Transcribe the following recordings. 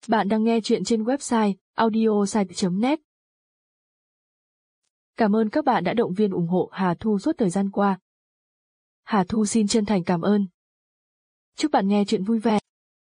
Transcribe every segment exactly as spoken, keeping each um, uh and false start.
Bạn đang nghe chuyện trên website audiosite chấm net. Cảm ơn các bạn đã động viên ủng hộ Hà Thu suốt thời gian qua. Hà Thu xin chân thành cảm ơn. Chúc bạn nghe chuyện vui vẻ.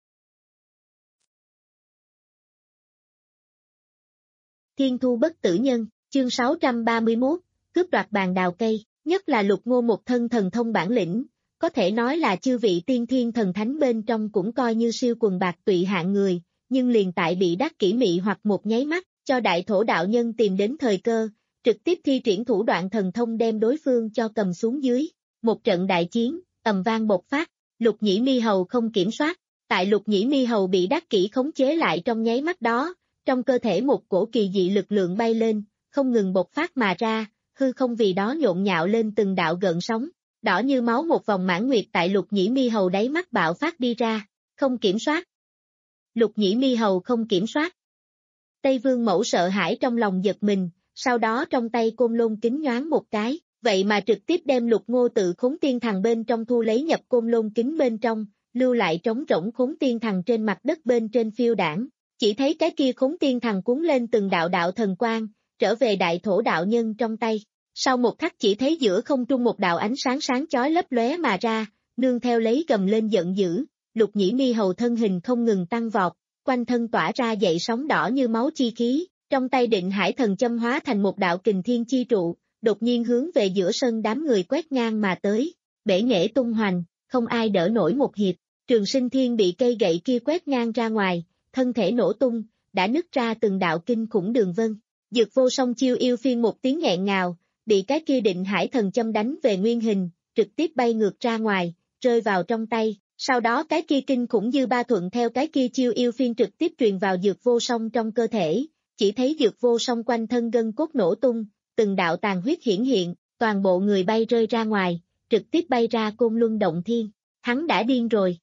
Thiên thu bất tử nhân, chương sáu trăm ba mươi mốt, cướp đoạt bàn đào cây, nhất là Lục Ngô một thân thần thông bản lĩnh, có thể nói là chư vị tiên thiên thần thánh bên trong cũng coi như siêu quần bạc tụy hạng người, nhưng liền tại bị đắc kỷ mị hoặc một nháy mắt, cho đại thổ đạo nhân tìm đến thời cơ, trực tiếp thi triển thủ đoạn thần thông đem đối phương cho cầm xuống dưới. Một trận đại chiến, ầm vang bộc phát, Lục Nhĩ Mi Hầu không kiểm soát, tại Lục Nhĩ Mi Hầu bị đắc kỷ khống chế lại trong nháy mắt đó, trong cơ thể một cổ kỳ dị lực lượng bay lên, không ngừng bộc phát mà ra, hư không vì đó nhộn nhạo lên từng đạo gợn sóng, đỏ như máu một vòng mãn nguyệt tại Lục Nhĩ Mi Hầu đáy mắt bạo phát đi ra, không kiểm soát. Lục Nhĩ Mi Hầu không kiểm soát. Tây Vương Mẫu sợ hãi trong lòng giật mình, sau đó trong tay côn lôn kính nhoáng một cái, vậy mà trực tiếp đem Lục Ngô tự khốn tiên thằng bên trong thu lấy nhập côn lôn kính bên trong, lưu lại trống rỗng khốn tiên thằng trên mặt đất bên trên phiêu đảng. Chỉ thấy cái kia khốn tiên thằng cuốn lên từng đạo đạo thần quang, trở về đại thổ đạo nhân trong tay. Sau một khắc chỉ thấy giữa không trung một đạo ánh sáng sáng chói lấp lóe mà ra, nương theo lấy gầm lên giận dữ, Lục Nhĩ Mi Hầu thân hình không ngừng tăng vọt, quanh thân tỏa ra dậy sóng đỏ như máu chi khí, trong tay Định Hải thần châm hóa thành một đạo kình thiên chi trụ, đột nhiên hướng về giữa sân đám người quét ngang mà tới, bể nghệ tung hoành, không ai đỡ nổi một hiệp. Trường Sinh Thiên bị cây gậy kia quét ngang ra ngoài, thân thể nổ tung, đã nứt ra từng đạo kinh khủng đường vân. Dược Vô Song chiêu yêu phiên một tiếng nghẹn ngào, bị cái kia Định Hải thần châm đánh về nguyên hình, trực tiếp bay ngược ra ngoài, rơi vào trong tay. Sau đó cái kia kinh khủng dư ba thuận theo cái kia chiêu yêu phiên trực tiếp truyền vào Dược Vô Song trong cơ thể, chỉ thấy Dược Vô Song quanh thân gân cốt nổ tung, từng đạo tàn huyết hiển hiện, toàn bộ người bay rơi ra ngoài, trực tiếp bay ra Côn Luân Động Thiên. Hắn đã điên rồi.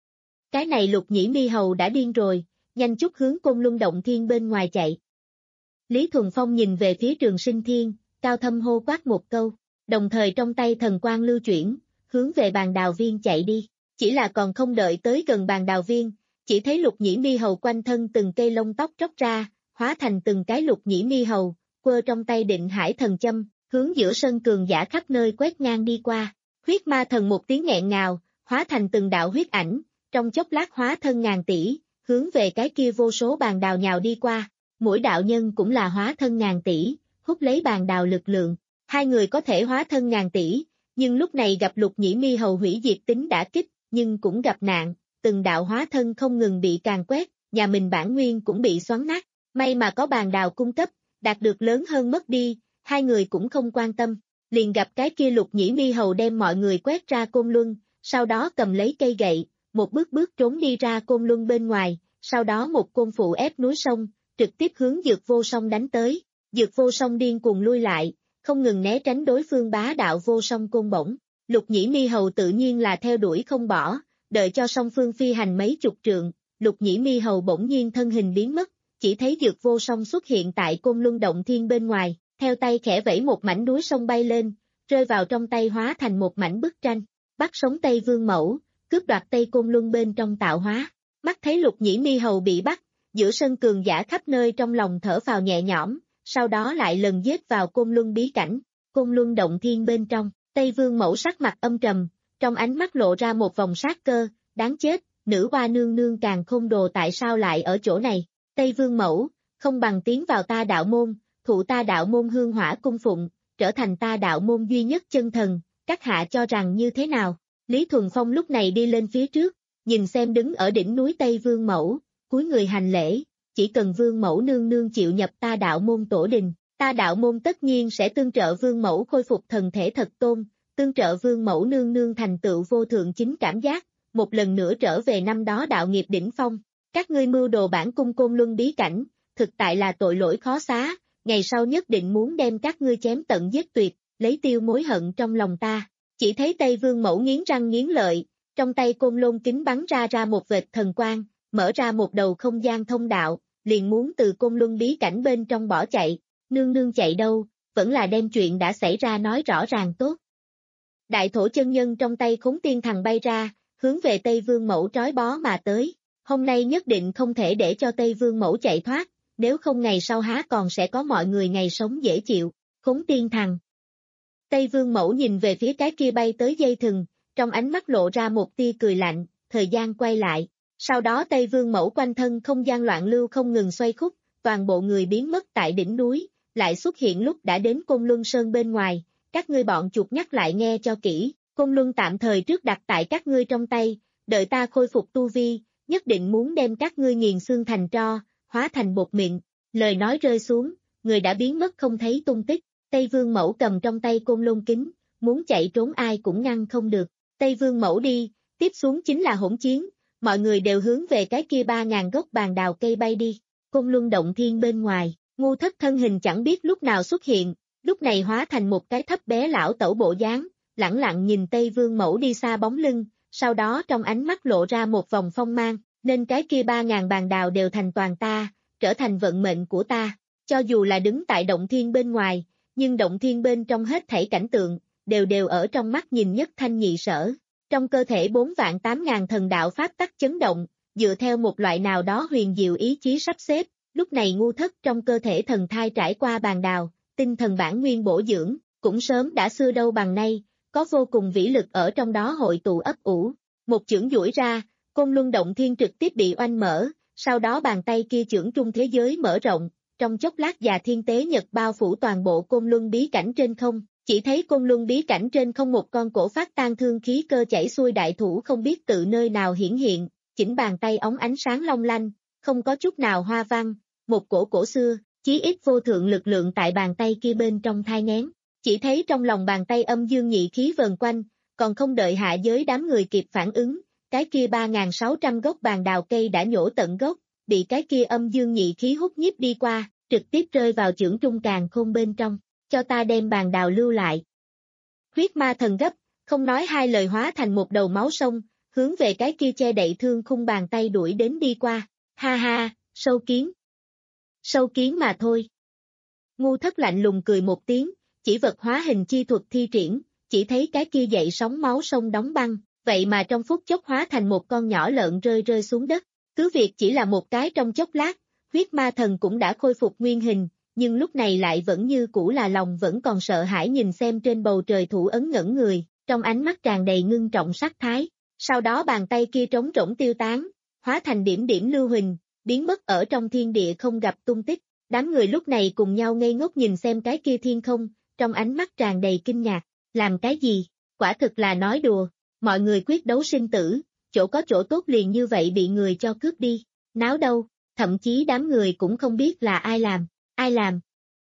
Cái này Lục Nhĩ Mi Hầu đã điên rồi, nhanh chút hướng Côn Luân Động Thiên bên ngoài chạy. Lý Thuần Phong nhìn về phía Trường Sinh Thiên, cao thâm hô quát một câu, đồng thời trong tay thần quang lưu chuyển, hướng về bàn đào viên chạy đi. Chỉ là còn không đợi tới gần bàn đào viên, chỉ thấy Lục Nhĩ Mi Hầu quanh thân từng cây lông tóc tróc ra, hóa thành từng cái Lục Nhĩ Mi Hầu, quơ trong tay Định Hải thần châm, hướng giữa sân cường giả khắp nơi quét ngang đi qua. Huyết ma thần một tiếng nghẹn ngào, hóa thành từng đạo huyết ảnh, trong chốc lát hóa thân ngàn tỷ, hướng về cái kia vô số bàn đào nhào đi qua. Mỗi đạo nhân cũng là hóa thân ngàn tỷ, hút lấy bàn đào lực lượng. Hai người có thể hóa thân ngàn tỷ, nhưng lúc này gặp Lục Nhĩ Mi Hầu hủy diệt tính đả kích, nhưng cũng gặp nạn, từng đạo hóa thân không ngừng bị càn quét, nhà mình bản nguyên cũng bị xoắn nát. May mà có bàn đào cung cấp, đạt được lớn hơn mất đi, hai người cũng không quan tâm. Liền gặp cái kia Lục Nhĩ Mi Hầu đem mọi người quét ra Côn Luân, sau đó cầm lấy cây gậy, một bước bước trốn đi ra Côn Luân bên ngoài, sau đó một côn phụ ép núi sông, trực tiếp hướng Dược Vô Song đánh tới. Dược Vô Song điên cuồng lui lại, không ngừng né tránh đối phương bá đạo vô song côn bổng. Lục Nhĩ Mi Hầu tự nhiên là theo đuổi không bỏ, đợi cho song phương phi hành mấy chục trượng, Lục Nhĩ Mi Hầu bỗng nhiên thân hình biến mất, chỉ thấy Dược Vô Song xuất hiện tại Côn Luân Động Thiên bên ngoài, theo tay khẽ vẫy một mảnh núi sông bay lên, rơi vào trong tay hóa thành một mảnh bức tranh, bắt sống Tây Vương Mẫu, cướp đoạt Tây Côn Luân bên trong tạo hóa. Mắt thấy Lục Nhĩ Mi Hầu bị bắt, giữa sân cường giả khắp nơi trong lòng thở phào nhẹ nhõm, sau đó lại lần giết vào Côn Luân bí cảnh, Côn Luân Động Thiên bên trong. Tây Vương Mẫu sắc mặt âm trầm, trong ánh mắt lộ ra một vòng sát cơ, đáng chết, nữ hoa nương nương càng khôn đồ tại sao lại ở chỗ này. Tây Vương Mẫu, không bằng tiến vào ta đạo môn, thụ ta đạo môn hương hỏa cung phụng, trở thành ta đạo môn duy nhất chân thần, các hạ cho rằng như thế nào. Lý Thuần Phong lúc này đi lên phía trước, nhìn xem đứng ở đỉnh núi Tây Vương Mẫu, cúi người hành lễ, chỉ cần Vương Mẫu nương nương chịu nhập ta đạo môn tổ đình, ta đạo môn tất nhiên sẽ tương trợ Vương Mẫu khôi phục thần thể thật tôn, tương trợ Vương Mẫu nương nương thành tựu vô thượng chính cảm giác, một lần nữa trở về năm đó đạo nghiệp đỉnh phong. Các ngươi mưu đồ bản cung Côn Luân bí cảnh, thực tại là tội lỗi khó xá, ngày sau nhất định muốn đem các ngươi chém tận giết tuyệt, lấy tiêu mối hận trong lòng ta. Chỉ thấy Tây Vương Mẫu nghiến răng nghiến lợi, trong tay côn lôn kính bắn ra ra một vệt thần quang, mở ra một đầu không gian thông đạo, liền muốn từ Côn Luân bí cảnh bên trong bỏ chạy. Nương nương chạy đâu, vẫn là đem chuyện đã xảy ra nói rõ ràng tốt. Đại thổ chân nhân trong tay khốn tiên thằng bay ra, hướng về Tây Vương Mẫu trói bó mà tới. Hôm nay nhất định không thể để cho Tây Vương Mẫu chạy thoát, nếu không ngày sau há còn sẽ có mọi người ngày sống dễ chịu, khốn tiên thằng. Tây Vương Mẫu nhìn về phía cái kia bay tới dây thừng, trong ánh mắt lộ ra một tia cười lạnh, thời gian quay lại. Sau đó Tây Vương Mẫu quanh thân không gian loạn lưu không ngừng xoay khúc, toàn bộ người biến mất tại đỉnh núi, lại xuất hiện lúc đã đến Côn Luân Sơn bên ngoài, các ngươi bọn chuột nhắc lại nghe cho kỹ, Côn Luân tạm thời trước đặt tại các ngươi trong tay, đợi ta khôi phục tu vi, nhất định muốn đem các ngươi nghiền xương thành tro, hóa thành bột mịn. Lời nói rơi xuống, người đã biến mất không thấy tung tích, Tây Vương Mẫu cầm trong tay Côn Luân kính, muốn chạy trốn ai cũng ngăn không được, Tây Vương Mẫu đi, tiếp xuống chính là hỗn chiến, mọi người đều hướng về cái kia ba ngàn gốc bàn đào cây bay đi, Côn Luân động thiên bên ngoài, Ngu Thất thân hình chẳng biết lúc nào xuất hiện, lúc này hóa thành một cái thấp bé lão tẩu bộ dáng, lẳng lặng nhìn Tây Vương Mẫu đi xa bóng lưng, sau đó trong ánh mắt lộ ra một vòng phong mang, nên cái kia ba ngàn bàn đào đều thành toàn ta, trở thành vận mệnh của ta, cho dù là đứng tại động thiên bên ngoài, nhưng động thiên bên trong hết thảy cảnh tượng, đều đều ở trong mắt nhìn nhất thanh nhị sở. Trong cơ thể bốn vạn tám ngàn thần đạo pháp tắc chấn động, dựa theo một loại nào đó huyền diệu ý chí sắp xếp, lúc này Ngu Thất trong cơ thể thần thai trải qua bàn đào, tinh thần bản nguyên bổ dưỡng, cũng sớm đã xưa đâu bằng nay, có vô cùng vĩ lực ở trong đó hội tụ ấp ủ. Một chưởng duỗi ra, Côn Luân động thiên trực tiếp bị oanh mở, sau đó bàn tay kia chưởng trung thế giới mở rộng, trong chốc lát già thiên tế nhật bao phủ toàn bộ Côn Luân bí cảnh trên không. Chỉ thấy Côn Luân bí cảnh trên không một con cổ phát tan thương khí cơ chảy xuôi đại thủ không biết từ nơi nào hiển hiện, chỉnh bàn tay ống ánh sáng long lanh, không có chút nào hoa văn, một cổ cổ xưa, chí ít vô thượng lực lượng tại bàn tay kia bên trong thai nghén. Chỉ thấy trong lòng bàn tay âm dương nhị khí vờn quanh, còn không đợi hạ giới đám người kịp phản ứng, cái kia ba nghìn sáu trăm gốc bàn đào cây đã nhổ tận gốc, bị cái kia âm dương nhị khí hút nhiếp đi qua, trực tiếp rơi vào chưởng trung càn khôn bên trong. Cho ta đem bàn đào lưu lại. Huyết ma thần gấp, không nói hai lời hóa thành một đầu máu sông, hướng về cái kia che đậy thương khung bàn tay đuổi đến đi qua. Ha ha, sâu kiến. Sâu kiến mà thôi. Ngu Thất lạnh lùng cười một tiếng, chỉ vật hóa hình chi thuật thi triển, chỉ thấy cái kia dậy sóng máu sông đóng băng, vậy mà trong phút chốc hóa thành một con nhỏ lợn rơi rơi xuống đất. Cứ việc chỉ là một cái trong chốc lát, huyết ma thần cũng đã khôi phục nguyên hình. Nhưng lúc này lại vẫn như cũ là lòng vẫn còn sợ hãi nhìn xem trên bầu trời thủ ấn ngẩn người, trong ánh mắt tràn đầy ngưng trọng sắc thái. Sau đó bàn tay kia trống rỗng tiêu tán, hóa thành điểm điểm lưu huỳnh, biến mất ở trong thiên địa không gặp tung tích. Đám người lúc này cùng nhau ngây ngốc nhìn xem cái kia thiên không, trong ánh mắt tràn đầy kinh ngạc. Làm cái gì? Quả thực là nói đùa, mọi người quyết đấu sinh tử, chỗ có chỗ tốt liền như vậy bị người cho cướp đi. Náo đâu, thậm chí đám người cũng không biết là ai làm. Ai làm?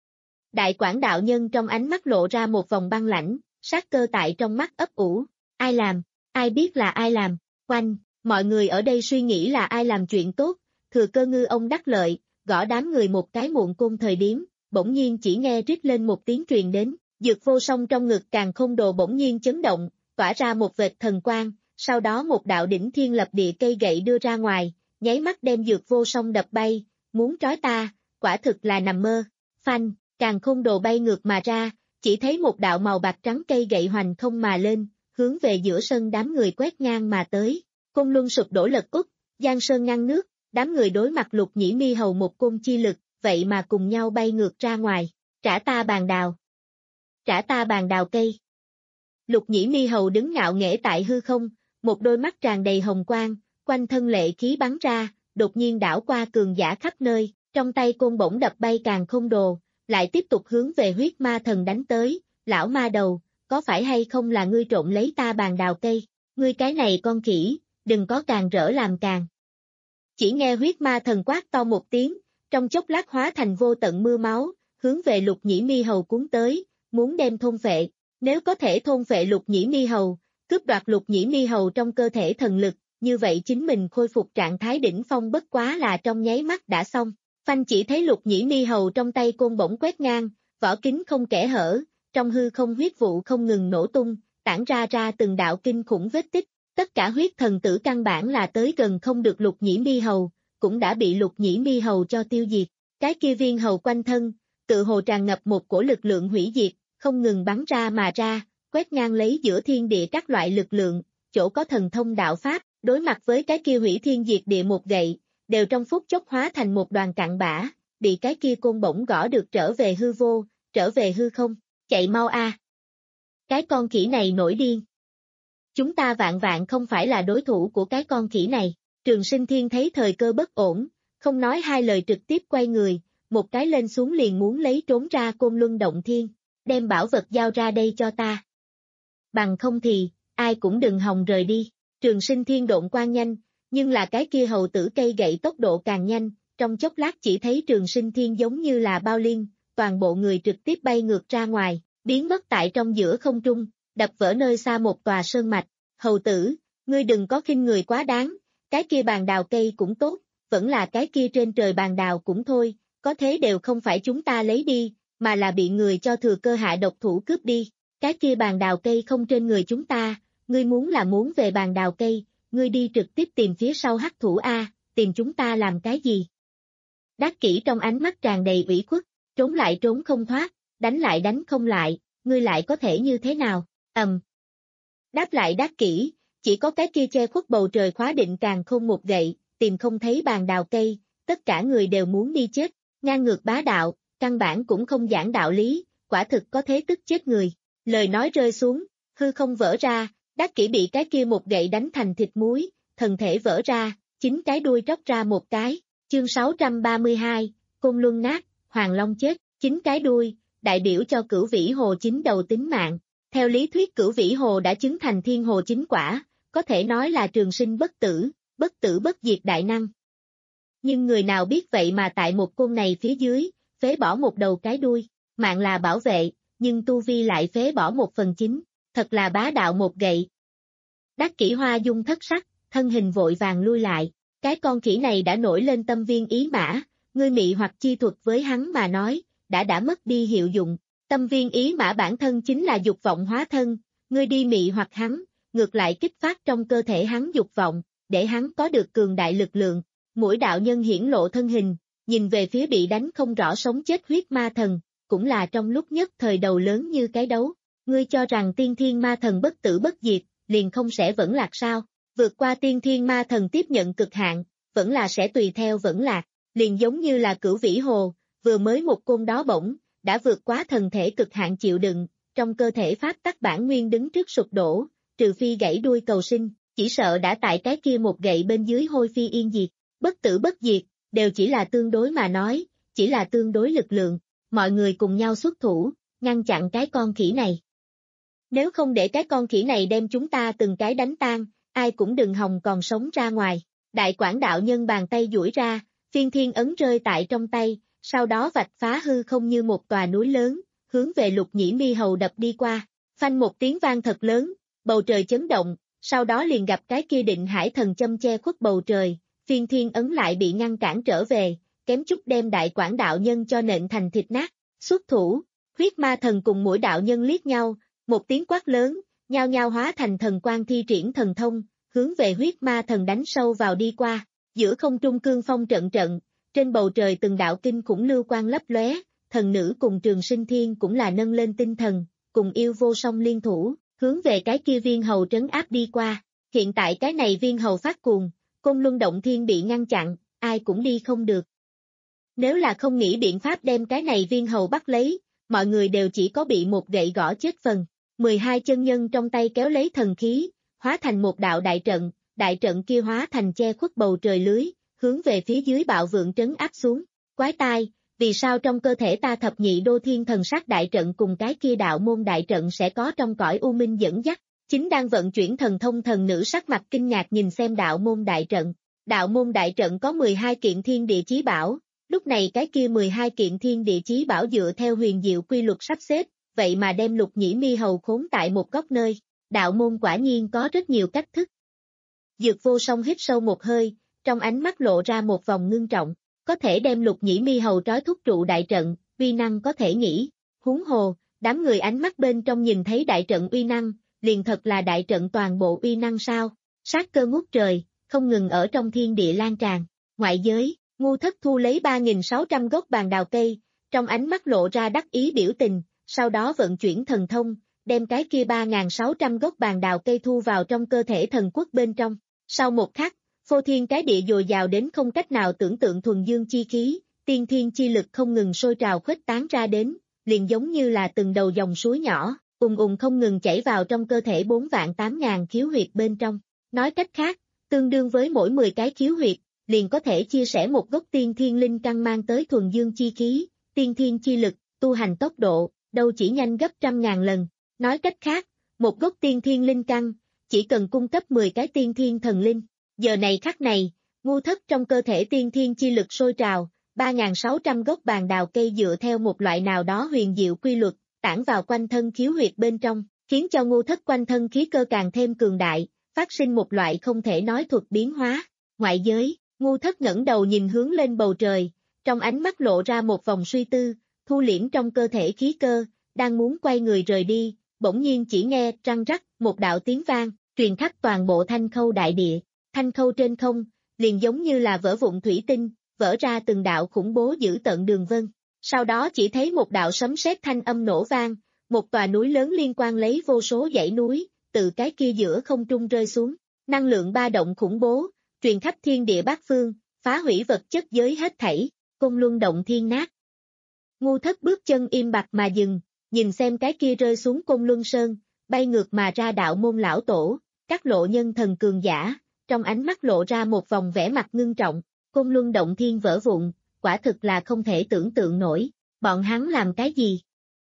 Đại Quảng đạo nhân trong ánh mắt lộ ra một vòng băng lãnh, sát cơ tại trong mắt ấp ủ. Ai làm? Ai biết là ai làm? Quanh, mọi người ở đây suy nghĩ là ai làm chuyện tốt, thừa cơ ngư ông đắc lợi, gõ đám người một cái muộn côn thời điểm, bỗng nhiên chỉ nghe rít lên một tiếng truyền đến, Dược Vô Song trong ngực càng không đồ bỗng nhiên chấn động, tỏa ra một vệt thần quang, sau đó một đạo đỉnh thiên lập địa cây gậy đưa ra ngoài, nháy mắt đem Dược Vô Song đập bay, muốn trói ta. Quả thực là nằm mơ, phanh, càng khôn đồ bay ngược mà ra, chỉ thấy một đạo màu bạc trắng cây gậy hoành không mà lên, hướng về giữa sân đám người quét ngang mà tới. Côn Luân sụp đổ lật úp, giang sơn ngăn nước, đám người đối mặt Lục Nhĩ Mi Hầu một côn chi lực, vậy mà cùng nhau bay ngược ra ngoài. Trả ta bàn đào. Trả ta bàn đào cây. Lục Nhĩ Mi Hầu đứng ngạo nghễ tại hư không, một đôi mắt tràn đầy hồng quang, quanh thân lệ khí bắn ra, đột nhiên đảo qua cường giả khắp nơi. Trong tay côn bổng đập bay càng không đồ, lại tiếp tục hướng về huyết ma thần đánh tới, lão ma đầu, có phải hay không là ngươi trộm lấy ta bàn đào cây, ngươi cái này con khỉ, đừng có càng rỡ làm càng. Chỉ nghe huyết ma thần quát to một tiếng, trong chốc lát hóa thành vô tận mưa máu, hướng về Lục Nhĩ Mi Hầu cuốn tới, muốn đem thôn phệ, nếu có thể thôn phệ Lục Nhĩ Mi Hầu, cướp đoạt Lục Nhĩ Mi Hầu trong cơ thể thần lực, như vậy chính mình khôi phục trạng thái đỉnh phong bất quá là trong nháy mắt đã xong. Phanh chỉ thấy Lục Nhĩ Mi Hầu trong tay côn bổng quét ngang, vỏ kính không kẽ hở, trong hư không huyết vụ không ngừng nổ tung, tản ra ra từng đạo kinh khủng vết tích, tất cả huyết thần tử căn bản là tới gần không được Lục Nhĩ Mi Hầu, cũng đã bị Lục Nhĩ Mi Hầu cho tiêu diệt, cái kia viên hầu quanh thân, tự hồ tràn ngập một cổ lực lượng hủy diệt, không ngừng bắn ra mà ra, quét ngang lấy giữa thiên địa các loại lực lượng, chỗ có thần thông đạo pháp, đối mặt với cái kia hủy thiên diệt địa một gậy, đều trong phút chốc hóa thành một đoàn cặn bã, bị cái kia côn bổng gõ được trở về hư vô, trở về hư không, chạy mau a. Cái con khỉ này nổi điên. Chúng ta vạn vạn không phải là đối thủ của cái con khỉ này. Trường Sinh Thiên thấy thời cơ bất ổn, không nói hai lời trực tiếp quay người, một cái lên xuống liền muốn lấy trốn ra Côn Luân Động Thiên, đem bảo vật giao ra đây cho ta. Bằng không thì, ai cũng đừng hòng rời đi. Trường Sinh Thiên độn quang nhanh, nhưng là cái kia hầu tử cây gậy tốc độ càng nhanh, trong chốc lát chỉ thấy Trường Sinh Thiên giống như là bao liên, toàn bộ người trực tiếp bay ngược ra ngoài, biến mất tại trong giữa không trung, đập vỡ nơi xa một tòa sơn mạch. Hầu tử, ngươi đừng có khinh người quá đáng, cái kia bàn đào cây cũng tốt, vẫn là cái kia trên trời bàn đào cũng thôi, có thế đều không phải chúng ta lấy đi, mà là bị người cho thừa cơ hạ độc thủ cướp đi. Cái kia bàn đào cây không trên người chúng ta, ngươi muốn là muốn về bàn đào cây, ngươi đi trực tiếp tìm phía sau hắc thủ A, tìm chúng ta làm cái gì? Đắc Kỷ trong ánh mắt tràn đầy ủy khuất, trốn lại trốn không thoát, đánh lại đánh không lại, ngươi lại có thể như thế nào? Ầm. Um. Đáp lại Đắc Kỷ, chỉ có cái kia che khuất bầu trời khóa định càng không một gậy, tìm không thấy bàn đào cây, tất cả người đều muốn đi chết, ngang ngược bá đạo, căn bản cũng không giảng đạo lý, quả thực có thế tức chết người. Lời nói rơi xuống, hư không vỡ ra, Đắc Kỷ bị cái kia một gậy đánh thành thịt muối, thần thể vỡ ra, chính cái đuôi tróc ra một cái. Chương sáu trăm ba mươi hai, Côn Luân nát, Hoàng Long chết, chính cái đuôi, đại biểu cho Cửu Vĩ Hồ chính đầu tính mạng. Theo lý thuyết Cửu Vĩ Hồ đã chứng thành thiên hồ chính quả, có thể nói là trường sinh bất tử, bất tử bất diệt đại năng. Nhưng người nào biết vậy mà tại một côn này phía dưới, phế bỏ một đầu cái đuôi, mạng là bảo vệ, nhưng tu vi lại phế bỏ một phần chín, thật là bá đạo một gậy. Đắc Kỷ Hoa dung thất sắc, thân hình vội vàng lui lại, cái con khỉ này đã nổi lên tâm viên ý mã, ngươi mị hoặc chi thuật với hắn mà nói, đã đã mất đi hiệu dụng, tâm viên ý mã bản thân chính là dục vọng hóa thân, ngươi đi mị hoặc hắn, ngược lại kích phát trong cơ thể hắn dục vọng, để hắn có được cường đại lực lượng. Mỗi đạo nhân hiển lộ thân hình, nhìn về phía bị đánh không rõ sống chết huyết ma thần, cũng là trong lúc nhất thời đầu lớn như cái đấu. Ngươi cho rằng tiên thiên ma thần bất tử bất diệt, liền không sẽ vẫn lạc sao? Vượt qua tiên thiên ma thần tiếp nhận cực hạn, vẫn là sẽ tùy theo vẫn lạc, liền giống như là Cửu Vĩ Hồ, vừa mới một côn đó bổng, đã vượt quá thần thể cực hạn chịu đựng, trong cơ thể pháp tắc bản nguyên đứng trước sụp đổ, trừ phi gãy đuôi cầu sinh, chỉ sợ đã tại cái kia một gậy bên dưới hôi phi yên diệt. Bất tử bất diệt, đều chỉ là tương đối mà nói, chỉ là tương đối lực lượng, mọi người cùng nhau xuất thủ, ngăn chặn cái con khỉ này. Nếu không để cái con khỉ này đem chúng ta từng cái đánh tan, ai cũng đừng hòng còn sống ra ngoài. Đại Quảng đạo nhân bàn tay duỗi ra, phiên thiên ấn rơi tại trong tay, sau đó vạch phá hư không như một tòa núi lớn, hướng về Lục Nhĩ Mi Hầu đập đi qua. Phanh một tiếng vang thật lớn, bầu trời chấn động, sau đó liền gặp cái kia Định Hải thần châm che khuất bầu trời. Phiên thiên ấn lại bị ngăn cản trở về, kém chút đem Đại Quảng đạo nhân cho nện thành thịt nát. Xuất thủ, huyết ma thần cùng mỗi đạo nhân liếc nhau, một tiếng quát lớn, nhao nhao hóa thành thần quang thi triển thần thông, hướng về huyết ma thần đánh sâu vào đi qua. Giữa không trung cương phong trận trận, trên bầu trời từng đạo kinh khủng lưu quang lấp lóe, thần nữ cùng Trường Sinh Thiên cũng là nâng lên tinh thần, cùng yêu vô song liên thủ, hướng về cái kia viên hầu trấn áp đi qua. Hiện tại cái này viên hầu phát cuồng, Côn Luân Động Thiên bị ngăn chặn, ai cũng đi không được. Nếu là không nghĩ biện pháp đem cái này viên hầu bắt lấy, mọi người đều chỉ có bị một gậy gõ chết phần. mười hai chân nhân trong tay kéo lấy thần khí, hóa thành một đạo đại trận, đại trận kia hóa thành che khuất bầu trời lưới, hướng về phía dưới bạo vượng trấn áp xuống. Quái tai, vì sao trong cơ thể ta thập nhị đô thiên thần sát đại trận cùng cái kia đạo môn đại trận sẽ có trong cõi u minh dẫn dắt? Chính đang vận chuyển thần thông thần nữ sắc mặt kinh ngạc nhìn xem đạo môn đại trận. Đạo môn đại trận có mười hai kiện thiên địa chí bảo, lúc này cái kia mười hai kiện thiên địa chí bảo dựa theo huyền diệu quy luật sắp xếp, vậy mà đem Lục Nhĩ Mi Hầu khốn tại một góc nơi. Đạo môn quả nhiên có rất nhiều cách thức. Dược Vô Song hít sâu một hơi, trong ánh mắt lộ ra một vòng ngưng trọng, có thể đem Lục Nhĩ Mi Hầu trói thúc trụ đại trận, uy năng có thể nghĩ. Huống hồ, đám người ánh mắt bên trong nhìn thấy đại trận uy năng, liền thật là đại trận toàn bộ uy năng sao? Sát cơ ngút trời, không ngừng ở trong thiên địa lan tràn. Ngoại giới, Ngu Thất thu lấy ba nghìn sáu trăm gốc bàn đào cây, trong ánh mắt lộ ra đắc ý biểu tình, sau đó vận chuyển thần thông, đem cái kia ba nghìn sáu trăm gốc bàn đào cây thu vào trong cơ thể thần quốc bên trong. Sau một khắc, phô thiên cái địa dồi dào đến không cách nào tưởng tượng thuần dương chi khí, tiên thiên chi lực không ngừng sôi trào khuếch tán ra đến, liền giống như là từng đầu dòng suối nhỏ, ùn ùn không ngừng chảy vào trong cơ thể bốn vạn tám ngàn khiếu huyệt bên trong. Nói cách khác, tương đương với mỗi mười cái khiếu huyệt, liền có thể chia sẻ một gốc tiên thiên linh căn mang tới thuần dương chi khí, tiên thiên chi lực, tu hành tốc độ, đâu chỉ nhanh gấp trăm ngàn lần. Nói cách khác, một gốc tiên thiên linh căn, chỉ cần cung cấp mười cái tiên thiên thần linh. Giờ này khắc này, ngu thất trong cơ thể tiên thiên chi lực sôi trào, ba nghìn sáu trăm gốc bàn đào cây dựa theo một loại nào đó huyền diệu quy luật, tản vào quanh thân khiếu huyệt bên trong, khiến cho ngu thất quanh thân khí cơ càng thêm cường đại, phát sinh một loại không thể nói thuật biến hóa. Ngoại giới, ngu thất ngẩng đầu nhìn hướng lên bầu trời, trong ánh mắt lộ ra một vòng suy tư, thu liễm trong cơ thể khí cơ, đang muốn quay người rời đi, bỗng nhiên chỉ nghe răng rắc một đạo tiếng vang, truyền khắp toàn bộ Thanh Khâu đại địa. Thanh Khâu trên không, liền giống như là vỡ vụn thủy tinh, vỡ ra từng đạo khủng bố dữ tợn đường vân. Sau đó chỉ thấy một đạo sấm sét thanh âm nổ vang, một tòa núi lớn liên quan lấy vô số dãy núi, từ cái kia giữa không trung rơi xuống. Năng lượng ba động khủng bố, truyền khắp thiên địa bát phương, phá hủy vật chất giới hết thảy, Côn Luân động thiên nát. Ngu thất bước chân im bặt mà dừng, nhìn xem cái kia rơi xuống Côn Luân Sơn, bay ngược mà ra đạo môn lão tổ, các lộ nhân thần cường giả, trong ánh mắt lộ ra một vòng vẻ mặt ngưng trọng, Côn Luân động thiên vỡ vụn, quả thực là không thể tưởng tượng nổi, bọn hắn làm cái gì?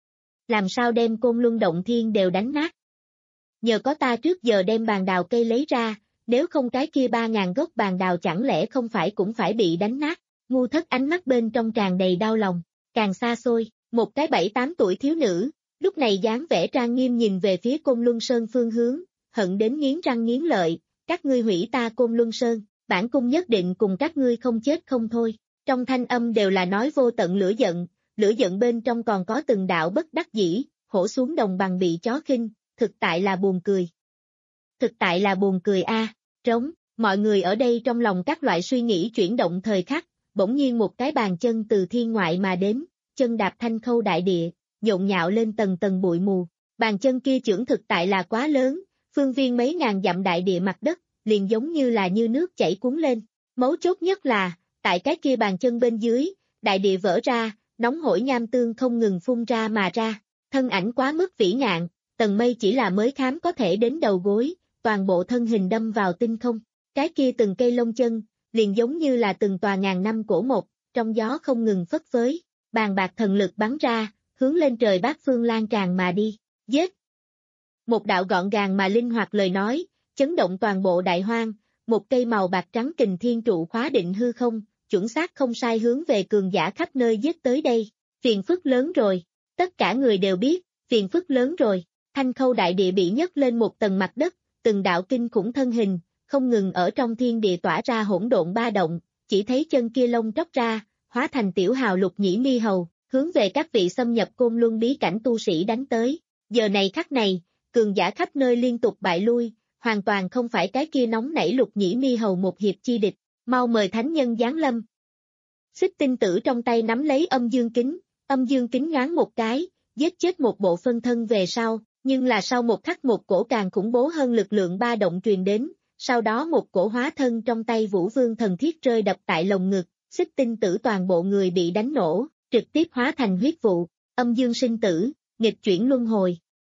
Làm sao đem Côn Luân động thiên đều đánh nát? Nhờ có ta trước giờ đem bàn đào cây lấy ra, nếu không cái kia ba ngàn gốc bàn đào chẳng lẽ không phải cũng phải bị đánh nát? Ngu thất ánh mắt bên trong tràn đầy đau lòng, càng xa xôi, một cái bảy tám tuổi thiếu nữ, lúc này dáng vẻ trang nghiêm nhìn về phía Côn Luân Sơn phương hướng, hận đến nghiến răng nghiến lợi, các ngươi hủy ta Côn Luân Sơn, bản cung nhất định cùng các ngươi không chết không thôi. Trong thanh âm đều là nói vô tận lửa giận, lửa giận bên trong còn có từng đạo bất đắc dĩ, hổ xuống đồng bằng bị chó khinh, thực tại là buồn cười. Thực tại là buồn cười a, à, trống, mọi người ở đây trong lòng các loại suy nghĩ chuyển động thời khắc, bỗng nhiên một cái bàn chân từ thiên ngoại mà đến, chân đạp Thanh Khâu đại địa, nhộn nhạo lên tầng tầng bụi mù, bàn chân kia chưởng thực tại là quá lớn, phương viên mấy ngàn dặm đại địa mặt đất, liền giống như là như nước chảy cuốn lên, mấu chốt nhất là, tại cái kia bàn chân bên dưới, đại địa vỡ ra, nóng hổi nham tương không ngừng phun ra mà ra, thân ảnh quá mức vĩ ngạn, tầng mây chỉ là mới khám có thể đến đầu gối, toàn bộ thân hình đâm vào tinh không, cái kia từng cây lông chân, liền giống như là từng tòa ngàn năm cổ mộc, trong gió không ngừng phất phới, bàn bạc thần lực bắn ra, hướng lên trời bát phương lan tràn mà đi, giết. Một đạo gọn gàng mà linh hoạt lời nói, chấn động toàn bộ đại hoang, một cây màu bạc trắng kình thiên trụ khóa định hư không, chuẩn xác không sai hướng về cường giả khắp nơi giết tới đây, phiền phức lớn rồi, tất cả người đều biết, phiền phức lớn rồi, Thanh Khâu đại địa bị nhấc lên một tầng mặt đất, từng đạo kinh khủng thân hình, không ngừng ở trong thiên địa tỏa ra hỗn độn ba động, chỉ thấy chân kia lông tróc ra, hóa thành tiểu hào lục nhĩ mi hầu, hướng về các vị xâm nhập Côn Luân bí cảnh tu sĩ đánh tới, giờ này khắc này, cường giả khắp nơi liên tục bại lui, hoàn toàn không phải cái kia nóng nảy lục nhĩ mi hầu một hiệp chi địch, mau mời thánh nhân giáng lâm. Xích tinh tử trong tay nắm lấy âm dương kính, âm dương kính ngán một cái, giết chết một bộ phân thân về sau, nhưng là sau một khắc một cổ càng khủng bố hơn lực lượng ba động truyền đến, sau đó một cổ hóa thân trong tay Vũ Vương thần thiết rơi đập tại lồng ngực, xích tinh tử toàn bộ người bị đánh nổ, trực tiếp hóa thành huyết vụ, âm dương sinh tử, nghịch chuyển luân hồi.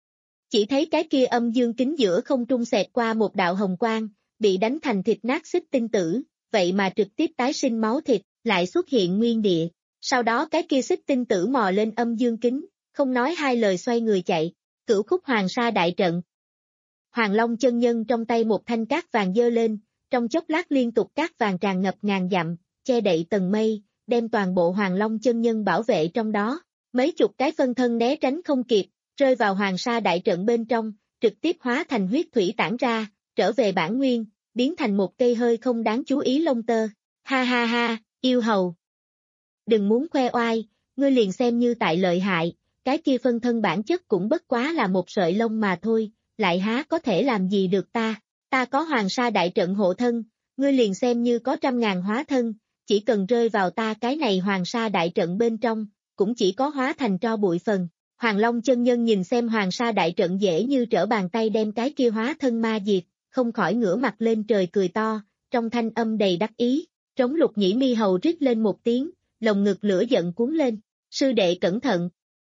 Chỉ thấy cái kia âm dương kính giữa không trung xẹt qua một đạo hồng quang, bị đánh thành thịt nát xích tinh tử, vậy mà trực tiếp tái sinh máu thịt, lại xuất hiện nguyên địa. Sau đó cái kia xích tinh tử mò lên âm dương kính, không nói hai lời xoay người chạy, cửu khúc hoàng sa đại trận. Hoàng Long chân nhân trong tay một thanh cát vàng giơ lên, trong chốc lát liên tục cát vàng tràn ngập ngàn dặm, che đậy tầng mây, đem toàn bộ Hoàng Long chân nhân bảo vệ trong đó. Mấy chục cái phân thân né tránh không kịp, rơi vào hoàng sa đại trận bên trong, trực tiếp hóa thành huyết thủy tản ra, trở về bản nguyên, biến thành một cây hơi không đáng chú ý lông tơ. Ha ha ha, yêu hầu. Đừng muốn khoe oai, ngươi liền xem như tại lợi hại, cái kia phân thân bản chất cũng bất quá là một sợi lông mà thôi, lại há có thể làm gì được ta, ta có hoàng sa đại trận hộ thân, ngươi liền xem như có trăm ngàn hóa thân, chỉ cần rơi vào ta cái này hoàng sa đại trận bên trong, cũng chỉ có hóa thành tro bụi phần. Hoàng Long chân nhân nhìn xem hoàng sa đại trận dễ như trở bàn tay đem cái kia hóa thân ma diệt, không khỏi ngửa mặt lên trời cười to, trong thanh âm đầy đắc ý, trống Lục Nhĩ Mi hầu rít lên một tiếng, lồng ngực lửa giận cuốn lên, sư đệ cẩn thận.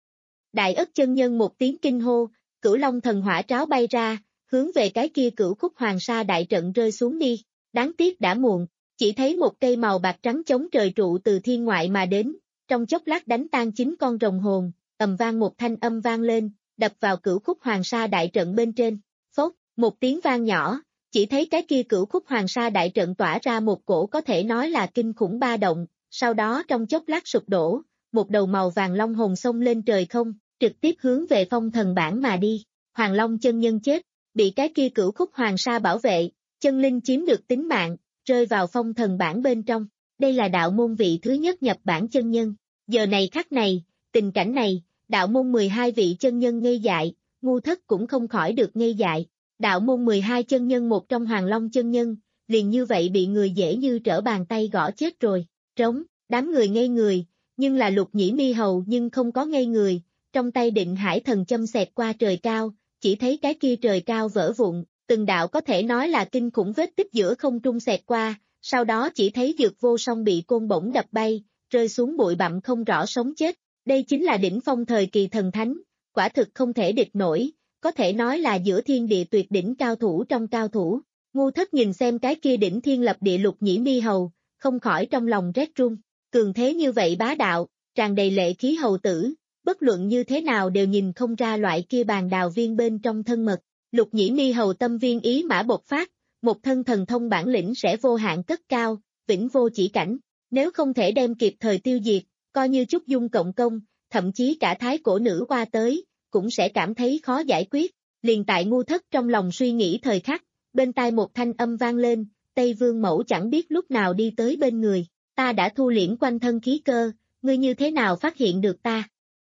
Đại Ất chân nhân một tiếng kinh hô, Cửu Long thần hỏa tráo bay ra, hướng về cái kia Cửu Khúc Hoàng Sa đại trận rơi xuống đi, đáng tiếc đã muộn, chỉ thấy một cây màu bạc trắng chống trời trụ từ thiên ngoại mà đến, trong chốc lát đánh tan chín con rồng hồn, ầm vang một thanh âm vang lên, đập vào Cửu Khúc Hoàng Sa đại trận bên trên, phốc, một tiếng vang nhỏ, chỉ thấy cái kia Cửu Khúc Hoàng Sa đại trận tỏa ra một cổ có thể nói là kinh khủng ba động, sau đó trong chốc lát sụp đổ, một đầu màu vàng long hồn xông lên trời không, trực tiếp hướng về Phong Thần Bảng mà đi. Hoàng Long chân nhân chết, bị cái kia Cửu Khúc Hoàng Sa bảo vệ, chân linh chiếm được tính mạng, rơi vào Phong Thần Bảng bên trong. Đây là đạo môn vị thứ nhất nhập bảng chân nhân. Giờ này khắc này, tình cảnh này, đạo môn mười hai vị chân nhân ngây dại, ngu thất cũng không khỏi được ngây dại. Đạo môn mười hai chân nhân một trong Hoàng Long chân nhân, liền như vậy bị người dễ như trở bàn tay gõ chết rồi. Trống, đám người ngây người, nhưng là Lục Nhĩ Mi hầu nhưng không có ngây người, trong tay Định Hải thần châm xẹt qua trời cao, chỉ thấy cái kia trời cao vỡ vụn, từng đạo có thể nói là kinh khủng vết tích giữa không trung xẹt qua, sau đó chỉ thấy Dược Vô Song bị côn bổng đập bay, rơi xuống bụi bặm không rõ sống chết. Đây chính là đỉnh phong thời kỳ thần thánh, quả thực không thể địch nổi, có thể nói là giữa thiên địa tuyệt đỉnh cao thủ trong cao thủ. Ngu Thất nhìn xem cái kia đỉnh thiên lập địa Lục Nhĩ Mi hầu, không khỏi trong lòng rét run, cường thế như vậy bá đạo, tràn đầy lệ khí hầu tử, bất luận như thế nào đều nhìn không ra loại kia bàn đào viên bên trong thân mật. Lục Nhĩ Mi hầu tâm viên ý mã bộc phát, một thân thần thông bản lĩnh sẽ vô hạn cất cao, vĩnh vô chỉ cảnh, nếu không thể đem kịp thời tiêu diệt, coi như Trúc Dung cộng công, thậm chí cả thái cổ nữ qua tới, cũng sẽ cảm thấy khó giải quyết. Liền tại Ngu Thất trong lòng suy nghĩ thời khắc, bên tai một thanh âm vang lên, Tây Vương Mẫu chẳng biết lúc nào đi tới bên người, ta đã thu liễm quanh thân khí cơ, ngươi như thế nào phát hiện được ta?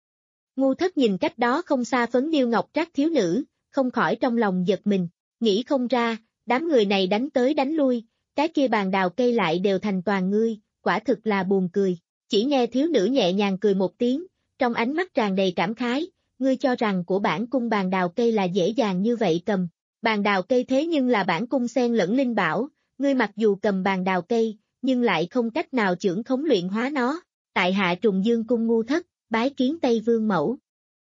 Ngu Thất nhìn cách đó không xa phấn điêu ngọc trác thiếu nữ, không khỏi trong lòng giật mình, nghĩ không ra, đám người này đánh tới đánh lui, cái kia bàn đào cây lại đều thành toàn ngươi, quả thực là buồn cười. Chỉ nghe thiếu nữ nhẹ nhàng cười một tiếng, trong ánh mắt tràn đầy cảm khái, ngươi cho rằng của bản cung bàn đào cây là dễ dàng như vậy cầm, bàn đào cây thế nhưng là bản cung xen lẫn linh bảo, ngươi mặc dù cầm bàn đào cây, nhưng lại không cách nào chưởng khống luyện hóa nó, tại hạ Trùng Dương cung Ngu Thất, bái kiến Tây Vương Mẫu.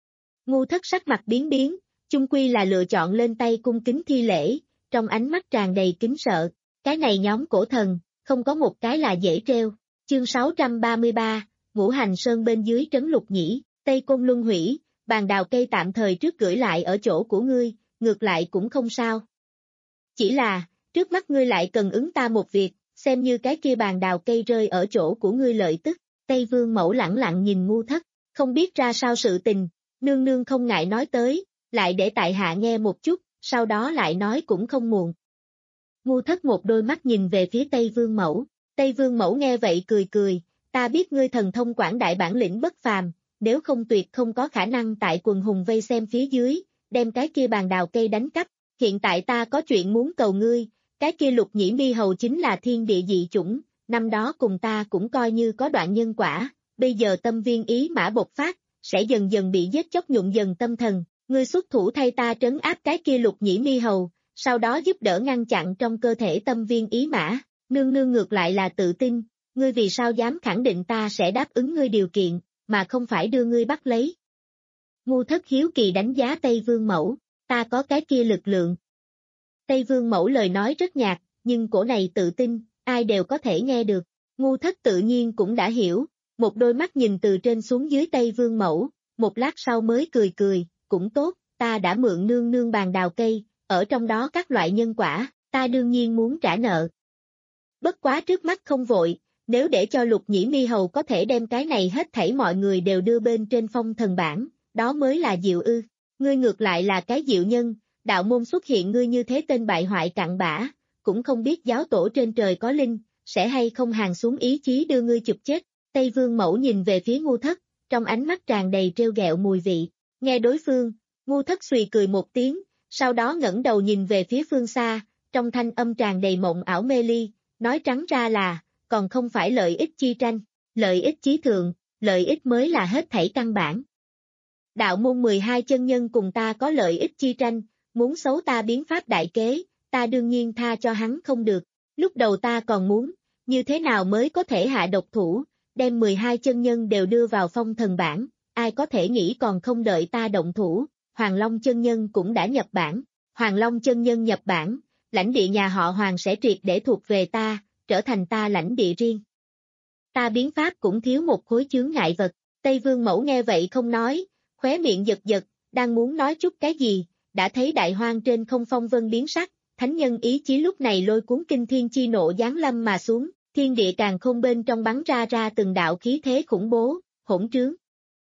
Ngu Thất sắc mặt biến biến, chung quy là lựa chọn lên tay cung kính thi lễ, trong ánh mắt tràn đầy kính sợ, cái này nhóm cổ thần, không có một cái là dễ treo. Chương sáu trăm ba mươi ba, Ngũ Hành Sơn bên dưới trấn Lục Nhĩ, Tây Côn Luân hủy, bàn đào cây tạm thời trước gửi lại ở chỗ của ngươi, ngược lại cũng không sao. Chỉ là, trước mắt ngươi lại cần ứng ta một việc, xem như cái kia bàn đào cây rơi ở chỗ của ngươi lợi tức. Tây Vương Mẫu lẳng lặng nhìn Ngu Thất, không biết ra sao sự tình, nương nương không ngại nói tới, lại để tại hạ nghe một chút, sau đó lại nói cũng không muộn. Ngu Thất một đôi mắt nhìn về phía Tây Vương Mẫu, Tây Vương Mẫu nghe vậy cười cười, ta biết ngươi thần thông quảng đại bản lĩnh bất phàm, nếu không tuyệt không có khả năng tại quần hùng vây xem phía dưới, đem cái kia bàn đào cây đánh cắp, hiện tại ta có chuyện muốn cầu ngươi, cái kia Lục Nhĩ Mi hầu chính là thiên địa dị chủng, năm đó cùng ta cũng coi như có đoạn nhân quả, bây giờ tâm viên ý mã bộc phát, sẽ dần dần bị giết chóc nhuộm dần tâm thần, ngươi xuất thủ thay ta trấn áp cái kia Lục Nhĩ Mi hầu, sau đó giúp đỡ ngăn chặn trong cơ thể tâm viên ý mã, nương nương ngược lại là tự tin, ngươi vì sao dám khẳng định ta sẽ đáp ứng ngươi điều kiện, mà không phải đưa ngươi bắt lấy. Ngu Thất hiếu kỳ đánh giá Tây Vương Mẫu, ta có cái kia lực lượng. Tây Vương Mẫu lời nói rất nhạt, nhưng cổ này tự tin, ai đều có thể nghe được. Ngu Thất tự nhiên cũng đã hiểu, một đôi mắt nhìn từ trên xuống dưới Tây Vương Mẫu, một lát sau mới cười cười, cũng tốt, ta đã mượn nương nương bàn đào cây, ở trong đó các loại nhân quả, ta đương nhiên muốn trả nợ. Bất quá trước mắt không vội, nếu để cho Lục Nhĩ Mi hầu có thể đem cái này hết thảy mọi người đều đưa bên trên Phong Thần Bảng, đó mới là diệu ư, ngươi ngược lại là cái diệu nhân, đạo môn xuất hiện ngươi như thế tên bại hoại cặn bã, cũng không biết giáo tổ trên trời có linh, sẽ hay không hàng xuống ý chí đưa ngươi chụp chết. Tây Vương Mẫu nhìn về phía Ngu Thất, trong ánh mắt tràn đầy trêu ghẹo mùi vị, nghe đối phương, Ngu Thất xùy cười một tiếng, sau đó ngẩng đầu nhìn về phía phương xa, trong thanh âm tràn đầy mộng ảo mê ly, nói trắng ra là, còn không phải lợi ích chi tranh, lợi ích chí thượng, lợi ích mới là hết thảy căn bản. Đạo môn mười hai chân nhân cùng ta có lợi ích chi tranh, muốn xấu ta biến pháp đại kế, ta đương nhiên tha cho hắn không được. Lúc đầu ta còn muốn, như thế nào mới có thể hạ độc thủ, đem mười hai chân nhân đều đưa vào phong thần bảng, ai có thể nghĩ còn không đợi ta động thủ, Hoàng Long chân nhân cũng đã nhập bảng. Hoàng Long chân nhân nhập bảng, lãnh địa nhà họ Hoàng sẽ triệt để thuộc về ta, trở thành ta lãnh địa riêng. Ta biến pháp cũng thiếu một khối chướng ngại vật. Tây Vương Mẫu nghe vậy không nói, khóe miệng giật giật, đang muốn nói chút cái gì, đã thấy đại hoang trên không phong vân biến sắc, thánh nhân ý chí lúc này lôi cuốn kinh thiên chi nộ giáng lâm mà xuống, thiên địa càng không bên trong bắn ra ra từng đạo khí thế khủng bố, hỗn trướng.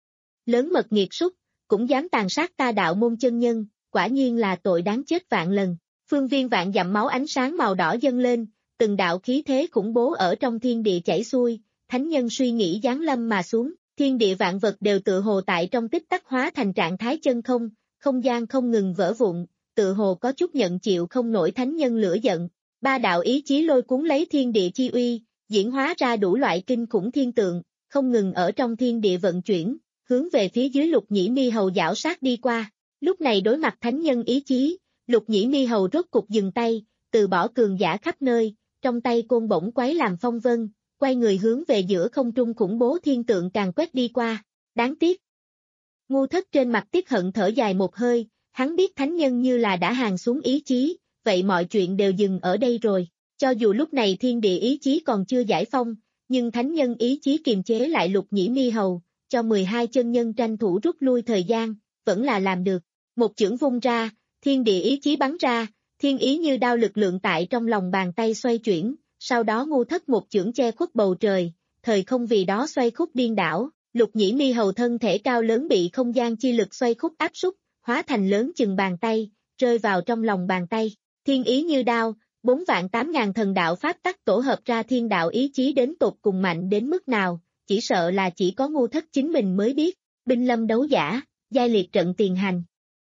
Lớn mật nghiệt súc, cũng dám tàn sát ta đạo môn chân nhân, quả nhiên là tội đáng chết vạn lần. Phương viên vạn dặm máu ánh sáng màu đỏ dâng lên, từng đạo khí thế khủng bố ở trong thiên địa chảy xuôi, thánh nhân suy nghĩ giáng lâm mà xuống, thiên địa vạn vật đều tự hồ tại trong tích tắc hóa thành trạng thái chân không, không gian không ngừng vỡ vụn, tự hồ có chút nhận chịu không nổi thánh nhân lửa giận. Ba đạo ý chí lôi cuốn lấy thiên địa chi uy, diễn hóa ra đủ loại kinh khủng thiên tượng, không ngừng ở trong thiên địa vận chuyển, hướng về phía dưới Lục Nhĩ Mi Hầu giảo sát đi qua. Lúc này đối mặt thánh nhân ý chí, Lục Nhĩ Mi Hầu rốt cục dừng tay, từ bỏ cường giả khắp nơi, trong tay côn bổng quấy làm phong vân, quay người hướng về giữa không trung khủng bố thiên tượng càng quét đi qua. Đáng tiếc. Ngu Thất trên mặt tiếc hận thở dài một hơi, hắn biết thánh nhân như là đã hàng xuống ý chí, vậy mọi chuyện đều dừng ở đây rồi. Cho dù lúc này thiên địa ý chí còn chưa giải phong, nhưng thánh nhân ý chí kiềm chế lại Lục Nhĩ Mi Hầu, cho mười hai chân nhân tranh thủ rút lui thời gian, vẫn là làm được. Một chưởng vung ra, thiên địa ý chí bắn ra, thiên ý như đao lực lượng tại trong lòng bàn tay xoay chuyển, sau đó Ngu Thất một chưởng che khuất bầu trời, thời không vì đó xoay khúc điên đảo, Lục Nhĩ Mi Hầu thân thể cao lớn bị không gian chi lực xoay khúc áp súc, hóa thành lớn chừng bàn tay, rơi vào trong lòng bàn tay. Thiên ý như đao, bốn vạn tám ngàn thần đạo pháp tắc tổ hợp ra thiên đạo ý chí đến tột cùng mạnh đến mức nào, chỉ sợ là chỉ có Ngu Thất chính mình mới biết. Binh lâm đấu giả, giai liệt trận tiền hành.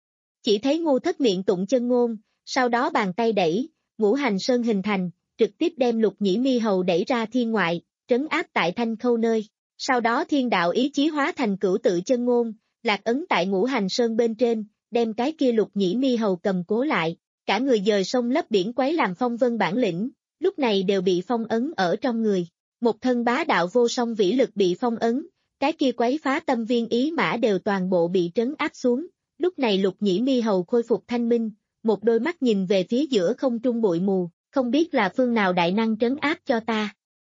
Chỉ thấy Ngu Thất miệng tụng chân ngôn, sau đó bàn tay đẩy, ngũ hành sơn hình thành, trực tiếp đem Lục Nhĩ Mi Hầu đẩy ra thiên ngoại, trấn áp tại thanh khâu nơi. Sau đó thiên đạo ý chí hóa thành cửu tự chân ngôn, lạc ấn tại ngũ hành sơn bên trên, đem cái kia Lục Nhĩ Mi Hầu cầm cố lại. Cả người dời sông lấp biển quấy làm phong vân bản lĩnh, lúc này đều bị phong ấn ở trong người. Một thân bá đạo vô song vĩ lực bị phong ấn, cái kia quấy phá tâm viên ý mã đều toàn bộ bị trấn áp xuống. Lúc này Lục Nhĩ Mi Hầu khôi phục thanh minh, một đôi mắt nhìn về phía giữa không trung bụi mù, không biết là phương nào đại năng trấn áp cho ta.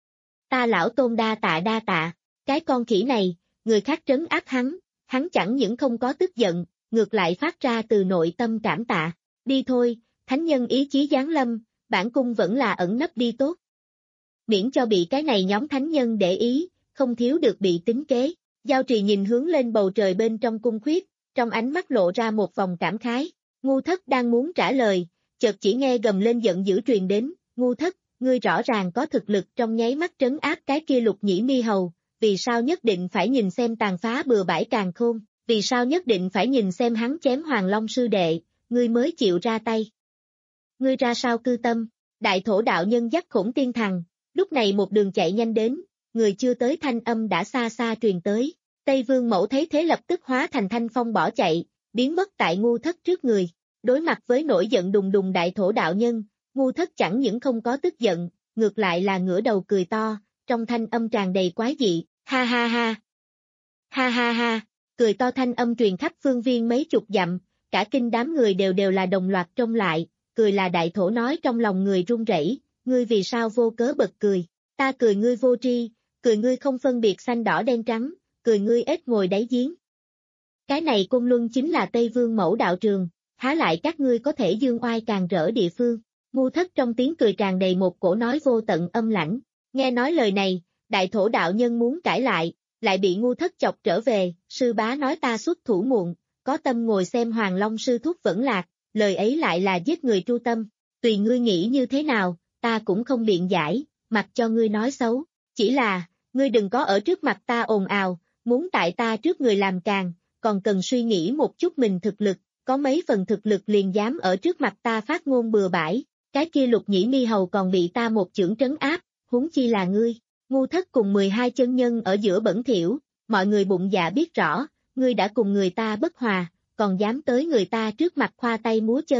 Ta lão tôn đa tạ đa tạ, cái con khỉ này, người khác trấn áp hắn, hắn chẳng những không có tức giận, ngược lại phát ra từ nội tâm cảm tạ. Đi thôi, thánh nhân ý chí giáng lâm, bản cung vẫn là ẩn nấp đi tốt. Miễn cho bị cái này nhóm thánh nhân để ý, không thiếu được bị tính kế. Giao Trì nhìn hướng lên bầu trời bên trong cung khuyết, trong ánh mắt lộ ra một vòng cảm khái. Ngu Thất đang muốn trả lời, chợt chỉ nghe gầm lên giận dữ truyền đến. Ngu Thất, ngươi rõ ràng có thực lực trong nháy mắt trấn áp cái kia Lục Nhĩ Mi Hầu, vì sao nhất định phải nhìn xem tàn phá bừa bãi càn khôn, vì sao nhất định phải nhìn xem hắn chém Hoàng Long sư đệ, ngươi mới chịu ra tay. Ngươi ra sao cư tâm? Đại thổ đạo nhân dắt Khổng Tiên Thằng, lúc này một đường chạy nhanh đến, người chưa tới thanh âm đã xa xa truyền tới. Tây Vương Mẫu thấy thế lập tức hóa thành thanh phong bỏ chạy, biến mất tại Ngu Thất trước người. Đối mặt với nổi giận đùng đùng đại thổ đạo nhân, Ngu Thất chẳng những không có tức giận, ngược lại là ngửa đầu cười to, trong thanh âm tràn đầy quái dị, ha ha ha. Ha ha ha, cười to thanh âm truyền khắp phương viên mấy chục dặm, cả kinh đám người đều đều là đồng loạt trông lại, cười là đại thổ nói trong lòng người run rẩy, ngươi vì sao vô cớ bật cười, ta cười ngươi vô tri, cười ngươi không phân biệt xanh đỏ đen trắng, cười ngươi ếch ngồi đáy giếng. Cái này Côn Luân chính là Tây Vương Mẫu đạo trường, há lại các ngươi có thể dương oai càng rỡ địa phương. Ngu Thất trong tiếng cười tràn đầy một cổ nói vô tận âm lãnh, nghe nói lời này, đại thổ đạo nhân muốn cãi lại, lại bị Ngu Thất chọc trở về, sư bá nói ta xuất thủ muộn, có tâm ngồi xem Hoàng Long sư thúc vẫn lạc, lời ấy lại là giết người tru tâm, tùy ngươi nghĩ như thế nào, ta cũng không biện giải, mặc cho ngươi nói xấu, chỉ là, ngươi đừng có ở trước mặt ta ồn ào, muốn tại ta trước người làm càng, còn cần suy nghĩ một chút mình thực lực, có mấy phần thực lực liền dám ở trước mặt ta phát ngôn bừa bãi, cái kia Lục Nhĩ Mi Hầu còn bị ta một chưởng trấn áp, huống chi là ngươi. Ngu Thất cùng mười hai chân nhân ở giữa bẩn thỉu, mọi người bụng dạ biết rõ, ngươi đã cùng người ta bất hòa, còn dám tới người ta trước mặt khoa tay múa chân,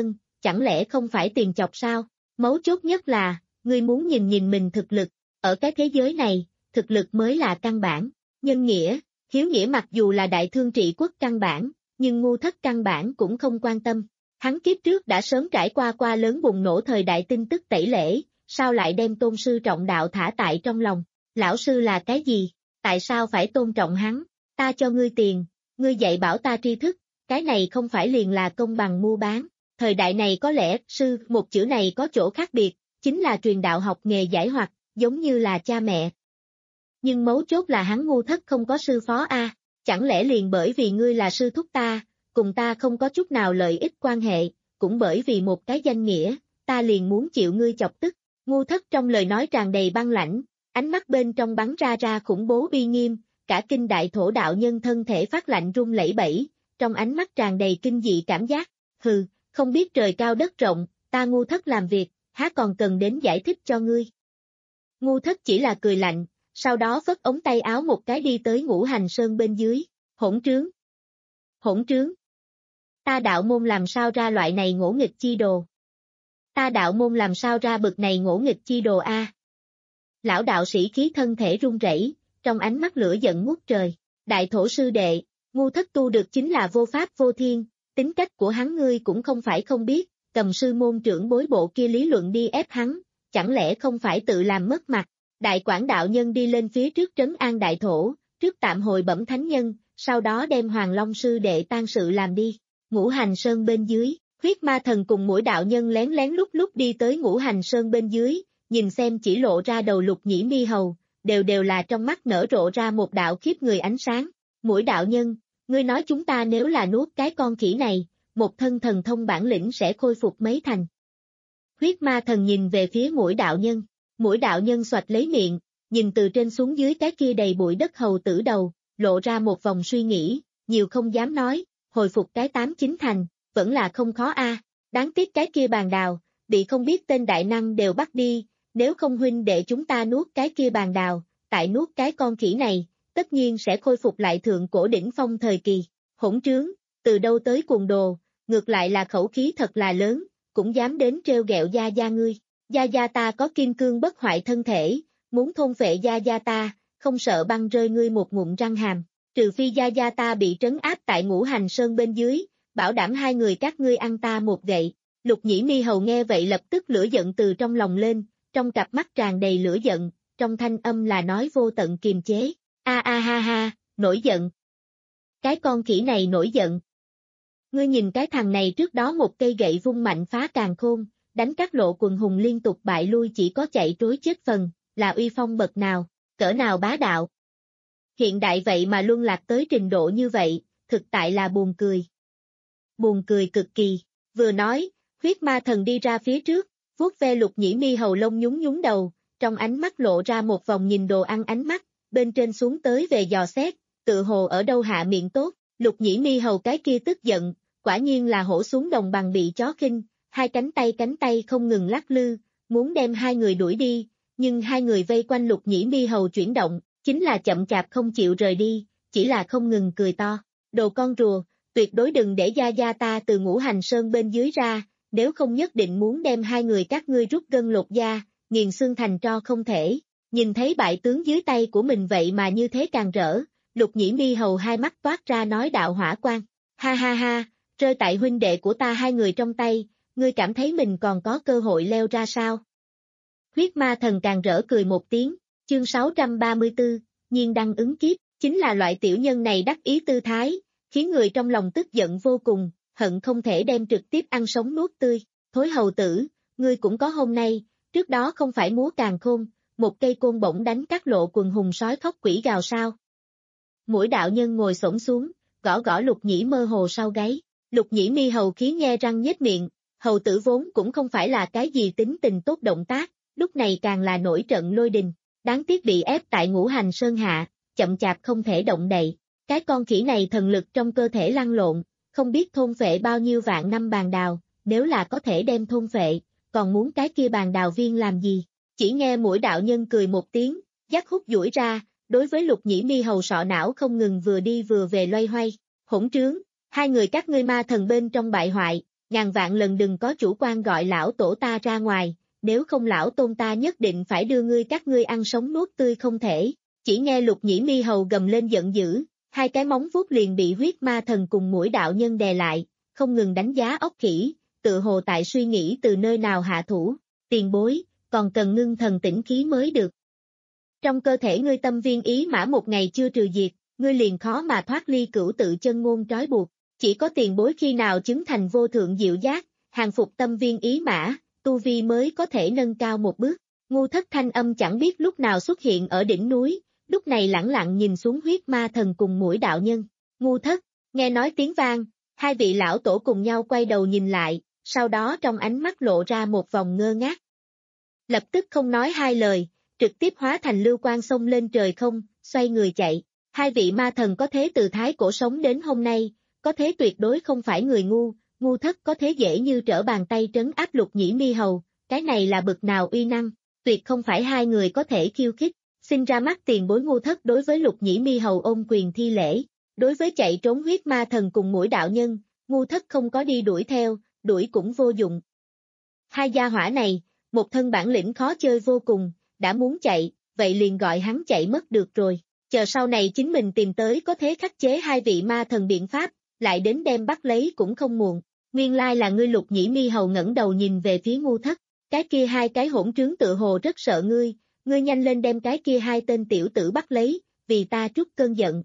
chẳng lẽ không phải tiền chọc sao? Mấu chốt nhất là, ngươi muốn nhìn nhìn mình thực lực, ở cái thế giới này, thực lực mới là căn bản, nhân nghĩa, hiếu nghĩa mặc dù là đại thương trị quốc căn bản, nhưng ngu thất căn bản cũng không quan tâm. Hắn kiếp trước đã sớm trải qua qua lớn bùng nổ thời đại tin tức tẩy lễ, sao lại đem tôn sư trọng đạo thả tại trong lòng? Lão sư là cái gì? Tại sao phải tôn trọng hắn? Ta cho ngươi tiền, ngươi dạy bảo ta tri thức, cái này không phải liền là công bằng mua bán. Thời đại này có lẽ sư một chữ này có chỗ khác biệt, chính là truyền đạo học nghề giải hoặc, giống như là cha mẹ. Nhưng mấu chốt là hắn ngu thất không có sư phó a, à. Chẳng lẽ liền bởi vì ngươi là sư thúc ta, cùng ta không có chút nào lợi ích quan hệ, cũng bởi vì một cái danh nghĩa, ta liền muốn chịu ngươi chọc tức. Ngu thất trong lời nói tràn đầy băng lãnh, ánh mắt bên trong bắn ra ra khủng bố uy nghiêm, cả kinh đại thổ đạo nhân thân thể phát lạnh run lẩy bẩy, trong ánh mắt tràn đầy kinh dị cảm giác. Hừ, không biết trời cao đất rộng, ta ngu thất làm việc, há còn cần đến giải thích cho ngươi. Ngu thất chỉ là cười lạnh, sau đó phất ống tay áo một cái đi tới Ngũ Hành Sơn bên dưới, hỗn trướng. Hỗn trướng. Ta đạo môn làm sao ra loại này ngỗ nghịch chi đồ? Ta đạo môn làm sao ra bực này ngỗ nghịch chi đồ a? À? Lão đạo sĩ khí thân thể run rẩy, trong ánh mắt lửa giận ngút trời. Đại thổ sư đệ, ngu thất tu được chính là vô pháp vô thiên, tính cách của hắn ngươi cũng không phải không biết, cầm sư môn trưởng bối bộ kia lý luận đi ép hắn, chẳng lẽ không phải tự làm mất mặt? Đại quản đạo nhân đi lên phía trước trấn an đại thổ, trước tạm hồi bẩm thánh nhân, sau đó đem Hoàng Long sư đệ tang sự làm đi. Ngũ Hành Sơn bên dưới, huyết ma thần cùng mỗi đạo nhân lén lén lúc lúc đi tới Ngũ Hành Sơn bên dưới, nhìn xem chỉ lộ ra đầu Lục Nhĩ Mi Hầu, đều đều là trong mắt nở rộ ra một đạo khiếp người ánh sáng. Mỗi đạo nhân, ngươi nói chúng ta nếu là nuốt cái con khỉ này, một thân thần thông bản lĩnh sẽ khôi phục mấy thành. Huyết ma thần nhìn về phía mỗi đạo nhân, mỗi đạo nhân xoạch lấy miệng, nhìn từ trên xuống dưới cái kia đầy bụi đất hầu tử đầu, lộ ra một vòng suy nghĩ, nhiều không dám nói, hồi phục cái tám chín thành, vẫn là không khó a. À. Đáng tiếc cái kia bàn đào, bị không biết tên đại năng đều bắt đi, nếu không huynh đệ chúng ta nuốt cái kia bàn đào, tại nuốt cái con khỉ này, tất nhiên sẽ khôi phục lại thượng cổ đỉnh phong thời kỳ. Hỗn trướng, từ đâu tới cuồng đồ, ngược lại là khẩu khí thật là lớn, cũng dám đến trêu ghẹo gia gia ngươi. Gia gia ta có kim cương bất hoại thân thể, muốn thôn phệ gia gia ta, không sợ băng rơi ngươi một ngụm răng hàm, trừ phi gia gia ta bị trấn áp tại Ngũ Hành Sơn bên dưới, bảo đảm hai người các ngươi ăn ta một gậy. Lục Nhĩ Mi Hầu nghe vậy lập tức lửa giận từ trong lòng lên, trong cặp mắt tràn đầy lửa giận, trong thanh âm là nói vô tận kiềm chế. A a ha ha, nổi giận. Cái con khỉ này nổi giận. Ngươi nhìn cái thằng này trước đó một cây gậy vung mạnh phá càn khôn, đánh các lộ quần hùng liên tục bại lui chỉ có chạy trối chết phần, là uy phong bậc nào, cỡ nào bá đạo. Hiện đại vậy mà luân lạc tới trình độ như vậy, thực tại là buồn cười. Buồn cười cực kỳ, vừa nói, huyết ma thần đi ra phía trước, vuốt ve Lục Nhĩ Mi Hầu lông nhúng nhúng đầu, trong ánh mắt lộ ra một vòng nhìn đồ ăn ánh mắt, bên trên xuống tới về dò xét, tự hồ ở đâu hạ miệng tốt. Lục Nhĩ Mi Hầu cái kia tức giận, quả nhiên là hổ xuống đồng bằng bị chó khinh, hai cánh tay cánh tay không ngừng lắc lư, muốn đem hai người đuổi đi, nhưng hai người vây quanh Lục Nhĩ Mi Hầu chuyển động, chính là chậm chạp không chịu rời đi, chỉ là không ngừng cười to. Đồ con rùa, tuyệt đối đừng để gia gia ta từ Ngũ Hành Sơn bên dưới ra, nếu không nhất định muốn đem hai người các ngươi rút gân lột da, nghiền xương thành tro không thể. Nhìn thấy bại tướng dưới tay của mình vậy mà như thế càng rỡ, Lục Nhĩ Mi Hầu hai mắt toát ra nói đạo hỏa quang. Ha ha ha, rơi tại huynh đệ của ta hai người trong tay, ngươi cảm thấy mình còn có cơ hội leo ra sao? Huyết ma thần càng rỡ cười một tiếng, chương sáu trăm ba mươi tư, nhiên đăng ứng kiếp, chính là loại tiểu nhân này đắc ý tư thái, khiến người trong lòng tức giận vô cùng, hận không thể đem trực tiếp ăn sống nuốt tươi. Thối hầu tử, ngươi cũng có hôm nay, trước đó không phải múa càn khôn, một cây côn bổng đánh các lộ quần hùng sói khóc quỷ gào sao? Mỗi đạo nhân ngồi xổm xuống, gõ gõ Lục Nhĩ mơ hồ sau gáy. Lục Nhĩ Mi Hầu khí nhe răng nhếch miệng, hầu tử vốn cũng không phải là cái gì tính tình tốt động tác, lúc này càng là nổi trận lôi đình, đáng tiếc bị ép tại Ngũ Hành Sơn hạ, chậm chạp không thể động đậy. Cái con khỉ này thần lực trong cơ thể lăn lộn, không biết thôn phệ bao nhiêu vạn năm bàn đào, nếu là có thể đem thôn phệ, còn muốn cái kia bàn đào viên làm gì? Chỉ nghe mỗi đạo nhân cười một tiếng, dắt hút duỗi ra, đối với Lục Nhĩ Mi Hầu sọ não không ngừng vừa đi vừa về loay hoay. Hỗn trướng, hai người các ngươi ma thần bên trong bại hoại, ngàn vạn lần đừng có chủ quan gọi lão tổ ta ra ngoài, nếu không lão tôn ta nhất định phải đưa ngươi các ngươi ăn sống nuốt tươi không thể. Chỉ nghe Lục Nhĩ Mi Hầu gầm lên giận dữ, hai cái móng vuốt liền bị huyết ma thần cùng mũi đạo nhân đè lại, không ngừng đánh giá ốc khỉ, tự hồ tại suy nghĩ từ nơi nào hạ thủ. Tiền bối, còn cần ngưng thần tĩnh khí mới được. Trong cơ thể ngươi tâm viên ý mã một ngày chưa trừ diệt, ngươi liền khó mà thoát ly cửu tự chân ngôn trói buộc. Chỉ có tiền bối khi nào chứng thành vô thượng diệu giác, hàng phục tâm viên ý mã, tu vi mới có thể nâng cao một bước. Ngu Thất thanh âm chẳng biết lúc nào xuất hiện ở đỉnh núi, lúc này lẳng lặng nhìn xuống huyết ma thần cùng mũi đạo nhân. Ngu Thất, nghe nói tiếng vang, hai vị lão tổ cùng nhau quay đầu nhìn lại, sau đó trong ánh mắt lộ ra một vòng ngơ ngác. Lập tức không nói hai lời, trực tiếp hóa thành lưu quang xông lên trời không, xoay người chạy. Hai vị ma thần có thế từ thái cổ sống đến hôm nay, có thế tuyệt đối không phải người ngu, Ngu Thất có thế dễ như trở bàn tay trấn áp Lục Nhĩ Mi Hầu, cái này là bực nào uy năng, tuyệt không phải hai người có thể khiêu khích. Xin ra mắt tiền bối. Ngu Thất đối với Lục Nhĩ Mi Hầu ôm quyền thi lễ, đối với chạy trốn huyết ma thần cùng mũi đạo nhân, Ngu Thất không có đi đuổi theo, đuổi cũng vô dụng. Hai gia hỏa này, một thân bản lĩnh khó chơi vô cùng, đã muốn chạy, vậy liền gọi hắn chạy mất được rồi, chờ sau này chính mình tìm tới có thế khắc chế hai vị ma thần biện pháp, lại đến đem bắt lấy cũng không muộn. Nguyên lai là ngươi. Lục Nhĩ Mi Hầu ngẩng đầu nhìn về phía Ngu Thất, cái kia hai cái hỗn trướng tự hồ rất sợ ngươi, ngươi nhanh lên đem cái kia hai tên tiểu tử bắt lấy, vì ta trút cơn giận.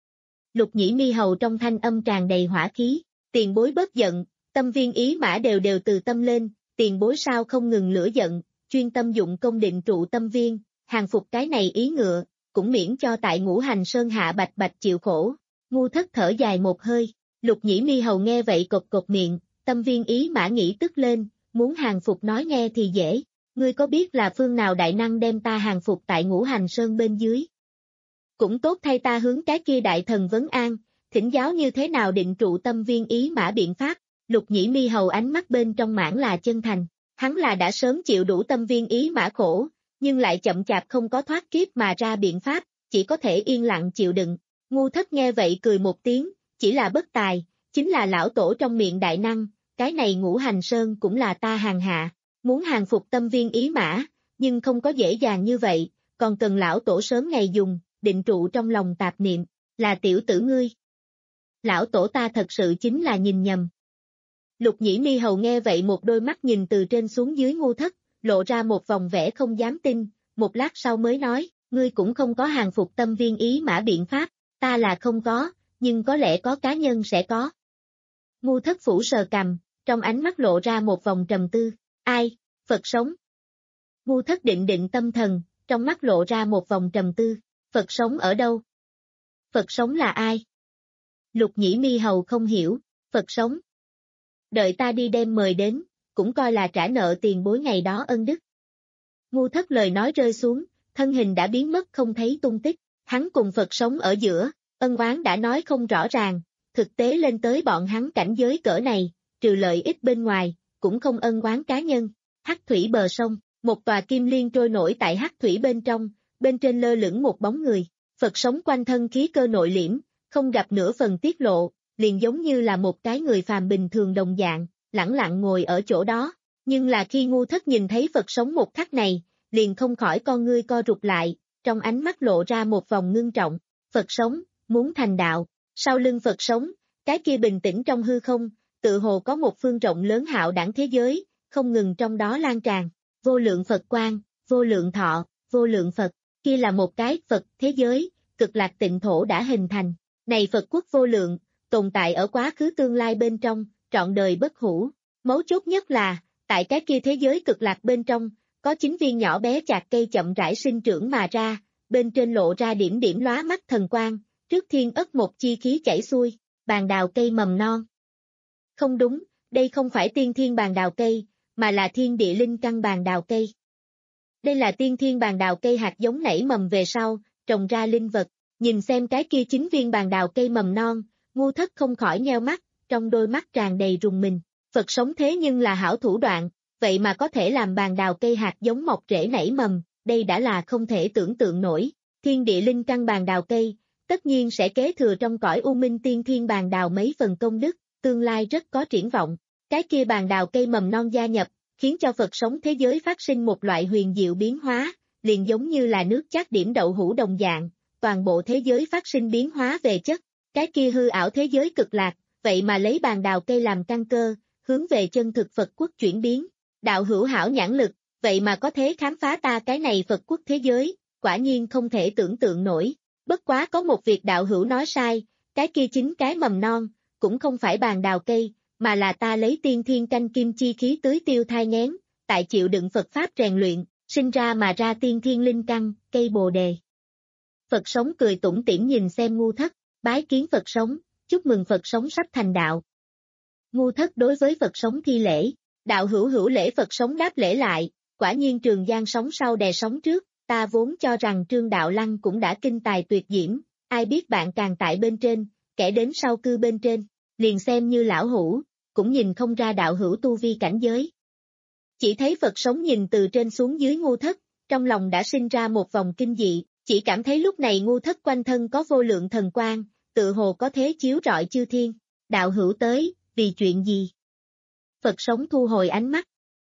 Lục Nhĩ Mi Hầu trong thanh âm tràn đầy hỏa khí, tiền bối bớt giận, tâm viên ý mã đều đều từ tâm lên, tiền bối sao không ngừng lửa giận, chuyên tâm dụng công định trụ tâm viên, hàng phục cái này ý ngựa, cũng miễn cho tại Ngũ Hành Sơn hạ bạch bạch chịu khổ. Ngu Thất thở dài một hơi, Lục Nhĩ Mi Hầu nghe vậy cột cột miệng, tâm viên ý mã nghĩ tức lên, muốn hàng phục nói nghe thì dễ, ngươi có biết là phương nào đại năng đem ta hàng phục tại Ngũ Hành Sơn bên dưới? Cũng tốt thay ta hướng cái kia đại thần vấn an, thỉnh giáo như thế nào định trụ tâm viên ý mã biện pháp. Lục Nhĩ Mi Hầu ánh mắt bên trong mãn là chân thành, hắn là đã sớm chịu đủ tâm viên ý mã khổ, nhưng lại chậm chạp không có thoát kiếp mà ra biện pháp, chỉ có thể yên lặng chịu đựng. Ngu Thất nghe vậy cười một tiếng, chỉ là bất tài, chính là lão tổ trong miệng đại năng, cái này Ngũ Hành Sơn cũng là ta hàng hạ, muốn hàng phục tâm viên ý mã, nhưng không có dễ dàng như vậy, còn cần lão tổ sớm ngày dùng, định trụ trong lòng tạp niệm, là tiểu tử ngươi. Lão tổ ta thật sự chính là nhìn nhầm. Lục Nhĩ Mi Hầu nghe vậy một đôi mắt nhìn từ trên xuống dưới Ngu Thất, lộ ra một vòng vẻ không dám tin, một lát sau mới nói, ngươi cũng không có hàng phục tâm viên ý mã biện pháp, ta là không có, nhưng có lẽ có cá nhân sẽ có. Ngu Thất phủ sờ cằm, trong ánh mắt lộ ra một vòng trầm tư, ai, Phật sống. Ngu Thất định định tâm thần, trong mắt lộ ra một vòng trầm tư, Phật sống ở đâu? Phật sống là ai? Lục Nhĩ Mi Hầu không hiểu, Phật sống. Đợi ta đi đem mời đến, cũng coi là trả nợ tiền bối ngày đó ân đức. Ngu Thất lời nói rơi xuống, thân hình đã biến mất không thấy tung tích, hắn cùng Phật sống ở giữa, ân oán đã nói không rõ ràng, thực tế lên tới bọn hắn cảnh giới cỡ này, trừ lợi ích bên ngoài, cũng không ân oán cá nhân. Hắc thủy bờ sông, một tòa kim liên trôi nổi tại hắc thủy bên trong, bên trên lơ lửng một bóng người, Phật sống quanh thân khí cơ nội liễm, không gặp nửa phần tiết lộ, liền giống như là một cái người phàm bình thường đồng dạng, lẳng lặng ngồi ở chỗ đó. Nhưng là khi Ngu Thất nhìn thấy Phật sống một khắc này, liền không khỏi con ngươi co rụt lại, trong ánh mắt lộ ra một vòng ngưng trọng. Phật sống, muốn thành đạo. Sau lưng Phật sống, cái kia bình tĩnh trong hư không, tự hồ có một phương rộng lớn hạo đẳng thế giới, không ngừng trong đó lan tràn. Vô lượng Phật quang, vô lượng thọ, vô lượng Phật, kia là một cái Phật thế giới, cực lạc tịnh thổ đã hình thành. Này Phật quốc vô lượng, tồn tại ở quá khứ tương lai bên trong, trọn đời bất hủ. Mấu chốt nhất là, tại cái kia thế giới cực lạc bên trong, có chín viên nhỏ bé chạc cây chậm rãi sinh trưởng mà ra, bên trên lộ ra điểm điểm lóa mắt thần quang, trước thiên ất một chi khí chảy xuôi, bàn đào cây mầm non. Không đúng, đây không phải tiên thiên bàn đào cây, mà là thiên địa linh căn bàn đào cây. Đây là tiên thiên bàn đào cây hạt giống nảy mầm về sau, trồng ra linh vật, nhìn xem cái kia chín viên bàn đào cây mầm non, Ngu Thất không khỏi nheo mắt, trong đôi mắt tràn đầy rùng mình. Phật sống thế nhưng là hảo thủ đoạn, vậy mà có thể làm bàn đào cây hạt giống mọc rễ nảy mầm, đây đã là không thể tưởng tượng nổi. Thiên địa linh căn bàn đào cây, tất nhiên sẽ kế thừa trong cõi u minh tiên thiên bàn đào mấy phần công đức, tương lai rất có triển vọng. cái kia bàn đào cây mầm non gia nhập, khiến cho Phật sống thế giới phát sinh một loại huyền diệu biến hóa, liền giống như là nước chát điểm đậu hũ đồng dạng, toàn bộ thế giới phát sinh biến hóa về chất, cái kia hư ảo thế giới cực lạc, vậy mà lấy bàn đào cây làm căn cơ, hướng về chân thực Phật quốc chuyển biến, đạo hữu hảo nhãn lực, vậy mà có thể khám phá ta cái này Phật quốc thế giới, quả nhiên không thể tưởng tượng nổi, bất quá có một việc đạo hữu nói sai, cái kia chính cái mầm non, cũng không phải bàn đào cây, mà là ta lấy tiên thiên canh kim chi khí tưới tiêu thai nghén, tại chịu đựng Phật Pháp rèn luyện, sinh ra mà ra tiên thiên linh căn, cây bồ đề. Phật sống cười tủm tỉm nhìn xem ngu thất, bái kiến Phật sống, chúc mừng Phật sống sắp thành đạo. Ngu thất đối với Phật sống thi lễ, đạo hữu hữu lễ Phật sống đáp lễ lại, quả nhiên trường giang sóng sau đè sóng trước, ta vốn cho rằng Trương Đạo Lăng cũng đã kinh tài tuyệt diễm, ai biết bạn càng tại bên trên, kẻ đến sau cư bên trên, liền xem như lão hữu, cũng nhìn không ra đạo hữu tu vi cảnh giới. Chỉ thấy Phật sống nhìn từ trên xuống dưới ngu thất, trong lòng đã sinh ra một vòng kinh dị, chỉ cảm thấy lúc này ngu thất quanh thân có vô lượng thần quang, tự hồ có thế chiếu rọi chư thiên, đạo hữu tới, vì chuyện gì? Phật sống thu hồi ánh mắt.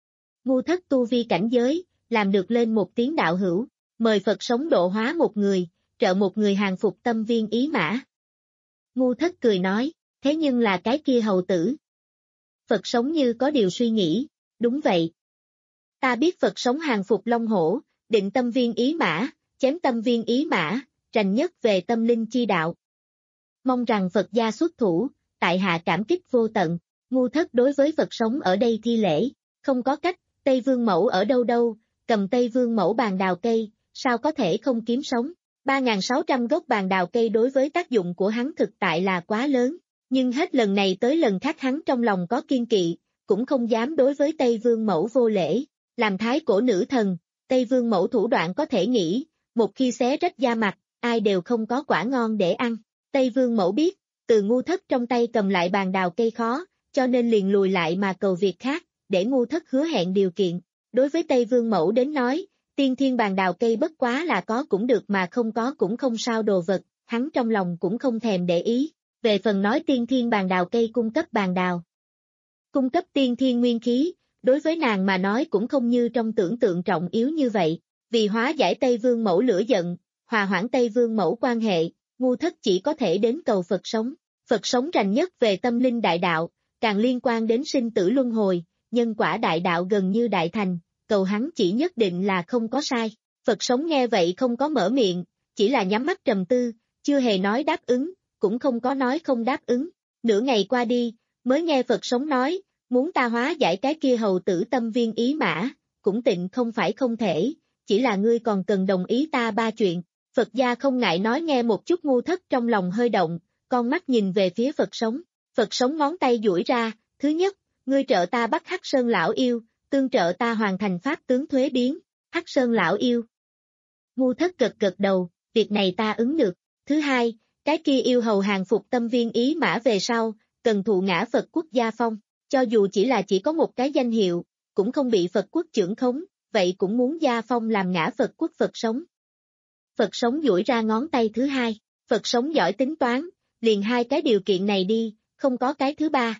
Ngu thất tu vi cảnh giới, làm được lên một tiếng đạo hữu, mời Phật sống độ hóa một người, trợ một người hàng phục tâm viên ý mã. Ngu thất cười nói, thế nhưng là cái kia hầu tử. Phật sống như có điều suy nghĩ, đúng vậy. Ta biết Phật sống hàng phục long hổ, định tâm viên ý mã, chém tâm viên ý mã, rành nhất về tâm linh chi đạo. Mong rằng Phật gia xuất thủ, tại hạ cảm kích vô tận, ngu thất đối với Phật sống ở đây thi lễ, không có cách, Tây Vương Mẫu ở đâu đâu, cầm Tây Vương Mẫu bàn đào cây, sao có thể không kiếm sống. ba nghìn sáu trăm gốc bàn đào cây đối với tác dụng của hắn thực tại là quá lớn, nhưng hết lần này tới lần khác hắn trong lòng có kiên kỵ, cũng không dám đối với Tây Vương Mẫu vô lễ, làm thái cổ nữ thần, Tây Vương Mẫu thủ đoạn có thể nghĩ, một khi xé rách da mặt, ai đều không có quả ngon để ăn. Tây Vương Mẫu biết, từ ngu thất trong tay cầm lại bàn đào cây khó, cho nên liền lùi lại mà cầu việc khác, để ngu thất hứa hẹn điều kiện. Đối với Tây Vương Mẫu đến nói, tiên thiên bàn đào cây bất quá là có cũng được mà không có cũng không sao đồ vật, hắn trong lòng cũng không thèm để ý. Về phần nói tiên thiên bàn đào cây cung cấp bàn đào, cung cấp tiên thiên nguyên khí, đối với nàng mà nói cũng không như trong tưởng tượng trọng yếu như vậy. Vì hóa giải Tây Vương Mẫu lửa giận, hòa hoãn Tây Vương Mẫu quan hệ, ngu thất chỉ có thể đến cầu Phật sống. Phật sống rành nhất về tâm linh đại đạo, càng liên quan đến sinh tử luân hồi, nhân quả đại đạo gần như đại thành, cầu hắn chỉ nhất định là không có sai. Phật sống nghe vậy không có mở miệng, chỉ là nhắm mắt trầm tư, chưa hề nói đáp ứng, cũng không có nói không đáp ứng. Nửa ngày qua đi, mới nghe Phật sống nói, muốn ta hóa giải cái kia hầu tử tâm viên ý mã, cũng tịnh không phải không thể, chỉ là ngươi còn cần đồng ý ta ba chuyện. Phật gia không ngại nói nghe một chút, ngu thất trong lòng hơi động, con mắt nhìn về phía Phật sống. Phật sống ngón tay duỗi ra, thứ nhất, ngươi trợ ta bắt Hắc Sơn lão yêu, tương trợ ta hoàn thành pháp tướng thuế biến. Hắc Sơn lão yêu. Ngu thất gật gật đầu, việc này ta ứng được. Thứ hai, cái kia yêu hầu hàng phục tâm viên ý mã về sau, cần thụ ngã Phật quốc gia phong, cho dù chỉ là chỉ có một cái danh hiệu, cũng không bị Phật quốc chưởng khống, vậy cũng muốn gia phong làm ngã Phật quốc Phật sống. Phật sống duỗi ra ngón tay thứ hai, Phật sống giỏi tính toán, liền hai cái điều kiện này đi, không có cái thứ ba.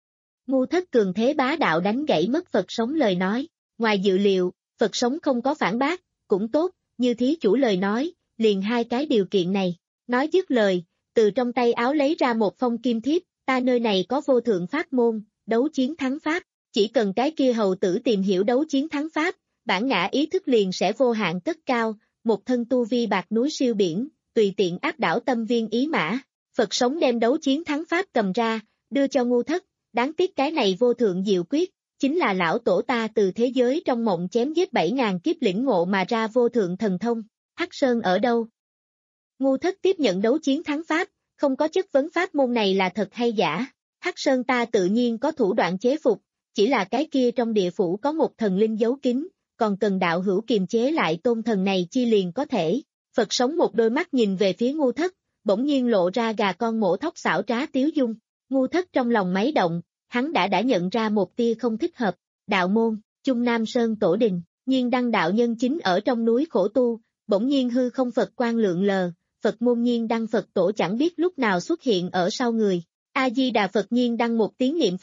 Ngu thất cường thế bá đạo đánh gãy mất Phật sống lời nói, ngoài dự liệu, Phật sống không có phản bác, cũng tốt, như thí chủ lời nói, liền hai cái điều kiện này. Nói dứt lời, từ trong tay áo lấy ra một phong kim thiếp, ta nơi này có vô thượng pháp môn, đấu chiến thắng pháp, chỉ cần cái kia hầu tử tìm hiểu đấu chiến thắng pháp, bản ngã ý thức liền sẽ vô hạn cất cao, một thân tu vi bạc núi siêu biển, tùy tiện áp đảo tâm viên ý mã. Phật sống đem đấu chiến thắng pháp cầm ra, đưa cho ngu thất, đáng tiếc cái này vô thượng diệu quyết, chính là lão tổ ta từ thế giới trong mộng chém giết bảy ngàn kiếp lĩnh ngộ mà ra vô thượng thần thông. Hắc Sơn ở đâu? Ngu thất tiếp nhận đấu chiến thắng pháp, không có chất vấn pháp môn này là thật hay giả. Hắc Sơn ta tự nhiên có thủ đoạn chế phục, chỉ là cái kia trong địa phủ có một thần linh giấu kín, còn cần đạo hữu kiềm chế lại tôn thần này chi liền có thể. Phật sống một đôi mắt nhìn về phía ngu thất, bỗng nhiên lộ ra gà con mổ thóc xảo trá tiếu dung. Ngu thất trong lòng máy động, hắn đã đã nhận ra một tia không thích hợp. Đạo môn, Trung Nam Sơn Tổ Đình, Nhiên Đăng đạo nhân chính ở trong núi khổ tu, bỗng nhiên hư không Phật quang lượng lờ, Phật môn Nhiên Đăng Phật Tổ chẳng biết lúc nào xuất hiện ở sau người. A Di Đà Phật. Nhiên Đăng một tiếng niệm Phật,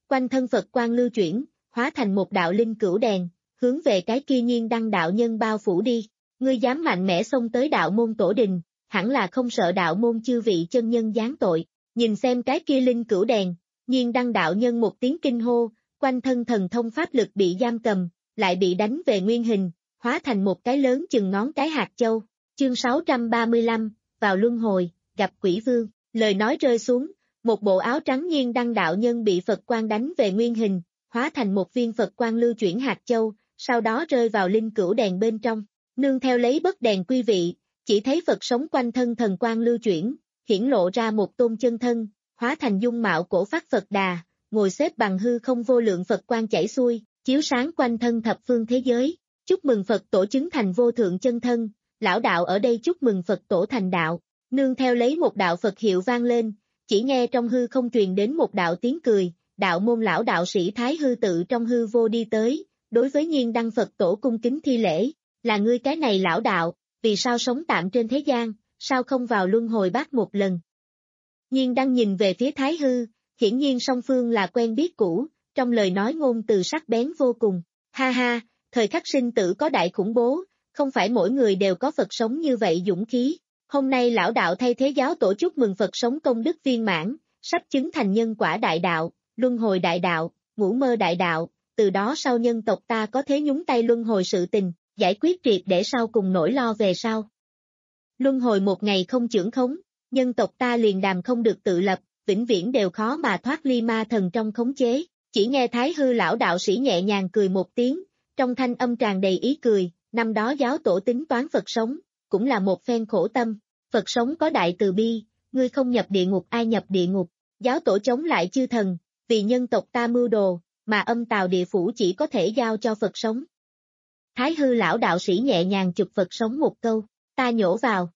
quanh thân Phật quang lưu chuyển, hóa thành một đạo linh cửu đèn, hướng về cái kia Nhiên Đăng đạo nhân bao phủ đi. Ngươi dám mạnh mẽ xông tới đạo môn tổ đình, hẳn là không sợ đạo môn chư vị chân nhân giáng tội. Nhìn xem cái kia linh cửu đèn, Nhiên Đăng đạo nhân một tiếng kinh hô, quanh thân thần thông pháp lực bị giam cầm, lại bị đánh về nguyên hình, hóa thành một cái lớn chừng ngón cái hạt châu. Chương sáu trăm ba mươi lăm, vào luân hồi, gặp quỷ vương. Lời nói rơi xuống, một bộ áo trắng Nhiên Đăng đạo nhân bị Phật quang đánh về nguyên hình, hóa thành một viên Phật quang lưu chuyển hạt châu, sau đó rơi vào linh cửu đèn bên trong. Nương theo lấy bất đèn quy vị, chỉ thấy Phật sống quanh thân thần quang lưu chuyển, hiển lộ ra một tôn chân thân, hóa thành dung mạo cổ phát Phật Đà, ngồi xếp bằng hư không vô lượng Phật quang chảy xuôi, chiếu sáng quanh thân thập phương thế giới. Chúc mừng Phật tổ chứng thành vô thượng chân thân, lão đạo ở đây chúc mừng Phật tổ thành đạo. Nương theo lấy một đạo Phật hiệu vang lên, chỉ nghe trong hư không truyền đến một đạo tiếng cười, đạo môn lão đạo sĩ Thái Hư tự trong hư vô đi tới, đối với Nhiên Đăng Phật tổ cung kính thi lễ, là ngươi cái này lão đạo, vì sao sống tạm trên thế gian, sao không vào luân hồi bát một lần. Nhiên Đăng nhìn về phía Thái Hư, hiển nhiên song phương là quen biết cũ, trong lời nói ngôn từ sắc bén vô cùng, ha ha, thời khắc sinh tử có đại khủng bố, không phải mỗi người đều có Phật sống như vậy dũng khí. Hôm nay lão đạo thay thế giáo tổ chúc mừng Phật sống công đức viên mãn, sắp chứng thành nhân quả đại đạo, luân hồi đại đạo, ngũ mơ đại đạo, từ đó sau nhân tộc ta có thế nhúng tay luân hồi sự tình, giải quyết triệt để sau cùng nỗi lo về sau. Luân hồi một ngày không chưởng khống, nhân tộc ta liền đàm không được tự lập, vĩnh viễn đều khó mà thoát ly ma thần trong khống chế. Chỉ nghe Thái Hư lão đạo sĩ nhẹ nhàng cười một tiếng, trong thanh âm tràn đầy ý cười, năm đó giáo tổ tính toán Phật sống, cũng là một phen khổ tâm. Phật sống có đại từ bi, ngươi không nhập địa ngục ai nhập địa ngục, giáo tổ chống lại chư thần, vì nhân tộc ta mưu đồ, mà âm tào địa phủ chỉ có thể giao cho Phật sống. Thái Hư lão đạo sĩ nhẹ nhàng chụp Phật sống một câu, ta nhổ vào.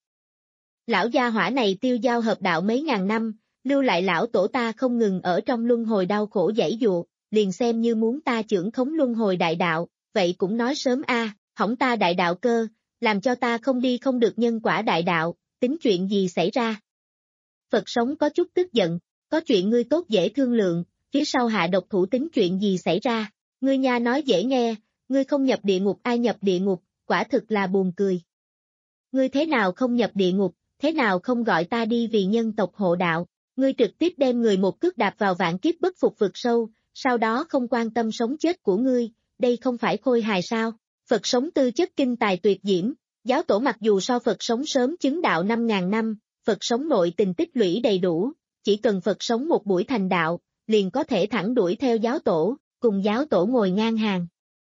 Lão gia hỏa này tiêu giao hợp đạo mấy ngàn năm, lưu lại lão tổ ta không ngừng ở trong luân hồi đau khổ dãy dụa, liền xem như muốn ta chưởng khống luân hồi đại đạo, vậy cũng nói sớm a, à, hỏng ta đại đạo cơ, làm cho ta không đi không được nhân quả đại đạo, tính chuyện gì xảy ra. Phật sống có chút tức giận, có chuyện ngươi tốt dễ thương lượng, phía sau hạ độc thủ tính chuyện gì xảy ra, ngươi nha nói dễ nghe, ngươi không nhập địa ngục ai nhập địa ngục, quả thực là buồn cười. Ngươi thế nào không nhập địa ngục, thế nào không gọi ta đi vì nhân tộc hộ đạo, ngươi trực tiếp đem người một cước đạp vào vạn kiếp bất phục vực sâu, sau đó không quan tâm sống chết của ngươi, đây không phải khôi hài sao, Phật sống tư chất kinh tài tuyệt diễm, giáo tổ mặc dù so Phật sống sớm chứng đạo năm ngàn năm, Phật sống nội tình tích lũy đầy đủ, chỉ cần Phật sống một buổi thành đạo, liền có thể thẳng đuổi theo giáo tổ, cùng giáo tổ ngồi ngang hàng.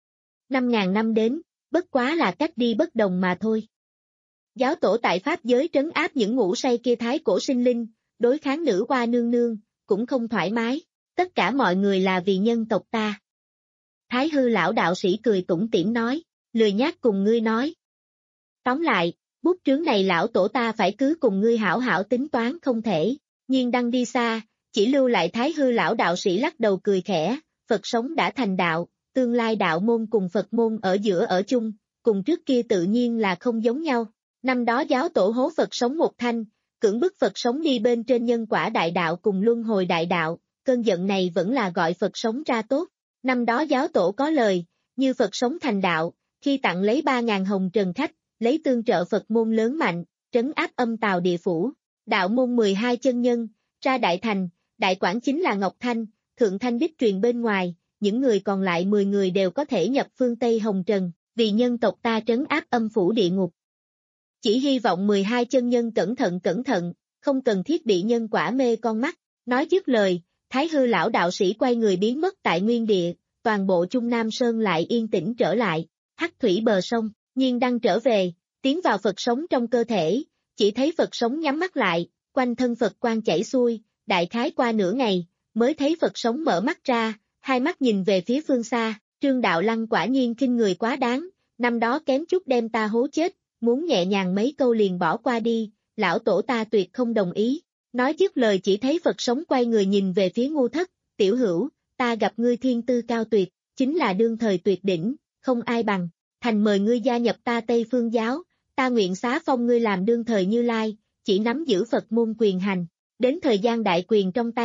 Năm ngàn năm đến, bất quá là cách đi bất đồng mà thôi. Giáo tổ tại Pháp giới trấn áp những ngủ say kia thái cổ sinh linh, đối kháng nữ hoa nương nương, cũng không thoải mái, tất cả mọi người là vì nhân tộc ta. Thái Hư lão đạo sĩ cười tủm tỉm nói, lười nhác cùng ngươi nói. Tóm lại, bút trướng này lão tổ ta phải cứ cùng ngươi hảo hảo tính toán không thể, Nhiên Đăng đi xa, chỉ lưu lại Thái Hư lão đạo sĩ lắc đầu cười khẽ, Phật sống đã thành đạo, tương lai đạo môn cùng Phật môn ở giữa ở chung, cùng trước kia tự nhiên là không giống nhau. Năm đó giáo tổ hố Phật sống một thanh, cưỡng bức Phật sống đi bên trên nhân quả đại đạo cùng luân hồi đại đạo, cơn giận này vẫn là gọi Phật sống ra tốt. Năm đó giáo tổ có lời, như Phật sống thành đạo, khi tặng lấy ba ngàn hồng trần khách, lấy tương trợ Phật môn lớn mạnh, trấn áp âm tào địa phủ, đạo môn mười hai chân nhân, ra đại thành, đại quản chính là Ngọc Thanh, Thượng Thanh đích truyền bên ngoài, những người còn lại mười người đều có thể nhập phương Tây Hồng Trần, vì nhân tộc ta trấn áp âm phủ địa ngục. Chỉ hy vọng mười hai chân nhân cẩn thận cẩn thận, không cần thiết bị nhân quả mê con mắt, nói dứt lời, Thái Hư lão đạo sĩ quay người biến mất tại nguyên địa, toàn bộ Trung Nam Sơn lại yên tĩnh trở lại, hắc thủy bờ sông, Nhiên Đăng trở về, tiến vào Phật sống trong cơ thể, chỉ thấy Phật sống nhắm mắt lại, quanh thân Phật quang chảy xuôi, đại khái qua nửa ngày, mới thấy Phật sống mở mắt ra, hai mắt nhìn về phía phương xa, Trương Đạo Lăng quả nhiên kinh người quá đáng, năm đó kém chút đem ta hố chết, muốn nhẹ nhàng mấy câu liền bỏ qua đi, lão tổ ta tuyệt không đồng ý. Nói dứt lời chỉ thấy Phật sống quay người nhìn về phía Ngu Thất, tiểu hữu, ta gặp ngươi thiên tư cao tuyệt, chính là đương thời tuyệt đỉnh, không ai bằng, thành mời ngươi gia nhập ta Tây Phương giáo, ta nguyện xá phong ngươi làm đương thời Như Lai, chỉ nắm giữ Phật môn quyền hành, đến thời gian đại quyền trong tay,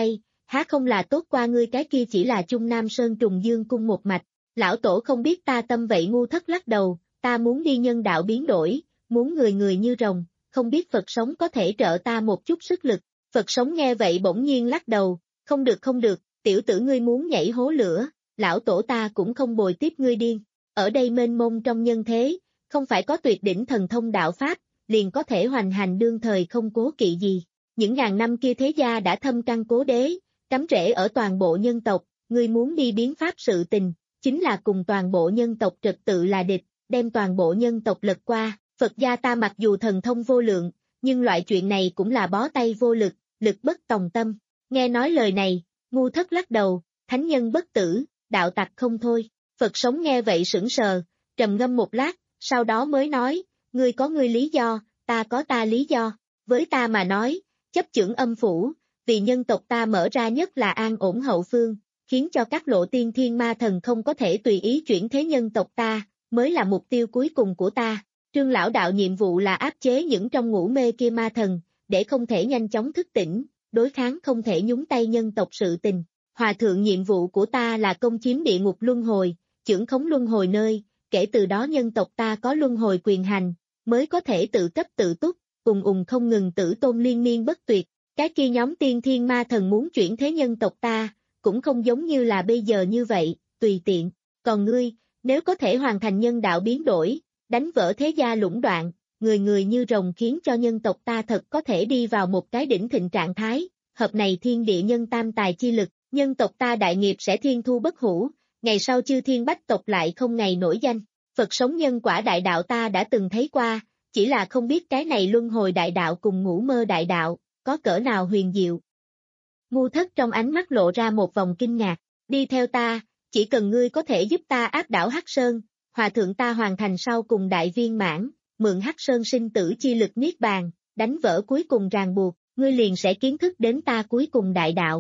há không là tốt qua ngươi, cái kia chỉ là Trung Nam Sơn Trùng Dương cung một mạch. Lão tổ không biết ta tâm vậy. Ngu Thất lắc đầu, ta muốn đi nhân đạo biến đổi, muốn người người như rồng, không biết Phật sống có thể trợ ta một chút sức lực. Phật sống nghe vậy bỗng nhiên lắc đầu, không được không được, tiểu tử ngươi muốn nhảy hố lửa, lão tổ ta cũng không bồi tiếp ngươi điên. Ở đây mênh mông trong nhân thế, không phải có tuyệt đỉnh thần thông đạo pháp, liền có thể hoành hành đương thời không cố kỵ gì. Những ngàn năm kia thế gia đã thâm căn cố đế, cắm rễ ở toàn bộ nhân tộc, ngươi muốn đi biến pháp sự tình, chính là cùng toàn bộ nhân tộc trật tự là địch, đem toàn bộ nhân tộc lật qua. Phật gia ta mặc dù thần thông vô lượng, nhưng loại chuyện này cũng là bó tay vô lực, lực bất tòng tâm. Nghe nói lời này, Ngu Thất lắc đầu, thánh nhân bất tử, đạo tặc không thôi. Phật sống nghe vậy sững sờ, trầm ngâm một lát, sau đó mới nói, ngươi có ngươi lý do, ta có ta lý do. Với ta mà nói, chấp chưởng âm phủ, vì nhân tộc ta mở ra nhất là an ổn hậu phương, khiến cho các lộ tiên thiên ma thần không có thể tùy ý chuyển thế nhân tộc ta, mới là mục tiêu cuối cùng của ta. Trương lão đạo nhiệm vụ là áp chế những trong ngủ mê kia ma thần, để không thể nhanh chóng thức tỉnh, đối kháng không thể nhúng tay nhân tộc sự tình. Hòa thượng nhiệm vụ của ta là công chiếm địa ngục luân hồi, chưởng khống luân hồi nơi, kể từ đó nhân tộc ta có luân hồi quyền hành, mới có thể tự cấp tự túc, ùng ùng không ngừng tử tôn liên miên bất tuyệt. Cái kia nhóm tiên thiên ma thần muốn chuyển thế nhân tộc ta, cũng không giống như là bây giờ như vậy, tùy tiện. Còn ngươi, nếu có thể hoàn thành nhân đạo biến đổi, đánh vỡ thế gia lũng đoạn, người người như rồng, khiến cho nhân tộc ta thật có thể đi vào một cái đỉnh thịnh trạng thái, hợp này thiên địa nhân tam tài chi lực, nhân tộc ta đại nghiệp sẽ thiên thu bất hủ, ngày sau chư thiên bách tộc lại không ngày nổi danh. Phật sống nhân quả đại đạo ta đã từng thấy qua, chỉ là không biết cái này luân hồi đại đạo cùng ngủ mơ đại đạo, có cỡ nào huyền diệu. Ngu Thất trong ánh mắt lộ ra một vòng kinh ngạc, đi theo ta, chỉ cần ngươi có thể giúp ta áp đảo Hắc Sơn, hòa thượng ta hoàn thành sau cùng đại viên mãn, mượn Hắc Sơn sinh tử chi lực niết bàn, đánh vỡ cuối cùng ràng buộc, ngươi liền sẽ kiến thức đến ta cuối cùng đại đạo.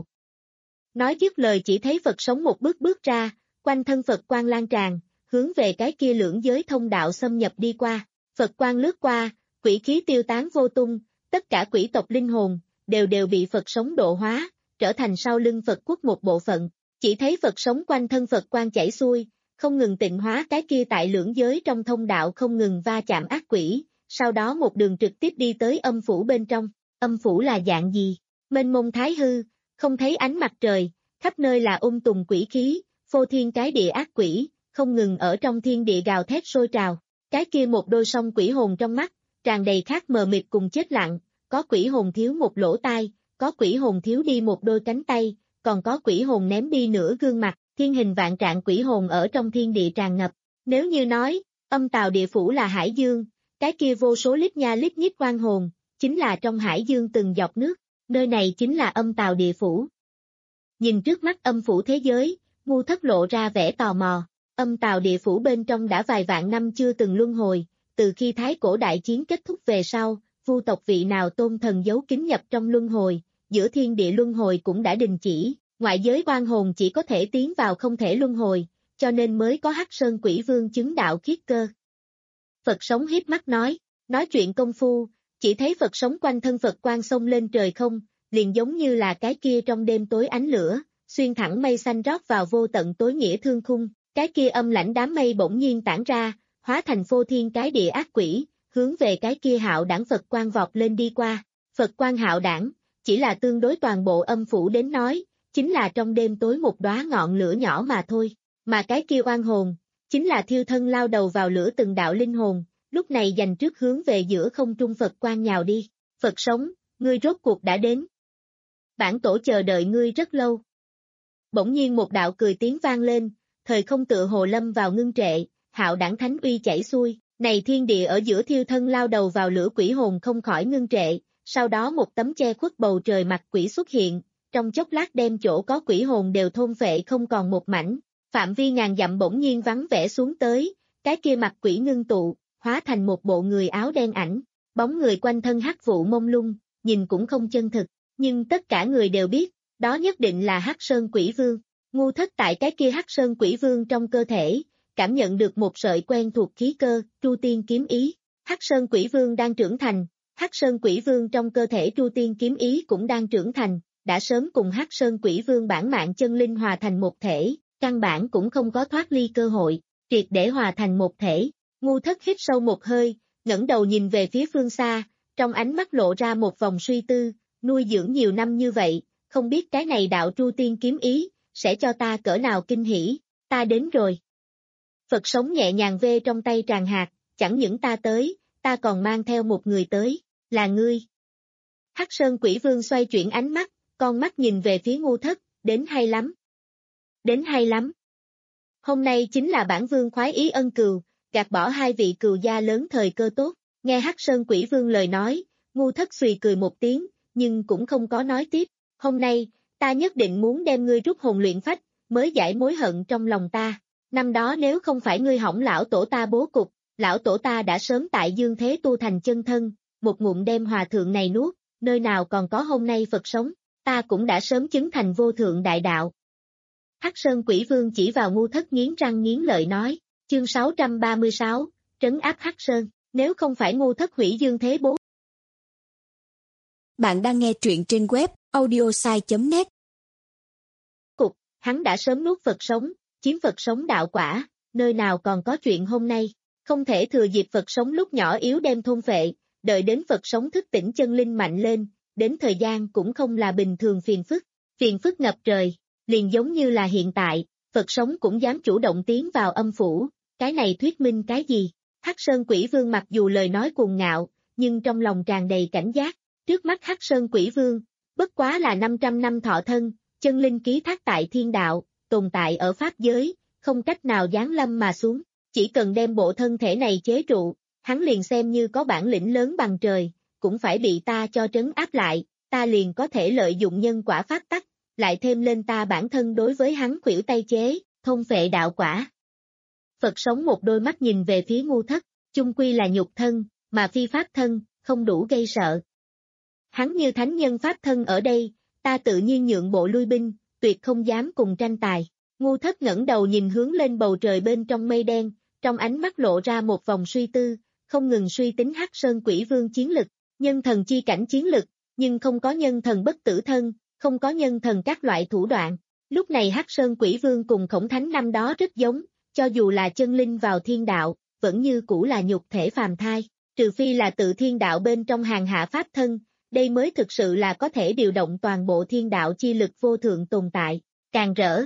Nói dứt lời chỉ thấy Phật sống một bước bước ra, quanh thân Phật quang lan tràn, hướng về cái kia lưỡng giới thông đạo xâm nhập đi qua. Phật quang lướt qua, quỷ khí tiêu tán vô tung, tất cả quỷ tộc linh hồn đều đều bị Phật sống độ hóa, trở thành sau lưng Phật quốc một bộ phận. Chỉ thấy Phật sống quanh thân Phật quang chảy xuôi, không ngừng tịnh hóa cái kia tại lưỡng giới trong thông đạo không ngừng va chạm ác quỷ, sau đó một đường trực tiếp đi tới âm phủ bên trong. Âm phủ là dạng gì? Mênh mông thái hư, không thấy ánh mặt trời, khắp nơi là ung tùng quỷ khí, phô thiên cái địa ác quỷ, không ngừng ở trong thiên địa gào thét sôi trào. Cái kia một đôi song quỷ hồn trong mắt, tràn đầy khát mờ mịt cùng chết lặng, có quỷ hồn thiếu một lỗ tai, có quỷ hồn thiếu đi một đôi cánh tay, còn có quỷ hồn ném đi nửa gương mặt, thiên hình vạn trạng quỷ hồn ở trong thiên địa tràn ngập. Nếu như nói, âm tào địa phủ là hải dương, cái kia vô số lít nha lít nhít oan hồn, chính là trong hải dương từng giọt nước, nơi này chính là âm tào địa phủ. Nhìn trước mắt âm phủ thế giới, Ngu Thất lộ ra vẻ tò mò. Âm tào địa phủ bên trong đã vài vạn năm chưa từng luân hồi, từ khi thái cổ đại chiến kết thúc về sau, vu tộc vị nào tôn thần giấu kín nhập trong luân hồi, giữa thiên địa luân hồi cũng đã đình chỉ, ngoại giới oan hồn chỉ có thể tiến vào không thể luân hồi, cho nên mới có Hắc Sơn Quỷ Vương chứng đạo khiết cơ. Phật sống híp mắt nói, nói chuyện công phu, chỉ thấy Phật sống quanh thân Phật quang xông lên trời không, liền giống như là cái kia trong đêm tối ánh lửa, xuyên thẳng mây xanh rót vào vô tận tối nghĩa thương khung. Cái kia âm lãnh đám mây bỗng nhiên tản ra, hóa thành phô thiên cái địa ác quỷ, hướng về cái kia hạo đảng Phật quang vọt lên đi qua. Phật quang hạo đảng, chỉ là tương đối toàn bộ âm phủ đến nói, chính là trong đêm tối một đóa ngọn lửa nhỏ mà thôi. Mà cái kia oan hồn, chính là thiêu thân lao đầu vào lửa từng đạo linh hồn, lúc này dành trước hướng về giữa không trung Phật quang nhào đi. Phật sống, ngươi rốt cuộc đã đến. Bản tổ chờ đợi ngươi rất lâu. Bỗng nhiên một đạo cười tiếng vang lên. Thời không tựa hồ lâm vào ngưng trệ, hạo đảng thánh uy chảy xuôi, này thiên địa ở giữa thiêu thân lao đầu vào lửa quỷ hồn không khỏi ngưng trệ, sau đó một tấm che khuất bầu trời mặt quỷ xuất hiện, trong chốc lát đem chỗ có quỷ hồn đều thôn phệ không còn một mảnh, phạm vi ngàn dặm bỗng nhiên vắng vẻ xuống tới, cái kia mặt quỷ ngưng tụ, hóa thành một bộ người áo đen ảnh, bóng người quanh thân hắc vụ mông lung, nhìn cũng không chân thực, nhưng tất cả người đều biết, đó nhất định là Hắc Sơn Quỷ Vương. Ngu Thất tại cái kia Hắc Sơn Quỷ Vương trong cơ thể, cảm nhận được một sợi quen thuộc khí cơ, Tru Tiên kiếm ý. Hắc Sơn Quỷ Vương đang trưởng thành, Hắc Sơn Quỷ Vương trong cơ thể Tru Tiên kiếm ý cũng đang trưởng thành, đã sớm cùng Hắc Sơn Quỷ Vương bản mạng chân linh hòa thành một thể, căn bản cũng không có thoát ly cơ hội, triệt để hòa thành một thể. Ngu Thất hít sâu một hơi, ngẩng đầu nhìn về phía phương xa, trong ánh mắt lộ ra một vòng suy tư, nuôi dưỡng nhiều năm như vậy, không biết cái này đạo Tru Tiên kiếm ý, sẽ cho ta cỡ nào kinh hỉ, ta đến rồi. Phật sống nhẹ nhàng vê trong tay tràng hạt, chẳng những ta tới, ta còn mang theo một người tới, là ngươi. Hắc Sơn Quỷ Vương xoay chuyển ánh mắt, con mắt nhìn về phía Ngu Thất, đến hay lắm. Đến hay lắm. Hôm nay chính là bản vương khoái ý ân cừu, gạt bỏ hai vị cừu gia lớn thời cơ tốt, nghe Hắc Sơn Quỷ Vương lời nói, Ngu Thất xùy cười một tiếng, nhưng cũng không có nói tiếp, hôm nay, ta nhất định muốn đem ngươi rút hồn luyện phách, mới giải mối hận trong lòng ta, năm đó nếu không phải ngươi hỏng lão tổ ta bố cục, lão tổ ta đã sớm tại dương thế tu thành chân thân, một ngụm đem hòa thượng này nuốt, nơi nào còn có hôm nay Phật sống, ta cũng đã sớm chứng thành vô thượng đại đạo. Hắc Sơn Quỷ Vương chỉ vào Ngu Thất nghiến răng nghiến lợi nói, chương sáu trăm ba mươi sáu, trấn áp Hắc Sơn, nếu không phải Ngu Thất hủy dương thế bố. Bạn đang nghe truyện trên web audiosai chấm net. Cục, hắn đã sớm nuốt Phật sống, chiếm Phật sống đạo quả, nơi nào còn có chuyện hôm nay, không thể thừa dịp Phật sống lúc nhỏ yếu đem thôn phệ, đợi đến Phật sống thức tỉnh chân linh mạnh lên, đến thời gian cũng không là bình thường phiền phức, phiền phức ngập trời, liền giống như là hiện tại, Phật sống cũng dám chủ động tiến vào âm phủ, cái này thuyết minh cái gì? Hắc Sơn Quỷ Vương mặc dù lời nói cuồng ngạo, nhưng trong lòng tràn đầy cảnh giác, trước mắt Hắc Sơn Quỷ Vương, bất quá là năm trăm năm thọ thân, chân linh ký thác tại thiên đạo, tồn tại ở pháp giới, không cách nào giáng lâm mà xuống, chỉ cần đem bộ thân thể này chế trụ, hắn liền xem như có bản lĩnh lớn bằng trời, cũng phải bị ta cho trấn áp lại, ta liền có thể lợi dụng nhân quả pháp tắc, lại thêm lên ta bản thân đối với hắn khuỷu tay chế, thôn phệ đạo quả. Phật sống một đôi mắt nhìn về phía Ngu Thất, chung quy là nhục thân, mà phi pháp thân, không đủ gây sợ. Hắn như thánh nhân pháp thân ở đây, ta tự nhiên nhượng bộ lui binh, tuyệt không dám cùng tranh tài. Ngu Thất ngẩng đầu nhìn hướng lên bầu trời bên trong mây đen, trong ánh mắt lộ ra một vòng suy tư, không ngừng suy tính Hắc Sơn Quỷ Vương chiến lực, nhân thần chi cảnh chiến lực, nhưng không có nhân thần bất tử thân, không có nhân thần các loại thủ đoạn. Lúc này Hắc Sơn Quỷ Vương cùng Khổng Thánh năm đó rất giống, cho dù là chân linh vào thiên đạo, vẫn như cũ là nhục thể phàm thai, trừ phi là tự thiên đạo bên trong hàng hạ pháp thân, đây mới thực sự là có thể điều động toàn bộ thiên đạo chi lực vô thượng tồn tại, càng rỡ.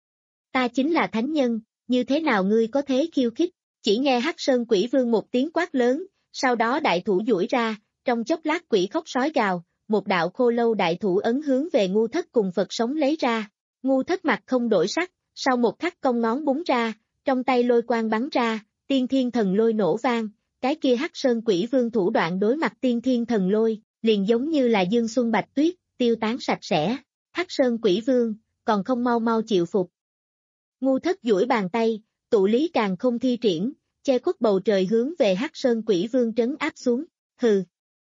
Ta chính là thánh nhân, như thế nào ngươi có thế khiêu khích, chỉ nghe Hắc Sơn Quỷ Vương một tiếng quát lớn, sau đó đại thủ duỗi ra, trong chốc lát quỷ khóc sói gào, một đạo khô lâu đại thủ ấn hướng về Ngu Thất cùng Phật sống lấy ra, Ngu Thất mặt không đổi sắc, sau một khắc cong ngón búng ra, trong tay lôi quang bắn ra, tiên thiên thần lôi nổ vang, cái kia Hắc Sơn Quỷ Vương thủ đoạn đối mặt tiên thiên thần lôi, liền giống như là dương xuân bạch tuyết, tiêu tán sạch sẽ, Hắc Sơn Quỷ Vương, còn không mau mau chịu phục. Ngu Thất duỗi bàn tay, tụ lý càng không thi triển, che khuất bầu trời hướng về Hắc Sơn Quỷ Vương trấn áp xuống, hừ.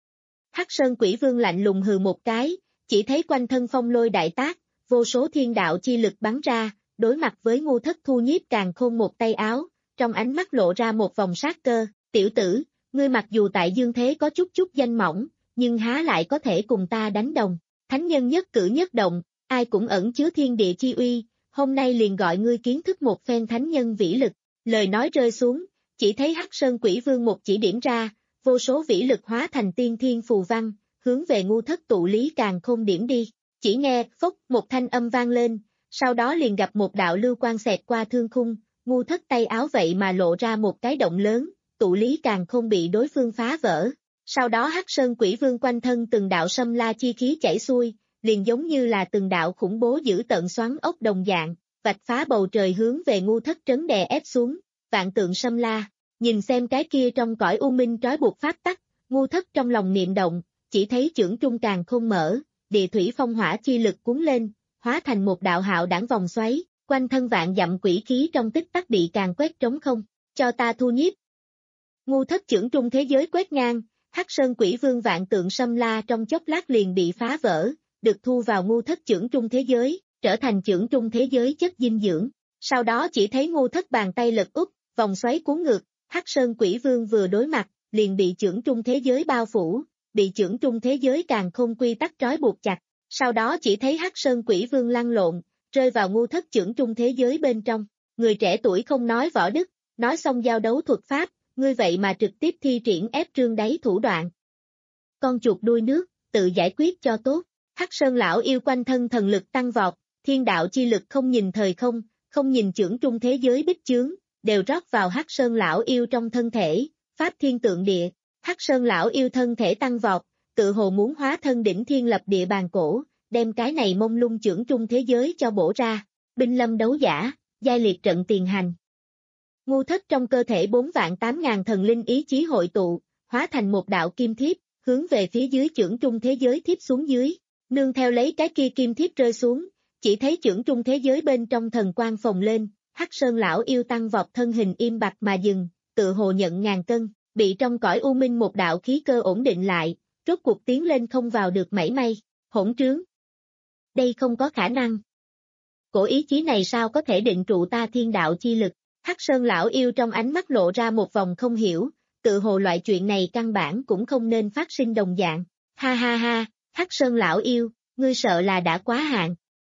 Hắc Sơn Quỷ Vương lạnh lùng hừ một cái, chỉ thấy quanh thân phong lôi đại tác, vô số thiên đạo chi lực bắn ra, đối mặt với Ngu Thất thu nhiếp càng khôn một tay áo, trong ánh mắt lộ ra một vòng sát cơ, tiểu tử, ngươi mặc dù tại dương thế có chút chút danh mỏng, nhưng há lại có thể cùng ta đánh đồng, thánh nhân nhất cử nhất động, ai cũng ẩn chứa thiên địa chi uy, hôm nay liền gọi ngươi kiến thức một phen thánh nhân vĩ lực, lời nói rơi xuống, chỉ thấy Hắc Sơn Quỷ Vương một chỉ điểm ra, vô số vĩ lực hóa thành tiên thiên phù văn, hướng về Ngu Thất tụ lý càng khôn điểm đi, chỉ nghe, phốc, một thanh âm vang lên, sau đó liền gặp một đạo lưu quang xẹt qua thương khung, Ngu Thất tay áo vậy mà lộ ra một cái động lớn, tụ lý càng khôn bị đối phương phá vỡ. Sau đó Hắc Sơn Quỷ Vương quanh thân từng đạo xâm la chi khí chảy xuôi, liền giống như là từng đạo khủng bố giữ tận xoắn ốc đồng dạng, vạch phá bầu trời hướng về Ngu Thất trấn đè ép xuống, vạn tượng xâm la, nhìn xem cái kia trong cõi u minh trói buộc pháp tắc, Ngu Thất trong lòng niệm động, chỉ thấy chưởng trung càng khôn mở, địa thủy phong hỏa chi lực cuốn lên, hóa thành một đạo hạo đảng vòng xoáy, quanh thân vạn dặm quỷ khí trong tích tắc bị càng quét trống không, cho ta thu nhiếp. Ngu Thất chưởng trung thế giới quét ngang, Hắc Sơn Quỷ Vương vạn tượng xâm la trong chốc lát liền bị phá vỡ, được thu vào Ngu Thất chưởng trung thế giới, trở thành chưởng trung thế giới chất dinh dưỡng. Sau đó chỉ thấy Ngu Thất bàn tay lật úp, vòng xoáy cuốn ngược, Hắc Sơn Quỷ Vương vừa đối mặt, liền bị chưởng trung thế giới bao phủ, bị chưởng trung thế giới càng không quy tắc trói buộc chặt, Sau đó chỉ thấy Hắc Sơn Quỷ Vương lăn lộn, rơi vào ngu thất chưởng trung thế giới bên trong. Người trẻ tuổi không nói võ đức, nói xong giao đấu thuật pháp, ngươi vậy mà trực tiếp thi triển ép trương đáy thủ đoạn. Con chuột đuôi nước, tự giải quyết cho tốt. Hắc Sơn lão yêu quanh thân thần lực tăng vọt, thiên đạo chi lực không nhìn thời không, không nhìn chưởng trung thế giới bích chướng, đều rót vào Hắc Sơn lão yêu trong thân thể, pháp thiên tượng địa. Hắc Sơn lão yêu thân thể tăng vọt, tự hồ muốn hóa thân đỉnh thiên lập địa bàn cổ, đem cái này mông lung chưởng trung thế giới cho bổ ra. Binh lâm đấu giả, giai liệt trận tiền hành. Ngu thất trong cơ thể bốn vạn tám ngàn thần linh ý chí hội tụ, hóa thành một đạo kim thiếp, hướng về phía dưới chưởng trung thế giới thiếp xuống dưới. Nương theo lấy cái kia kim thiếp rơi xuống, chỉ thấy chưởng trung thế giới bên trong thần quang phồng lên, Hắc Sơn lão yêu tăng vọt thân hình im bặt mà dừng, tự hồ nhận ngàn cân, bị trong cõi u minh một đạo khí cơ ổn định lại, rốt cuộc tiến lên không vào được mảy may. Hỗn trướng. Đây không có khả năng. Cổ ý chí này sao có thể định trụ ta thiên đạo chi lực? Hắc Sơn lão yêu trong ánh mắt lộ ra một vòng không hiểu, tự hồ loại chuyện này căn bản cũng không nên phát sinh đồng dạng. Ha ha ha, Hắc Sơn lão yêu, ngươi sợ là đã quá hạn.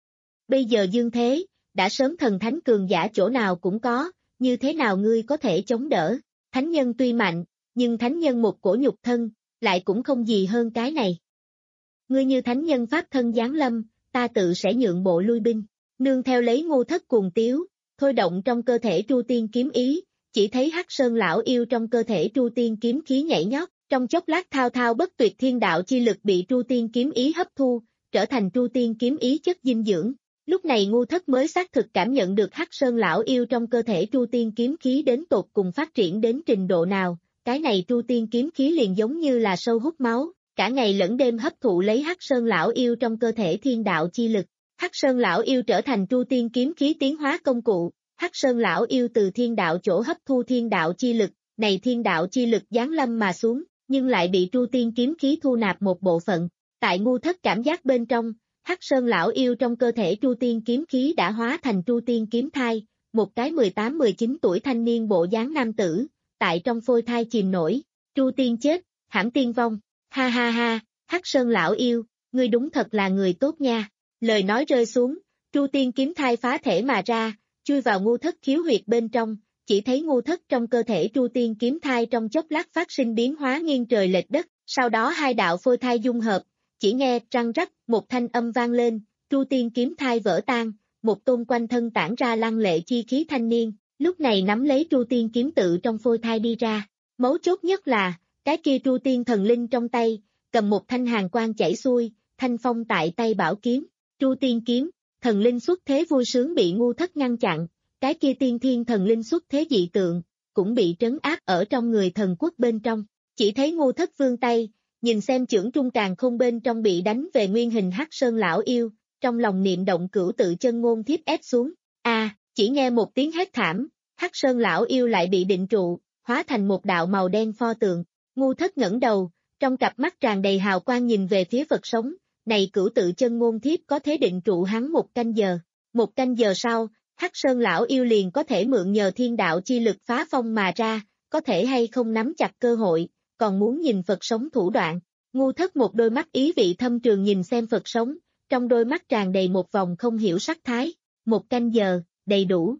Bây giờ dương thế, đã sớm thần thánh cường giả chỗ nào cũng có, như thế nào ngươi có thể chống đỡ? Thánh nhân tuy mạnh, nhưng thánh nhân một cổ nhục thân, lại cũng không gì hơn cái này. Ngươi như thánh nhân pháp thân giáng lâm, ta tự sẽ nhượng bộ lui binh. Nương theo lấy ngu thất cuồng tiếu, thôi động trong cơ thể Tru Tiên kiếm ý, chỉ thấy Hắc Sơn lão yêu trong cơ thể Tru Tiên kiếm khí nhảy nhót, trong chốc lát thao thao bất tuyệt thiên đạo chi lực bị Tru Tiên kiếm ý hấp thu, trở thành Tru Tiên kiếm ý chất dinh dưỡng. Lúc này ngu thất mới xác thực cảm nhận được Hắc Sơn lão yêu trong cơ thể Tru Tiên kiếm khí đến tột cùng phát triển đến trình độ nào, cái này Tru Tiên kiếm khí liền giống như là sâu hút máu, cả ngày lẫn đêm hấp thụ lấy Hắc Sơn lão yêu trong cơ thể thiên đạo chi lực. Hắc Sơn lão yêu trở thành Tru Tiên kiếm khí tiến hóa công cụ, Hắc Sơn lão yêu từ thiên đạo chỗ hấp thu thiên đạo chi lực, này thiên đạo chi lực giáng lâm mà xuống, nhưng lại bị Tru Tiên kiếm khí thu nạp một bộ phận. Tại ngu thất cảm giác bên trong, Hắc Sơn lão yêu trong cơ thể Tru Tiên kiếm khí đã hóa thành Tru Tiên kiếm thai, một cái mười tám mười chín tuổi thanh niên bộ dáng nam tử, tại trong phôi thai chìm nổi, Tru Tiên chết, hãm tiên vong. Ha ha ha, Hắc Sơn lão yêu, ngươi đúng thật là người tốt nha. Lời nói rơi xuống, Tru Tiên kiếm thai phá thể mà ra, chui vào ngu thất khiếu huyệt bên trong, chỉ thấy ngu thất trong cơ thể Tru Tiên kiếm thai trong chốc lát phát sinh biến hóa nghiêng trời lệch đất, sau đó hai đạo phôi thai dung hợp, chỉ nghe răng rắc, một thanh âm vang lên, Tru Tiên kiếm thai vỡ tan, một tôn quanh thân tản ra lăng lệ chi khí thanh niên, lúc này nắm lấy Tru Tiên kiếm tự trong phôi thai đi ra. Mấu chốt nhất là, cái kia Tru Tiên thần linh trong tay, cầm một thanh hàn quang chảy xuôi, thanh phong tại tay bảo kiếm. Tru Tiên kiếm, thần linh xuất thế vui sướng bị ngu thất ngăn chặn, cái kia tiên thiên thần linh xuất thế dị tượng, cũng bị trấn áp ở trong người thần quốc bên trong. Chỉ thấy ngu thất vươn tay, nhìn xem chưởng trung càn khôn bên trong bị đánh về nguyên hình Hắc Sơn lão yêu, trong lòng niệm động cửu tự chân ngôn thiếp ép xuống. A, à, chỉ nghe một tiếng hét thảm, Hắc Sơn lão yêu lại bị định trụ, hóa thành một đạo màu đen pho tượng. Ngu thất ngẩng đầu, trong cặp mắt tràn đầy hào quang nhìn về phía vật sống. Này cửu tự chân ngôn thiếp có thể định trụ hắn một canh giờ. Một canh giờ sau, Hắc Sơn lão yêu liền có thể mượn nhờ thiên đạo chi lực phá phong mà ra, có thể hay không nắm chặt cơ hội, còn muốn nhìn Phật sống thủ đoạn. Ngu thất một đôi mắt ý vị thâm trường nhìn xem Phật sống, trong đôi mắt tràn đầy một vòng không hiểu sắc thái. Một canh giờ, đầy đủ.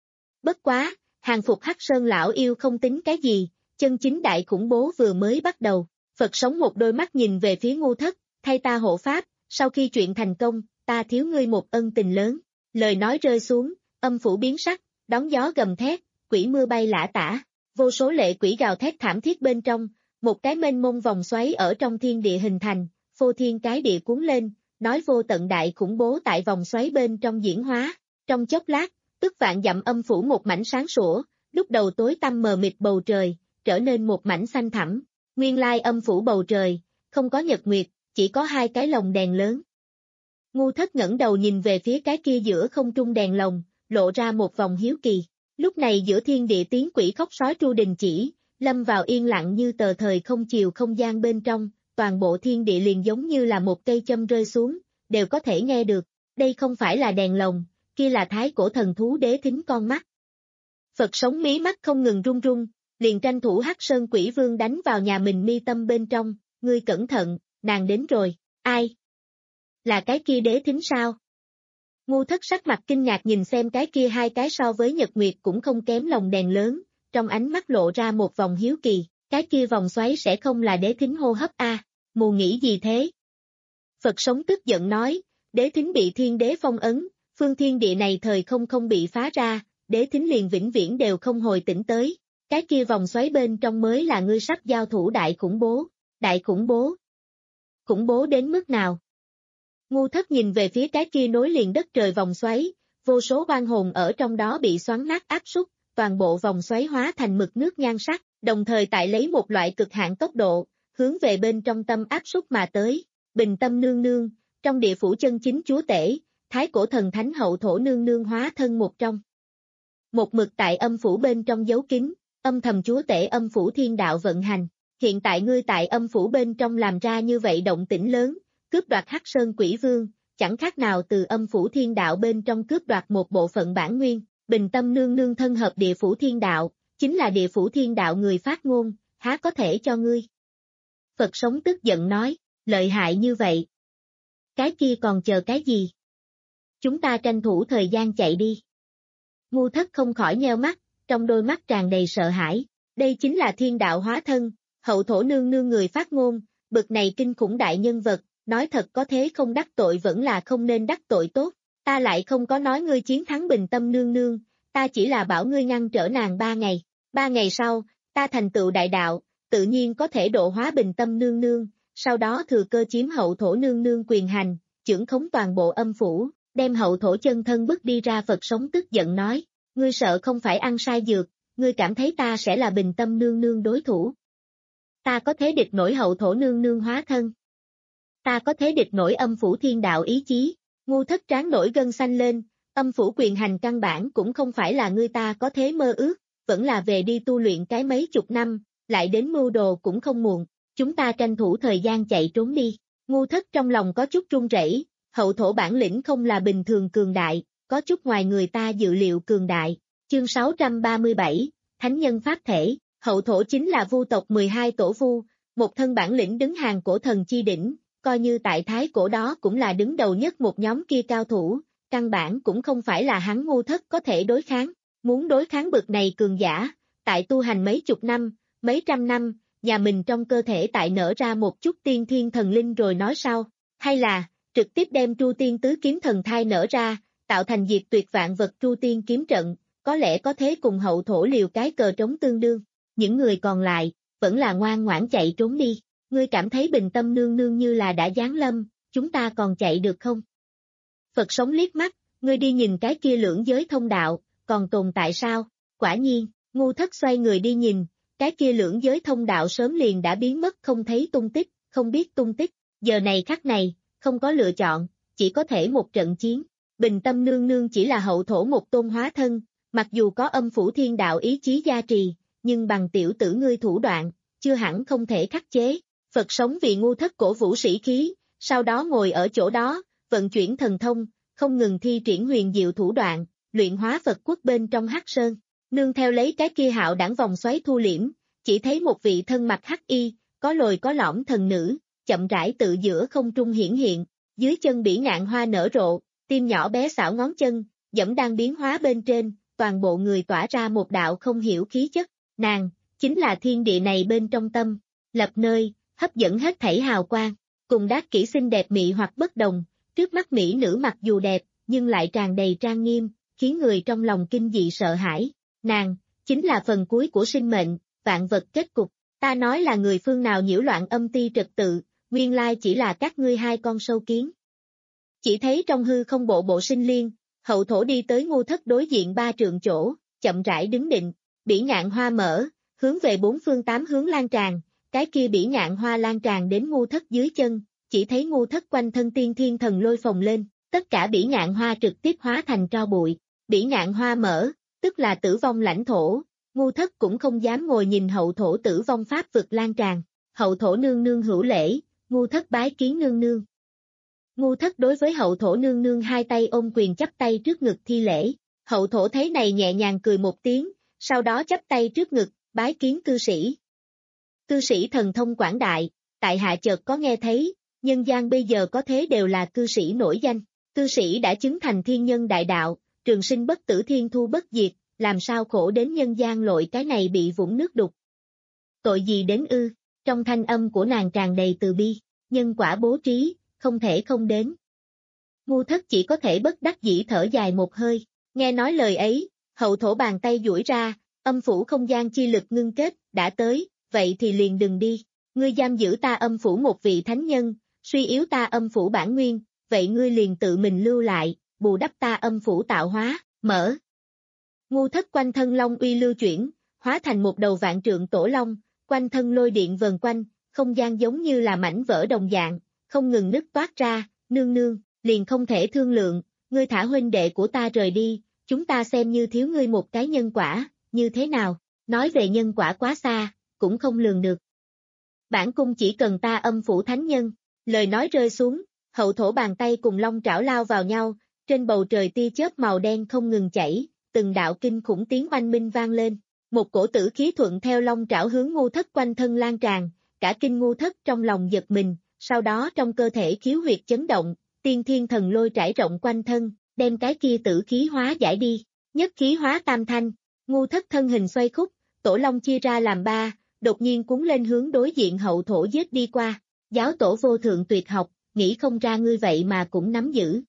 Bất quá, hàng phục Hắc Sơn lão yêu không tính cái gì, chân chính đại khủng bố vừa mới bắt đầu. Phật sống một đôi mắt nhìn về phía ngu thất, thay ta hộ pháp, sau khi chuyện thành công, ta thiếu ngươi một ân tình lớn. Lời nói rơi xuống, âm phủ biến sắc, đón gió gầm thét, quỷ mưa bay lả tả, vô số lệ quỷ gào thét thảm thiết bên trong, một cái mênh mông vòng xoáy ở trong thiên địa hình thành, phô thiên cái địa cuốn lên, nói vô tận đại khủng bố tại vòng xoáy bên trong diễn hóa. Trong chốc lát, tức vạn dặm âm phủ một mảnh sáng sủa, lúc đầu tối tăm mờ mịt bầu trời, trở nên một mảnh xanh thẳm. Nguyên lai âm phủ bầu trời, không có nhật nguyệt, chỉ có hai cái lồng đèn lớn. Ngu thất ngẩng đầu nhìn về phía cái kia giữa không trung đèn lồng, lộ ra một vòng hiếu kỳ. Lúc này giữa thiên địa tiếng quỷ khóc sói tru đình chỉ, lâm vào yên lặng như tờ thời không chiều không gian bên trong, toàn bộ thiên địa liền giống như là một cây châm rơi xuống, đều có thể nghe được. Đây không phải là đèn lồng, kia là thái cổ thần thú đế thính con mắt. Phật sống mí mắt không ngừng run run, liền tranh thủ Hắc Sơn Quỷ Vương đánh vào nhà mình mi tâm bên trong, ngươi cẩn thận, nàng đến rồi. Ai? Là cái kia đế thính sao? Ngu Thất sắc mặt kinh ngạc nhìn xem cái kia hai cái so với nhật nguyệt cũng không kém lồng đèn lớn, trong ánh mắt lộ ra một vòng hiếu kỳ, cái kia vòng xoáy sẽ không là đế thính hô hấp a, à, mù nghĩ gì thế? Phật sống tức giận nói, đế thính bị thiên đế phong ấn, phương thiên địa này thời không không bị phá ra, đế thính liền vĩnh viễn đều không hồi tỉnh tới, cái kia vòng xoáy bên trong mới là ngươi sắp giao thủ đại khủng bố, đại khủng bố. Khủng bố đến mức nào? Ngu Thất nhìn về phía cái kia nối liền đất trời vòng xoáy, vô số oan hồn ở trong đó bị xoắn nát áp súc, toàn bộ vòng xoáy hóa thành mực nước nhan sắc, đồng thời tại lấy một loại cực hạn tốc độ, hướng về bên trong tâm áp súc mà tới. Bình Tâm nương nương, trong địa phủ chân chính chúa tể, thái cổ thần thánh hậu thổ nương nương hóa thân một trong. Một mực tại âm phủ bên trong dấu kín, âm thầm chúa tể âm phủ thiên đạo vận hành. Hiện tại ngươi tại âm phủ bên trong làm ra như vậy động tĩnh lớn, cướp đoạt Hắc Sơn Quỷ Vương, chẳng khác nào từ âm phủ thiên đạo bên trong cướp đoạt một bộ phận bản nguyên. Bình Tâm nương nương thân hợp địa phủ thiên đạo, chính là địa phủ thiên đạo người phát ngôn, há có thể cho ngươi. Phật sống tức giận nói, lợi hại như vậy. Cái kia còn chờ cái gì? Chúng ta tranh thủ thời gian chạy đi. Ngu Thất không khỏi nheo mắt, trong đôi mắt tràn đầy sợ hãi. Đây chính là thiên đạo hóa thân, hậu thổ nương nương người phát ngôn, bực này kinh khủng đại nhân vật, nói thật có thế không đắc tội vẫn là không nên đắc tội tốt. Ta lại không có nói ngươi chiến thắng Bình Tâm nương nương, ta chỉ là bảo ngươi ngăn trở nàng ba ngày. Ba ngày sau, ta thành tựu đại đạo, tự nhiên có thể độ hóa Bình Tâm nương nương, sau đó thừa cơ chiếm hậu thổ nương nương quyền hành, chưởng khống toàn bộ âm phủ, đem hậu thổ chân thân bước đi ra. Phật sống tức giận nói, ngươi sợ không phải ăn sai dược, ngươi cảm thấy ta sẽ là Bình Tâm nương nương đối thủ. Ta có thế địch nổi hậu thổ nương nương hóa thân. Ta có thế địch nổi âm phủ thiên đạo ý chí. Ngu Thất trán nổi gân xanh lên, âm phủ quyền hành căn bản cũng không phải là ngươi ta có thế mơ ước, vẫn là về đi tu luyện cái mấy chục năm, lại đến mưu đồ cũng không muộn, chúng ta tranh thủ thời gian chạy trốn đi. Ngu Thất trong lòng có chút run rẩy, hậu thổ bản lĩnh không là bình thường cường đại, có chút ngoài người ta dự liệu cường đại. Chương sáu trăm ba mươi bảy, Thánh nhân pháp thể, hậu thổ chính là vu tộc mười hai tổ vu, một thân bản lĩnh đứng hàng cổ thần chi đỉnh, coi như tại thái cổ đó cũng là đứng đầu nhất một nhóm kia cao thủ, căn bản cũng không phải là hắn Ngu Thất có thể đối kháng, muốn đối kháng bực này cường giả, tại tu hành mấy chục năm, mấy trăm năm, nhà mình trong cơ thể tại nở ra một chút tiên thiên thần linh rồi nói sao, hay là, trực tiếp đem Tru Tiên Tứ Kiếm Thần Thai nở ra, tạo thành diệt tuyệt vạn vật Tru Tiên Kiếm Trận, có lẽ có thế cùng hậu thổ liều cái cờ trống tương đương, những người còn lại, vẫn là ngoan ngoãn chạy trốn đi. Ngươi cảm thấy Bình Tâm nương nương như là đã giáng lâm, chúng ta còn chạy được không? Phật sống liếc mắt, ngươi đi nhìn cái kia lưỡng giới thông đạo, còn tồn tại sao? Quả nhiên, Ngu Thất xoay người đi nhìn, cái kia lưỡng giới thông đạo sớm liền đã biến mất không thấy tung tích, không biết tung tích, giờ này khắc này, không có lựa chọn, chỉ có thể một trận chiến. Bình Tâm nương nương chỉ là hậu thổ một tôn hóa thân, mặc dù có âm phủ thiên đạo ý chí gia trì, nhưng bằng tiểu tử ngươi thủ đoạn, chưa hẳn không thể khắc chế. Phật sống vì Ngu Thất cổ vũ sĩ khí, sau đó ngồi ở chỗ đó, vận chuyển thần thông, không ngừng thi triển huyền diệu thủ đoạn, luyện hóa Phật quốc bên trong Hắc Sơn. Nương theo lấy cái kia hạo đảng vòng xoáy thu liễm, chỉ thấy một vị thân mặc hắc y, có lồi có lõm thần nữ, chậm rãi tự giữa không trung hiển hiện, dưới chân bỉ ngạn hoa nở rộ, tim nhỏ bé xảo ngón chân, dẫm đang biến hóa bên trên, toàn bộ người tỏa ra một đạo không hiểu khí chất, nàng, chính là thiên địa này bên trong tâm, lập nơi, hấp dẫn hết thảy hào quang, cùng đát kỹ xinh đẹp mị hoặc bất đồng, trước mắt mỹ nữ mặc dù đẹp, nhưng lại tràn đầy trang nghiêm, khiến người trong lòng kinh dị sợ hãi, nàng, chính là phần cuối của sinh mệnh, vạn vật kết cục, ta nói là người phương nào nhiễu loạn âm ti trật tự, nguyên lai chỉ là các ngươi hai con sâu kiến. Chỉ thấy trong hư không bộ bộ sinh liên, hậu thổ đi tới Ngu Thất đối diện ba trượng chỗ, chậm rãi đứng định, bỉ ngạn hoa mở, hướng về bốn phương tám hướng lan tràn, cái kia bỉ ngạn hoa lan tràn đến Ngu Thất dưới chân, chỉ thấy Ngu Thất quanh thân tiên thiên thần lôi phồng lên, tất cả bỉ ngạn hoa trực tiếp hóa thành tro bụi, bỉ ngạn hoa mở, tức là tử vong lãnh thổ, Ngu Thất cũng không dám ngồi nhìn hậu thổ tử vong pháp vực lan tràn, hậu thổ nương nương hữu lễ, Ngu Thất bái kiến nương nương. Ngu Thất đối với hậu thổ nương nương hai tay ôm quyền chắp tay trước ngực thi lễ, hậu thổ thấy này nhẹ nhàng cười một tiếng, sau đó chắp tay trước ngực, bái kiến cư sĩ. Cư sĩ thần thông quảng đại, tại hạ chợt có nghe thấy, nhân gian bây giờ có thế đều là cư sĩ nổi danh, cư sĩ đã chứng thành thiên nhân đại đạo, trường sinh bất tử thiên thu bất diệt, làm sao khổ đến nhân gian lội cái này bị vũng nước đục. Tội gì đến ư, trong thanh âm của nàng tràn đầy từ bi, nhân quả bố trí, không thể không đến. Ngu Thất chỉ có thể bất đắc dĩ thở dài một hơi, nghe nói lời ấy, hậu thổ bàn tay duỗi ra, âm phủ không gian chi lực ngưng kết, đã tới, vậy thì liền đừng đi, ngươi giam giữ ta âm phủ một vị thánh nhân, suy yếu ta âm phủ bản nguyên, vậy ngươi liền tự mình lưu lại, bù đắp ta âm phủ tạo hóa, mở. Ngu Thất quanh thân long uy lưu chuyển, hóa thành một đầu vạn trượng tổ long, quanh thân lôi điện vần quanh, không gian giống như là mảnh vỡ đồng dạng, không ngừng nứt toát ra, nương nương, liền không thể thương lượng, ngươi thả huynh đệ của ta rời đi, chúng ta xem như thiếu ngươi một cái nhân quả, như thế nào, nói về nhân quả quá xa, cũng không lường được. Bản cung chỉ cần ta âm phủ thánh nhân, lời nói rơi xuống, hậu thổ bàn tay cùng long trảo lao vào nhau, trên bầu trời tia chớp màu đen không ngừng chảy, từng đạo kinh khủng tiếng oanh minh vang lên, một cổ tử khí thuận theo long trảo hướng Ngu Thất quanh thân lan tràn, cả kinh Ngu Thất trong lòng giật mình, sau đó trong cơ thể khiếu huyệt chấn động, tiên thiên thần lôi trải rộng quanh thân, đem cái kia tử khí hóa giải đi, nhất khí hóa tam thanh, Ngu Thất thân hình xoay khúc, tổ long chia ra làm ba, đột nhiên cuốn lên hướng đối diện hậu thổ giết đi qua, giáo tổ vô thượng tuyệt học, nghĩ không ra ngươi vậy mà cũng nắm giữ.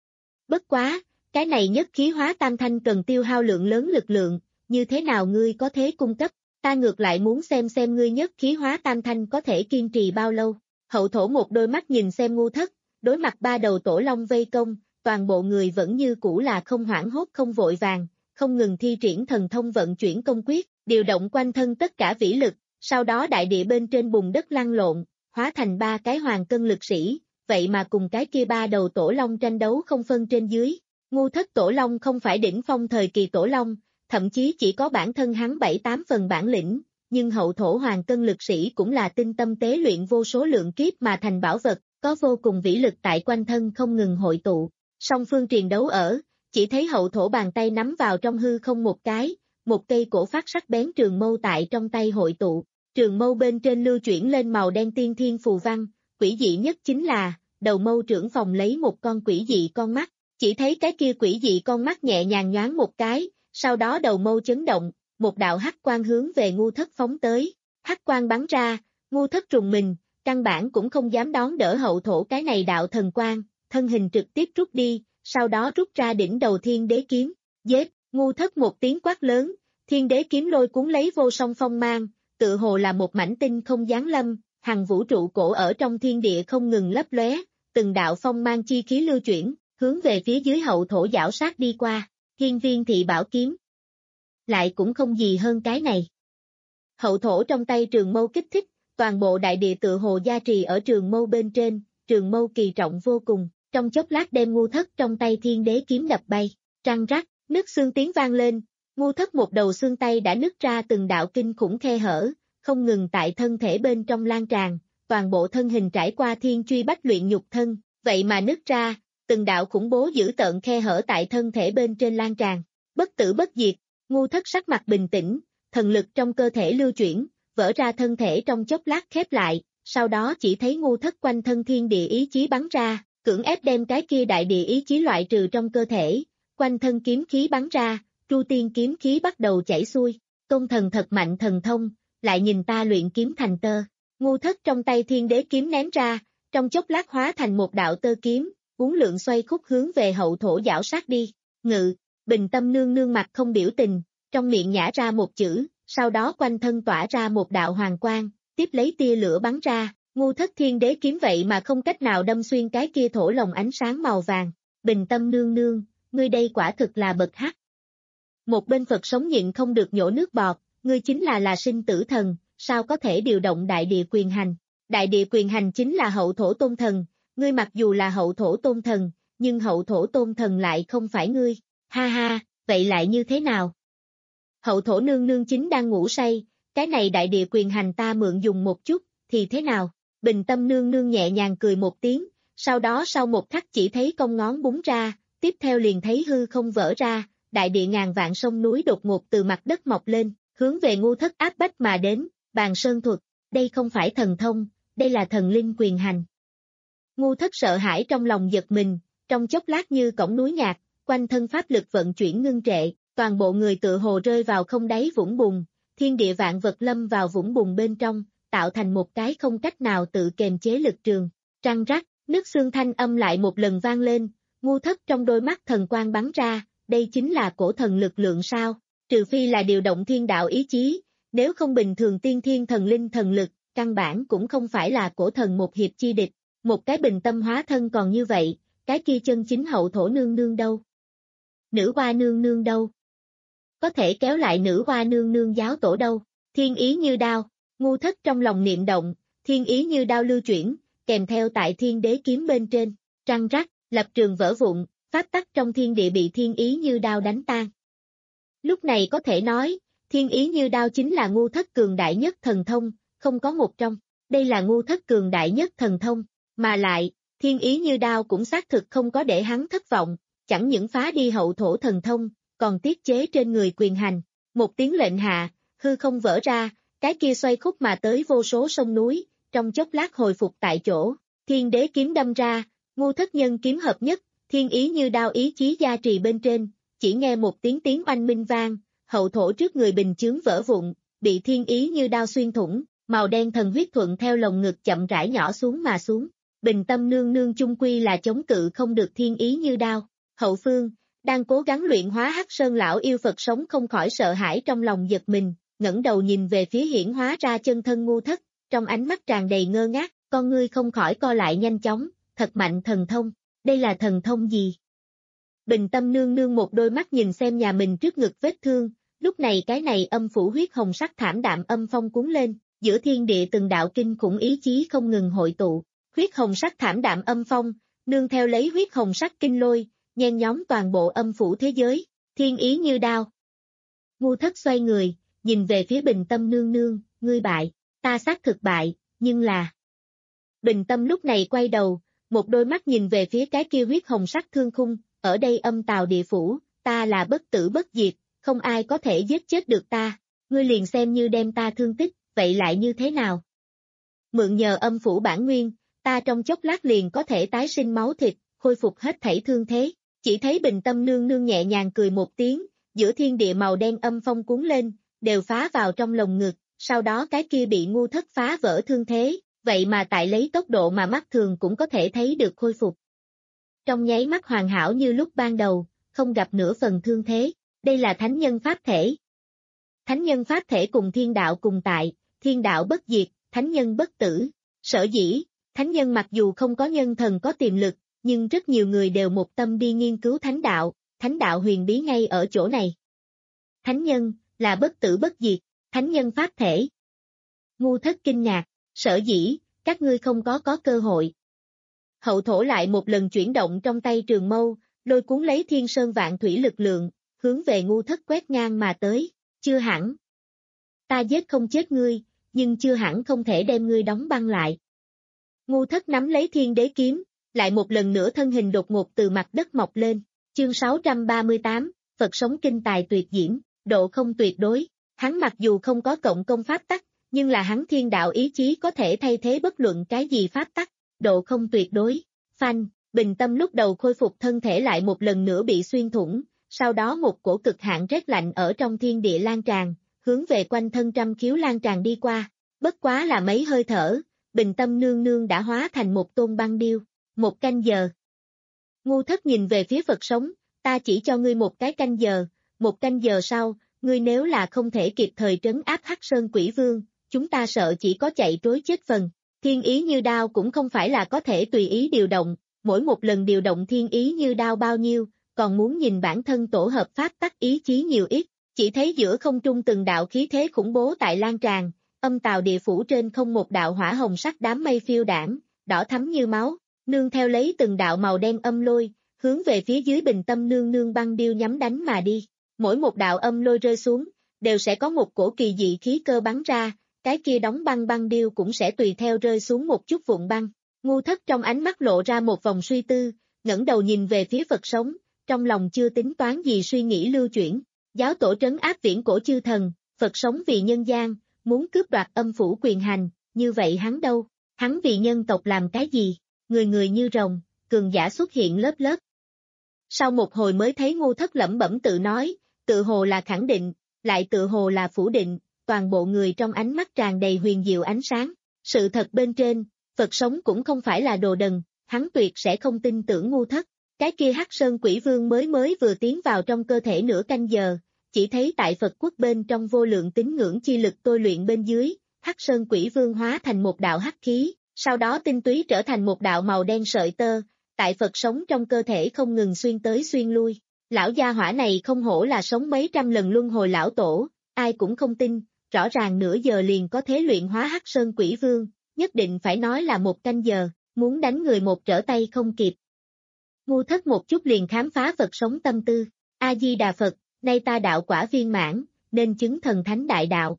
Bất quá, cái này nhất khí hóa tam thanh cần tiêu hao lượng lớn lực lượng, như thế nào ngươi có thế cung cấp, ta ngược lại muốn xem xem ngươi nhất khí hóa tam thanh có thể kiên trì bao lâu. Hậu thổ một đôi mắt nhìn xem Ngu Thất, đối mặt ba đầu tổ long vây công, toàn bộ người vẫn như cũ là không hoảng hốt không vội vàng, không ngừng thi triển thần thông vận chuyển công quyết, điều động quanh thân tất cả vĩ lực, sau đó đại địa bên trên bùn đất lăn lộn, hóa thành ba cái hoàng cân lực sĩ, vậy mà cùng cái kia ba đầu tổ long tranh đấu không phân trên dưới. Ngu Thất tổ long không phải đỉnh phong thời kỳ tổ long, thậm chí chỉ có bản thân hắn bảy tám phần bản lĩnh, nhưng hậu thổ hoàng cân lực sĩ cũng là tinh tâm tế luyện vô số lượng kiếp mà thành bảo vật, có vô cùng vĩ lực tại quanh thân không ngừng hội tụ. Song phương triền đấu ở, chỉ thấy hậu thổ bàn tay nắm vào trong hư không một cái, một cây cổ phát sắc bén trường mâu tại trong tay hội tụ, trường mâu bên trên lưu chuyển lên màu đen tiên thiên phù văn, quỷ dị nhất chính là, đầu mâu trưởng phòng lấy một con quỷ dị con mắt, chỉ thấy cái kia quỷ dị con mắt nhẹ nhàng nhoáng một cái, sau đó đầu mâu chấn động, một đạo hắc quang hướng về Ngu Thất phóng tới, hắc quang bắn ra, Ngu Thất trùng mình, căn bản cũng không dám đón đỡ hậu thổ cái này đạo thần quang, thân hình trực tiếp rút đi, sau đó rút ra đỉnh đầu thiên đế kiếm, giết, Ngu Thất một tiếng quát lớn, thiên đế kiếm lôi cuốn lấy vô song phong mang, tự hồ là một mảnh tinh không giáng lâm, hằng vũ trụ cổ ở trong thiên địa không ngừng lấp lóe, từng đạo phong mang chi khí lưu chuyển, hướng về phía dưới hậu thổ giảo sát đi qua, hiên viên thị bảo kiếm. Lại cũng không gì hơn cái này. Hậu thổ trong tay trường mâu kích thích, toàn bộ đại địa tự hồ gia trì ở trường mâu bên trên, trường mâu kỳ trọng vô cùng, trong chốc lát đem Ngu Thất trong tay thiên đế kiếm đập bay, răng rắc, nứt xương tiếng vang lên, Ngu Thất một đầu xương tay đã nứt ra từng đạo kinh khủng khe hở, không ngừng tại thân thể bên trong lan tràn, toàn bộ thân hình trải qua thiên truy bách luyện nhục thân, vậy mà nứt ra, từng đạo khủng bố dữ tợn khe hở tại thân thể bên trên lan tràn, bất tử bất diệt, Ngu Thất sắc mặt bình tĩnh, thần lực trong cơ thể lưu chuyển, vỡ ra thân thể trong chốc lát khép lại, sau đó chỉ thấy Ngu Thất quanh thân thiên địa ý chí bắn ra, cưỡng ép đem cái kia đại địa ý chí loại trừ trong cơ thể, quanh thân kiếm khí bắn ra, tru tiên kiếm khí bắt đầu chảy xuôi, tôn thần thật mạnh thần thông, lại nhìn ta luyện kiếm thành tơ, Ngu Thất trong tay thiên đế kiếm ném ra, trong chốc lát hóa thành một đạo tơ kiếm, uốn lượn xoay khúc hướng về hậu thổ giảo sát đi, ngự, Bình Tâm nương nương mặt không biểu tình, trong miệng nhả ra một chữ, sau đó quanh thân tỏa ra một đạo hoàng quang, tiếp lấy tia lửa bắn ra, Ngu Thất thiên đế kiếm vậy mà không cách nào đâm xuyên cái kia thổ lồng ánh sáng màu vàng, Bình Tâm nương nương, ngươi đây quả thực là bậc hắc. Một bên Phật sống nhịn không được nhổ nước bọt, ngươi chính là là sinh tử thần, sao có thể điều động đại địa quyền hành, đại địa quyền hành chính là hậu thổ tôn thần, ngươi mặc dù là hậu thổ tôn thần, nhưng hậu thổ tôn thần lại không phải ngươi, ha ha, vậy lại như thế nào? Hậu thổ nương nương chính đang ngủ say, cái này đại địa quyền hành ta mượn dùng một chút, thì thế nào? Bình Tâm nương nương nhẹ nhàng cười một tiếng, sau đó sau một khắc chỉ thấy cong ngón búng ra, tiếp theo liền thấy hư không vỡ ra, đại địa ngàn vạn sông núi đột ngột từ mặt đất mọc lên, hướng về Ngu Thất áp bách mà đến, bàn sơn thuật, đây không phải thần thông, đây là thần linh quyền hành. Ngu Thất sợ hãi trong lòng giật mình, trong chốc lát như cổng núi nhạc, quanh thân pháp lực vận chuyển ngưng trệ, toàn bộ người tựa hồ rơi vào không đáy vũng bùn, thiên địa vạn vật lâm vào vũng bùn bên trong, tạo thành một cái không cách nào tự kềm chế lực trường. Răng rắc, nứt xương thanh âm lại một lần vang lên, Ngu Thất trong đôi mắt thần quang bắn ra, đây chính là cổ thần lực lượng sao, trừ phi là điều động thiên đạo ý chí, nếu không bình thường tiên thiên thần linh thần lực, căn bản cũng không phải là cổ thần một hiệp chi địch, một cái bình tâm hóa thân còn như vậy, cái kia chân chính hậu thổ nương nương đâu? Nữ hoa nương nương đâu? Có thể kéo lại nữ hoa nương nương giáo tổ đâu? Thiên ý như đao, Ngu Thất trong lòng niệm động, thiên ý như đao lưu chuyển, kèm theo tại thiên đế kiếm bên trên, răng rắc, lập trường vỡ vụn, pháp tắc trong thiên địa bị thiên ý như đao đánh tan. Lúc này có thể nói, thiên ý như đao chính là Ngu Thất cường đại nhất thần thông, không có một trong, đây là Ngu Thất cường đại nhất thần thông, mà lại, thiên ý như đao cũng xác thực không có để hắn thất vọng, chẳng những phá đi hậu thổ thần thông, còn tiết chế trên người quyền hành, một tiếng lệnh hạ, hư không vỡ ra, cái kia xoay khúc mà tới vô số sông núi, trong chốc lát hồi phục tại chỗ, thiên đế kiếm đâm ra, Ngu Thất nhân kiếm hợp nhất, thiên ý như đao ý chí gia trì bên trên, chỉ nghe một tiếng tiếng oanh minh vang, hậu thổ trước người bình chướng vỡ vụn, bị thiên ý như đao xuyên thủng, màu đen thần huyết thuận theo lồng ngực chậm rãi nhỏ xuống mà xuống. Bình tâm nương nương chung quy là chống cự không được thiên ý như đao. Hậu phương, đang cố gắng luyện hóa Hắc Sơn lão yêu Phật sống không khỏi sợ hãi trong lòng giật mình, ngẩng đầu nhìn về phía hiển hóa ra chân thân Ngu Thất, trong ánh mắt tràn đầy ngơ ngác, con ngươi không khỏi co lại nhanh chóng, thật mạnh thần thông, đây là thần thông gì? Bình tâm nương nương một đôi mắt nhìn xem nhà mình trước ngực vết thương, lúc này cái này âm phủ huyết hồng sắc thảm đạm âm phong cuốn lên, giữa thiên địa từng đạo kinh khủng ý chí không ngừng hội tụ. Huyết hồng sắc thảm đạm âm phong, nương theo lấy huyết hồng sắc kinh lôi, nhen nhóm toàn bộ âm phủ thế giới, thiên ý như đao. Ngu Thất xoay người, nhìn về phía bình tâm nương nương, ngươi bại, ta xác thực bại, nhưng là... Bình tâm lúc này quay đầu, một đôi mắt nhìn về phía cái kia huyết hồng sắc thương khung, ở đây âm tào địa phủ, ta là bất tử bất diệt, không ai có thể giết chết được ta, ngươi liền xem như đem ta thương tích, vậy lại như thế nào? Mượn nhờ âm phủ bản nguyên, ta trong chốc lát liền có thể tái sinh máu thịt, khôi phục hết thảy thương thế. Chỉ thấy bình tâm nương nương nhẹ nhàng cười một tiếng, giữa thiên địa màu đen âm phong cuốn lên, đều phá vào trong lồng ngực, sau đó cái kia bị Ngu Thất phá vỡ thương thế, vậy mà tại lấy tốc độ mà mắt thường cũng có thể thấy được khôi phục. Trong nháy mắt hoàn hảo như lúc ban đầu, không gặp nửa phần thương thế, đây là thánh nhân pháp thể. Thánh nhân pháp thể cùng thiên đạo cùng tại, thiên đạo bất diệt, thánh nhân bất tử, sở dĩ. Thánh nhân mặc dù không có nhân thần có tiềm lực, nhưng rất nhiều người đều một tâm đi nghiên cứu thánh đạo, thánh đạo huyền bí ngay ở chỗ này. Thánh nhân, là bất tử bất diệt, thánh nhân pháp thể. Ngu Thất kinh ngạc, sở dĩ, các ngươi không có có cơ hội. Hậu thổ lại một lần chuyển động trong tay trường mâu, lôi cuốn lấy thiên sơn vạn thủy lực lượng, hướng về Ngu Thất quét ngang mà tới, chưa hẳn. Ta giết không chết ngươi, nhưng chưa hẳn không thể đem ngươi đóng băng lại. Ngu Thất nắm lấy thiên đế kiếm, lại một lần nữa thân hình đột ngột từ mặt đất mọc lên, chương sáu trăm ba mươi tám, Phật sống kinh tài tuyệt diễm, độ không tuyệt đối, hắn mặc dù không có cộng công pháp tắc, nhưng là hắn thiên đạo ý chí có thể thay thế bất luận cái gì pháp tắc, độ không tuyệt đối, phanh, bình tâm lúc đầu khôi phục thân thể lại một lần nữa bị xuyên thủng, sau đó một cổ cực hạn rét lạnh ở trong thiên địa lan tràn, hướng về quanh thân trăm khiếu lan tràn đi qua, bất quá là mấy hơi thở. Bình tâm nương nương đã hóa thành một tôn băng điêu, một canh giờ. Ngu Thất nhìn về phía Phật sống, ta chỉ cho ngươi một cái canh giờ, một canh giờ sau, ngươi nếu là không thể kịp thời trấn áp Hắc Sơn Quỷ Vương, chúng ta sợ chỉ có chạy trối chết phần. Thiên ý như đao cũng không phải là có thể tùy ý điều động, mỗi một lần điều động thiên ý như đao bao nhiêu, còn muốn nhìn bản thân tổ hợp pháp tắc ý chí nhiều ít, chỉ thấy giữa không trung từng đạo khí thế khủng bố tại lan tràn. Âm tào địa phủ trên không một đạo hỏa hồng sắc đám mây phiêu đảng, đỏ thắm như máu, nương theo lấy từng đạo màu đen âm lôi, hướng về phía dưới bình tâm nương nương băng điêu nhắm đánh mà đi. Mỗi một đạo âm lôi rơi xuống, đều sẽ có một cổ kỳ dị khí cơ bắn ra, cái kia đóng băng băng điêu cũng sẽ tùy theo rơi xuống một chút vụn băng. Ngu Thất trong ánh mắt lộ ra một vòng suy tư, ngẩng đầu nhìn về phía Phật sống, trong lòng chưa tính toán gì suy nghĩ lưu chuyển. Giáo tổ trấn áp viễn cổ chư thần, Phật sống vì nhân gian. Muốn cướp đoạt âm phủ quyền hành, như vậy hắn đâu, hắn vì nhân tộc làm cái gì? người người như rồng, cường giả xuất hiện lớp lớp. Sau một hồi mới thấy Ngu Thất lẩm bẩm tự nói, tự hồ là khẳng định, lại tự hồ là phủ định, toàn bộ người trong ánh mắt tràn đầy huyền diệu ánh sáng. Sự thật bên trên, Phật sống cũng không phải là đồ đần, hắn tuyệt sẽ không tin tưởng Ngu Thất. Cái kia Hắc Sơn Quỷ Vương mới mới vừa tiến vào trong cơ thể nửa canh giờ, chỉ thấy tại Phật quốc bên trong vô lượng tín ngưỡng chi lực tôi luyện bên dưới, Hắc Sơn Quỷ Vương hóa thành một đạo hắc khí, sau đó tinh túy trở thành một đạo màu đen sợi tơ, tại Phật sống trong cơ thể không ngừng xuyên tới xuyên lui. Lão gia hỏa này không hổ là sống mấy trăm lần luân hồi lão tổ, ai cũng không tin, rõ ràng nửa giờ liền có thế luyện hóa Hắc Sơn Quỷ Vương, nhất định phải nói là một canh giờ, muốn đánh người một trở tay không kịp. Ngu Thất một chút liền khám phá Phật sống tâm tư, A-di-đà Phật, nay ta đạo quả viên mãn, nên chứng thần thánh đại đạo.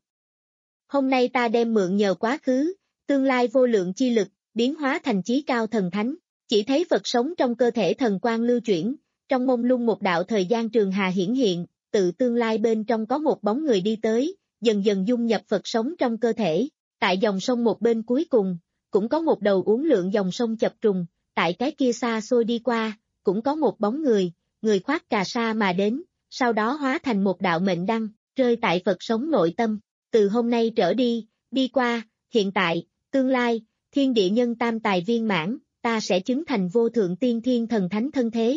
Hôm nay ta đem mượn nhờ quá khứ, tương lai vô lượng chi lực, biến hóa thành chí cao thần thánh, chỉ thấy Phật sống trong cơ thể thần quang lưu chuyển, trong mông lung một đạo thời gian trường hà hiển hiện, tự tương lai bên trong có một bóng người đi tới, dần dần dung nhập Phật sống trong cơ thể, tại dòng sông một bên cuối cùng, cũng có một đầu uốn lượn dòng sông chập trùng, tại cái kia xa xôi đi qua, cũng có một bóng người, người khoác cà sa mà đến, sau đó hóa thành một đạo mệnh đăng, rơi tại Phật sống nội tâm, từ hôm nay trở đi, đi qua, hiện tại, tương lai, thiên địa nhân tam tài viên mãn, ta sẽ chứng thành vô thượng tiên thiên thần thánh thân thế.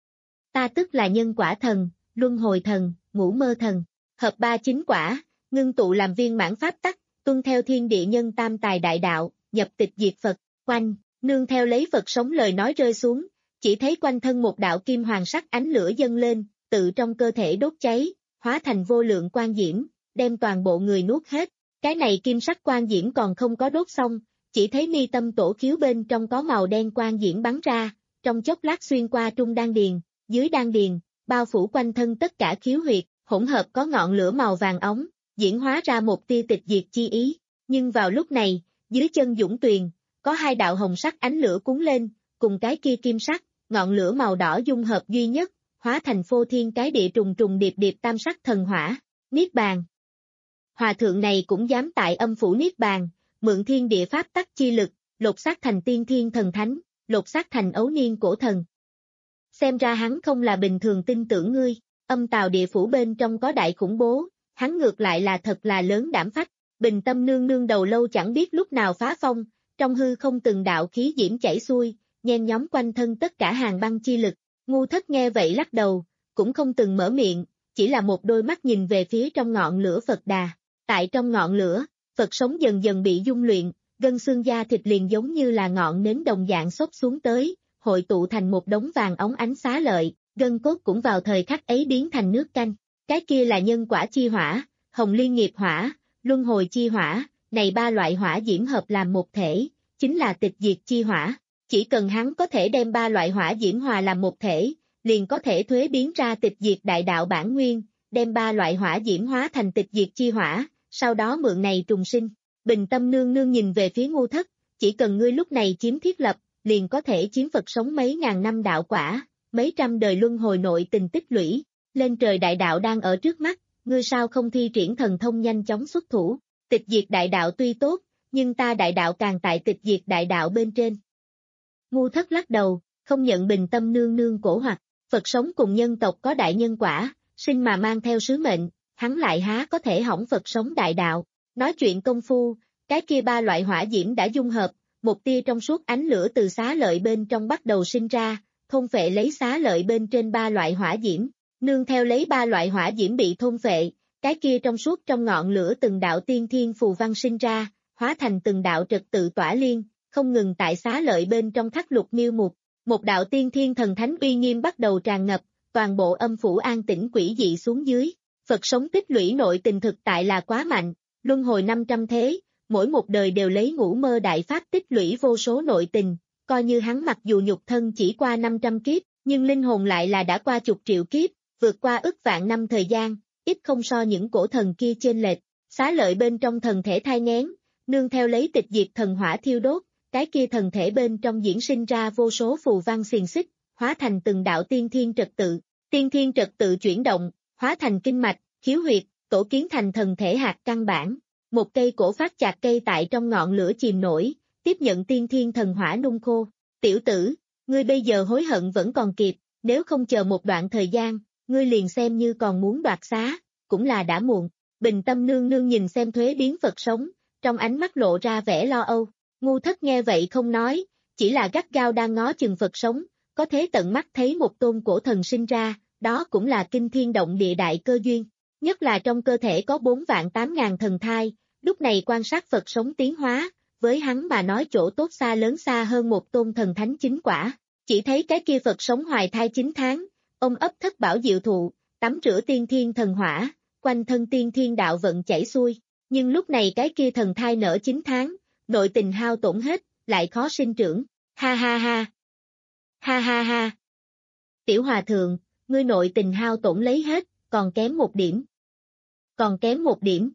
Ta tức là nhân quả thần, luân hồi thần, ngũ mơ thần, hợp ba chính quả, ngưng tụ làm viên mãn pháp tắc, tuân theo thiên địa nhân tam tài đại đạo, nhập tịch diệt Phật, quanh, nương theo lấy Phật sống lời nói rơi xuống, chỉ thấy quanh thân một đạo kim hoàng sắc ánh lửa dâng lên, tự trong cơ thể đốt cháy, hóa thành vô lượng quang diễm, đem toàn bộ người nuốt hết. Cái này kim sắc quang diễm còn không có đốt xong, chỉ thấy mi tâm tổ khiếu bên trong có màu đen quang diễm bắn ra, trong chốc lát xuyên qua trung đan điền, dưới đan điền, bao phủ quanh thân tất cả khiếu huyệt, hỗn hợp có ngọn lửa màu vàng ống, diễn hóa ra một tia tịch diệt chi ý. Nhưng vào lúc này, dưới chân Dũng Tuyền, có hai đạo hồng sắc ánh lửa cuốn lên, cùng cái kia kim sắc, ngọn lửa màu đỏ dung hợp duy nhất, hóa thành phô thiên cái địa trùng trùng điệp điệp tam sắc thần hỏa, Niết Bàn. Hòa thượng này cũng dám tại âm phủ Niết Bàn, mượn thiên địa pháp tắc chi lực, lột xác thành tiên thiên thần thánh, lột xác thành ấu niên cổ thần. Xem ra hắn không là bình thường tin tưởng ngươi, âm tào địa phủ bên trong có đại khủng bố, hắn ngược lại là thật là lớn đảm phách, Bình Tâm nương nương đầu lâu chẳng biết lúc nào phá phong, trong hư không từng đạo khí diễm chảy xuôi, nhen nhóm quanh thân tất cả hàng băng chi lực. Ngu Thất nghe vậy lắc đầu, cũng không từng mở miệng, chỉ là một đôi mắt nhìn về phía trong ngọn lửa Phật Đà. Tại trong ngọn lửa, Phật sống dần dần bị dung luyện, gân xương da thịt liền giống như là ngọn nến đồng dạng xốc xuống tới, hội tụ thành một đống vàng óng ánh xá lợi, gân cốt cũng vào thời khắc ấy biến thành nước canh. Cái kia là nhân quả chi hỏa, hồng liên nghiệp hỏa, luân hồi chi hỏa, này ba loại hỏa diễm hợp làm một thể, chính là tịch diệt chi hỏa. Chỉ cần hắn có thể đem ba loại hỏa diễm hòa làm một thể, liền có thể thuế biến ra tịch diệt đại đạo bản nguyên, đem ba loại hỏa diễm hóa thành tịch diệt chi hỏa, sau đó mượn này trùng sinh. Bình Tâm nương nương nhìn về phía Ngu Thất, chỉ cần ngươi lúc này chiếm thiết lập, liền có thể chiếm Phật sống mấy ngàn năm đạo quả, mấy trăm đời luân hồi nội tình tích lũy, lên trời đại đạo đang ở trước mắt, ngươi sao không thi triển thần thông nhanh chóng xuất thủ. Tịch diệt đại đạo tuy tốt, nhưng ta đại đạo càng tại tịch diệt đại đạo bên trên. Ngu Thất lắc đầu, không nhận Bình Tâm nương nương cổ hoặc, Phật sống cùng nhân tộc có đại nhân quả, sinh mà mang theo sứ mệnh, hắn lại há có thể hỏng Phật sống đại đạo. Nói chuyện công phu, cái kia ba loại hỏa diễm đã dung hợp, một tia trong suốt ánh lửa từ xá lợi bên trong bắt đầu sinh ra, thôn phệ lấy xá lợi bên trên ba loại hỏa diễm, nương theo lấy ba loại hỏa diễm bị thôn phệ, cái kia trong suốt trong ngọn lửa từng đạo tiên thiên phù văn sinh ra, hóa thành từng đạo trật tự tỏa liên, không ngừng tại xá lợi bên trong khắc lục miêu mục. Một đạo tiên thiên thần thánh uy nghiêm bắt đầu tràn ngập, toàn bộ âm phủ an tĩnh quỷ dị xuống dưới. Phật sống tích lũy nội tình thực tại là quá mạnh, luân hồi năm trăm thế, mỗi một đời đều lấy ngũ mơ đại pháp tích lũy vô số nội tình, coi như hắn mặc dù nhục thân chỉ qua năm trăm kiếp, nhưng linh hồn lại là đã qua chục triệu kiếp, vượt qua ức vạn năm thời gian, ít không so những cổ thần kia chênh lệch. Xá lợi bên trong thần thể thai nghén, nương theo lấy tịch diệt thần hỏa thiêu đốt, cái kia thần thể bên trong diễn sinh ra vô số phù văn xiềng xích, hóa thành từng đạo tiên thiên trật tự, tiên thiên trật tự chuyển động, hóa thành kinh mạch, khiếu huyệt, tổ kiến thành thần thể hạt căn bản. Một cây cổ phát chạc cây tại trong ngọn lửa chìm nổi, tiếp nhận tiên thiên thần hỏa nung khô. Tiểu tử, ngươi bây giờ hối hận vẫn còn kịp, nếu không chờ một đoạn thời gian, ngươi liền xem như còn muốn đoạt xá, cũng là đã muộn. Bình Tâm nương nương nhìn xem thuế biến Phật sống, trong ánh mắt lộ ra vẻ lo âu. Ngu Thất nghe vậy không nói, chỉ là gắt gao đang ngó chừng Phật sống, có thế tận mắt thấy một tôn cổ thần sinh ra, đó cũng là kinh thiên động địa đại cơ duyên. Nhất là trong cơ thể có bốn vạn tám ngàn thần thai, lúc này quan sát Phật sống tiến hóa, với hắn mà nói chỗ tốt xa lớn xa hơn một tôn thần thánh chính quả. Chỉ thấy cái kia Phật sống hoài thai chín tháng, ông ấp thất bảo diệu thụ, tắm rửa tiên thiên thần hỏa, quanh thân tiên thiên đạo vận chảy xuôi. Nhưng lúc này cái kia thần thai nở chín tháng, nội tình hao tổn hết, lại khó sinh trưởng. Ha ha ha. Ha ha ha. Tiểu hòa thượng, ngươi nội tình hao tổn lấy hết, còn kém một điểm. Còn kém một điểm.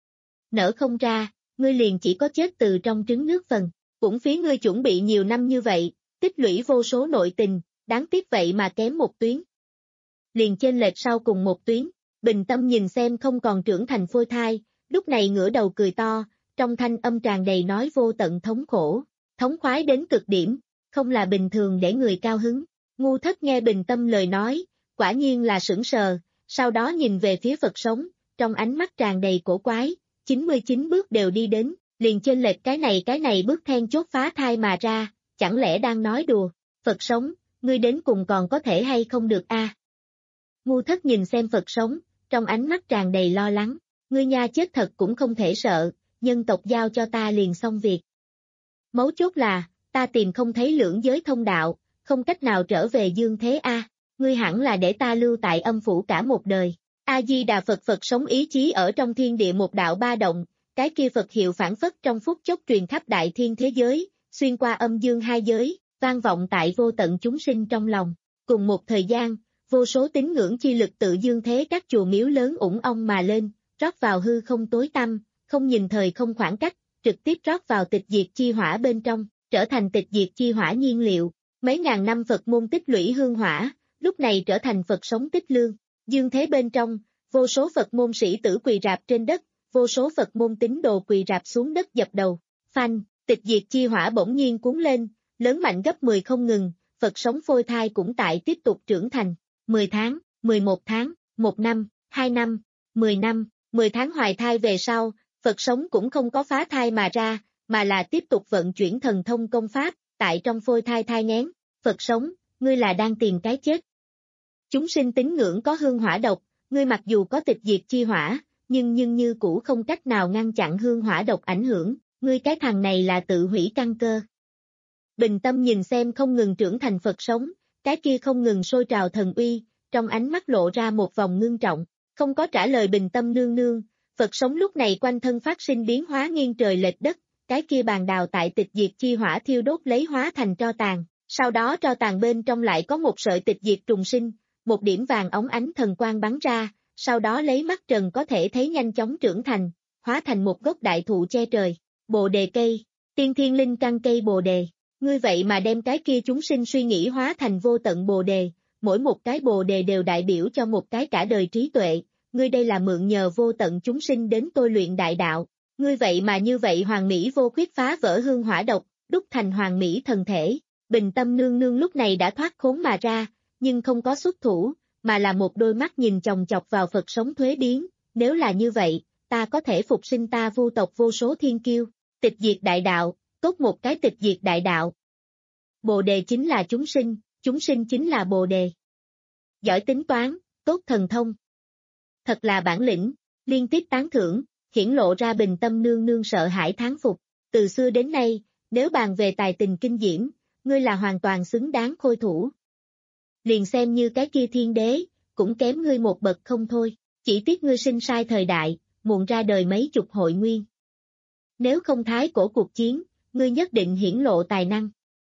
Nở không ra, ngươi liền chỉ có chết từ trong trứng nước phần. Cũng phí ngươi chuẩn bị nhiều năm như vậy, tích lũy vô số nội tình, đáng tiếc vậy mà kém một tuyến. Liền chênh lệch sau cùng một tuyến, Bình Tâm nhìn xem không còn trưởng thành phôi thai, lúc này ngửa đầu cười to, trong thanh âm tràn đầy nói vô tận thống khổ, thống khoái đến cực điểm, không là bình thường để người cao hứng. Ngu Thất nghe Bình Tâm lời nói, quả nhiên là sững sờ, sau đó nhìn về phía Phật sống, trong ánh mắt tràn đầy cổ quái, chín mươi chín bước đều đi đến, liền chênh lệch cái này cái này bước then chốt phá thai mà ra, chẳng lẽ đang nói đùa, Phật sống, ngươi đến cùng còn có thể hay không được a? À? Ngu Thất nhìn xem Phật sống, trong ánh mắt tràn đầy lo lắng, ngươi nha chết thật cũng không thể sợ, nhân tộc giao cho ta liền xong việc. Mấu chốt là, ta tìm không thấy lưỡng giới thông đạo, không cách nào trở về dương thế a, à? Ngươi hẳn là để ta lưu tại âm phủ cả một đời. A-di-đà Phật. Phật sống ý chí ở trong thiên địa một đạo ba động, cái kia Phật hiệu phản phất trong phút chốc truyền khắp đại thiên thế giới, xuyên qua âm dương hai giới, vang vọng tại vô tận chúng sinh trong lòng. Cùng một thời gian, vô số tín ngưỡng chi lực tự dương thế các chùa miếu lớn ủng ong mà lên, rót vào hư không tối tăm, không nhìn thời không khoảng cách, trực tiếp rót vào tịch diệt chi hỏa bên trong, trở thành tịch diệt chi hỏa nhiên liệu. Mấy ngàn năm Phật môn tích lũy hương hỏa, lúc này trở thành Phật sống tích lương. Dương thế bên trong, vô số Phật môn sĩ tử quỳ rạp trên đất, vô số Phật môn tín đồ quỳ rạp xuống đất dập đầu. Phanh, tịch diệt chi hỏa bỗng nhiên cuốn lên, lớn mạnh gấp mười không ngừng, Phật sống phôi thai cũng tại tiếp tục trưởng thành. mười tháng, mười một tháng, một năm, hai năm, mười năm, mười tháng hoài thai về sau, Phật sống cũng không có phá thai mà ra, mà là tiếp tục vận chuyển thần thông công pháp, tại trong phôi thai thai nghén. Phật sống, ngươi là đang tìm cái chết. Chúng sinh tín ngưỡng có hương hỏa độc, ngươi mặc dù có tịch diệt chi hỏa, nhưng nhưng như cũ không cách nào ngăn chặn hương hỏa độc ảnh hưởng, ngươi cái thằng này là tự hủy căn cơ. Bình Tâm nhìn xem không ngừng trưởng thành Phật sống, cái kia không ngừng sôi trào thần uy, trong ánh mắt lộ ra một vòng ngưng trọng, không có trả lời Bình Tâm nương nương, Phật sống lúc này quanh thân phát sinh biến hóa nghiêng trời lệch đất, cái kia bàn đào tại tịch diệt chi hỏa thiêu đốt lấy hóa thành tro tàn, sau đó tro tàn bên trong lại có một sợi tịch diệt trùng sinh, một điểm vàng óng ánh thần quang bắn ra, sau đó lấy mắt trần có thể thấy nhanh chóng trưởng thành, hóa thành một gốc đại thụ che trời, bồ đề cây, tiên thiên linh căn cây bồ đề. Ngươi vậy mà đem cái kia chúng sinh suy nghĩ hóa thành vô tận bồ đề, mỗi một cái bồ đề đều đại biểu cho một cái cả đời trí tuệ, ngươi đây là mượn nhờ vô tận chúng sinh đến tôi luyện đại đạo, ngươi vậy mà như vậy hoàng mỹ vô khuyết phá vỡ hương hỏa độc, đúc thành hoàng mỹ thần thể. Bình Tâm nương nương lúc này đã thoát khốn mà ra, nhưng không có xuất thủ, mà là một đôi mắt nhìn chòng chọc vào Phật sống thuế biến, nếu là như vậy, ta có thể phục sinh ta vu tộc vô số thiên kiêu, tịch diệt đại đạo. Tốt một cái tịch diệt đại đạo. Bồ đề chính là chúng sinh, chúng sinh chính là bồ đề. Giỏi tính toán, tốt thần thông. Thật là bản lĩnh, liên tiếp tán thưởng, hiển lộ ra Bình Tâm nương nương sợ hãi thán phục. Từ xưa đến nay, nếu bàn về tài tình kinh diễm, ngươi là hoàn toàn xứng đáng khôi thủ. Liền xem như cái kia thiên đế, cũng kém ngươi một bậc không thôi, chỉ tiếc ngươi sinh sai thời đại, muộn ra đời mấy chục hội nguyên. Nếu không thái cổ cuộc chiến, ngươi nhất định hiển lộ tài năng.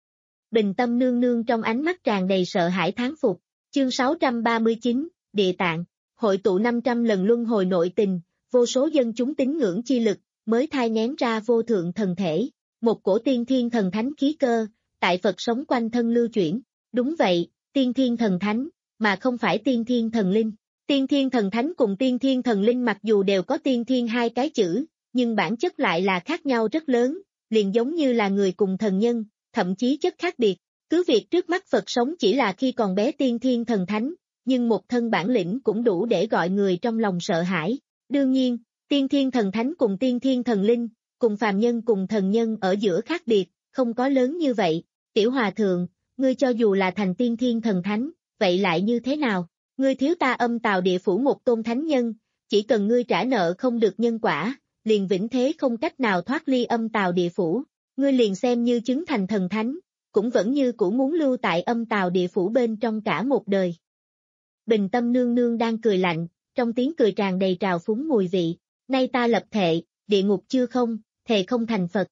Bình Tâm nương nương trong ánh mắt tràn đầy sợ hãi thán phục, chương sáu trăm ba mươi chín, Địa Tạng, hội tụ năm trăm lần luân hồi nội tình, vô số dân chúng tín ngưỡng chi lực, mới thai nghén ra vô thượng thần thể, một cổ tiên thiên thần thánh khí cơ, tại Phật sống quanh thân lưu chuyển, đúng vậy, tiên thiên thần thánh, mà không phải tiên thiên thần linh. Tiên thiên thần thánh cùng tiên thiên thần linh mặc dù đều có tiên thiên hai cái chữ, nhưng bản chất lại là khác nhau rất lớn. Liền giống như là người cùng thần nhân, thậm chí chất khác biệt. Cứ việc trước mắt Phật sống chỉ là khi còn bé tiên thiên thần thánh, nhưng một thân bản lĩnh cũng đủ để gọi người trong lòng sợ hãi. Đương nhiên, tiên thiên thần thánh cùng tiên thiên thần linh, cùng phàm nhân cùng thần nhân ở giữa khác biệt, không có lớn như vậy. Tiểu hòa thượng, ngươi cho dù là thành tiên thiên thần thánh, vậy lại như thế nào? Ngươi thiếu ta âm tào địa phủ một tôn thánh nhân, chỉ cần ngươi trả nợ không được nhân quả, liền vĩnh thế không cách nào thoát ly âm tào địa phủ. Ngươi liền xem như chứng thành thần thánh, cũng vẫn như cũ muốn lưu tại âm tào địa phủ bên trong cả một đời. Bình Tâm nương nương đang cười lạnh, trong tiếng cười tràn đầy trào phúng mùi vị. Nay ta lập thệ, địa ngục chưa không, thề không thành Phật.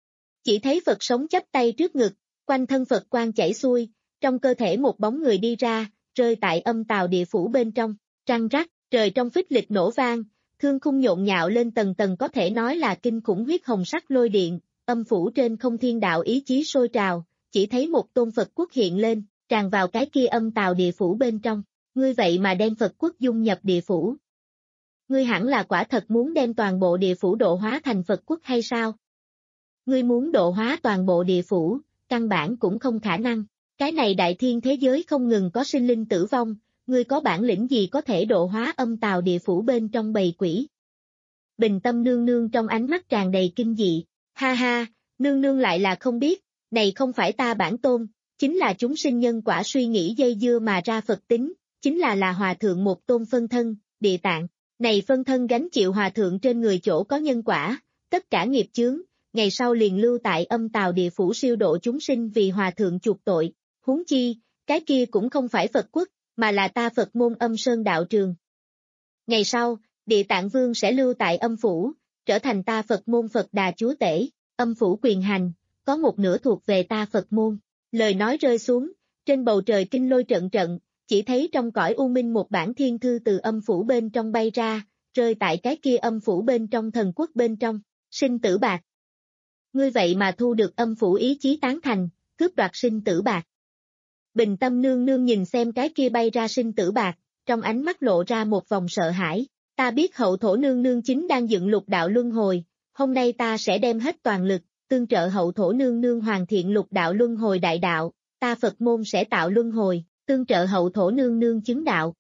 Chỉ thấy Phật sống chắp tay trước ngực, quanh thân Phật quang chảy xuôi, trong cơ thể một bóng người đi ra, rơi tại âm tào địa phủ bên trong, trăng rắc, trời trong phích lịch nổ vang, thương khung nhộn nhạo lên tầng tầng có thể nói là kinh khủng huyết hồng sắc lôi điện, âm phủ trên không thiên đạo ý chí sôi trào, chỉ thấy một tôn Phật quốc hiện lên, tràn vào cái kia âm tào địa phủ bên trong, ngươi vậy mà đem Phật quốc dung nhập địa phủ. Ngươi hẳn là quả thật muốn đem toàn bộ địa phủ độ hóa thành Phật quốc hay sao? Ngươi muốn độ hóa toàn bộ địa phủ, căn bản cũng không khả năng, cái này đại thiên thế giới không ngừng có sinh linh tử vong, ngươi có bản lĩnh gì có thể độ hóa âm tào địa phủ bên trong bầy quỷ? Bình Tâm nương nương trong ánh mắt tràn đầy kinh dị, ha ha, nương nương lại là không biết, này không phải ta bản tôn, chính là chúng sinh nhân quả suy nghĩ dây dưa mà ra Phật tính, chính là là hòa thượng một tôn phân thân, địa tạng, này phân thân gánh chịu hòa thượng trên người chỗ có nhân quả, tất cả nghiệp chướng, ngày sau liền lưu tại âm tào địa phủ siêu độ chúng sinh vì hòa thượng chuộc tội, huống chi, cái kia cũng không phải Phật quốc, mà là ta Phật môn âm sơn đạo trường. Ngày sau, địa tạng vương sẽ lưu tại âm phủ, trở thành ta Phật môn Phật đà chúa tể, âm phủ quyền hành, có một nửa thuộc về ta Phật môn. Lời nói rơi xuống, trên bầu trời kinh lôi trận trận, chỉ thấy trong cõi u minh một bản thiên thư từ âm phủ bên trong bay ra, rơi tại cái kia âm phủ bên trong thần quốc bên trong, sinh tử bạc. Ngươi vậy mà thu được âm phủ ý chí tán thành, cướp đoạt sinh tử bạc. Bình Tâm nương nương nhìn xem cái kia bay ra sinh tử bạc, trong ánh mắt lộ ra một vòng sợ hãi, ta biết hậu thổ nương nương chính đang dựng lục đạo luân hồi, hôm nay ta sẽ đem hết toàn lực, tương trợ hậu thổ nương nương hoàn thiện lục đạo luân hồi đại đạo, ta Phật môn sẽ tạo luân hồi, tương trợ hậu thổ nương nương chứng đạo.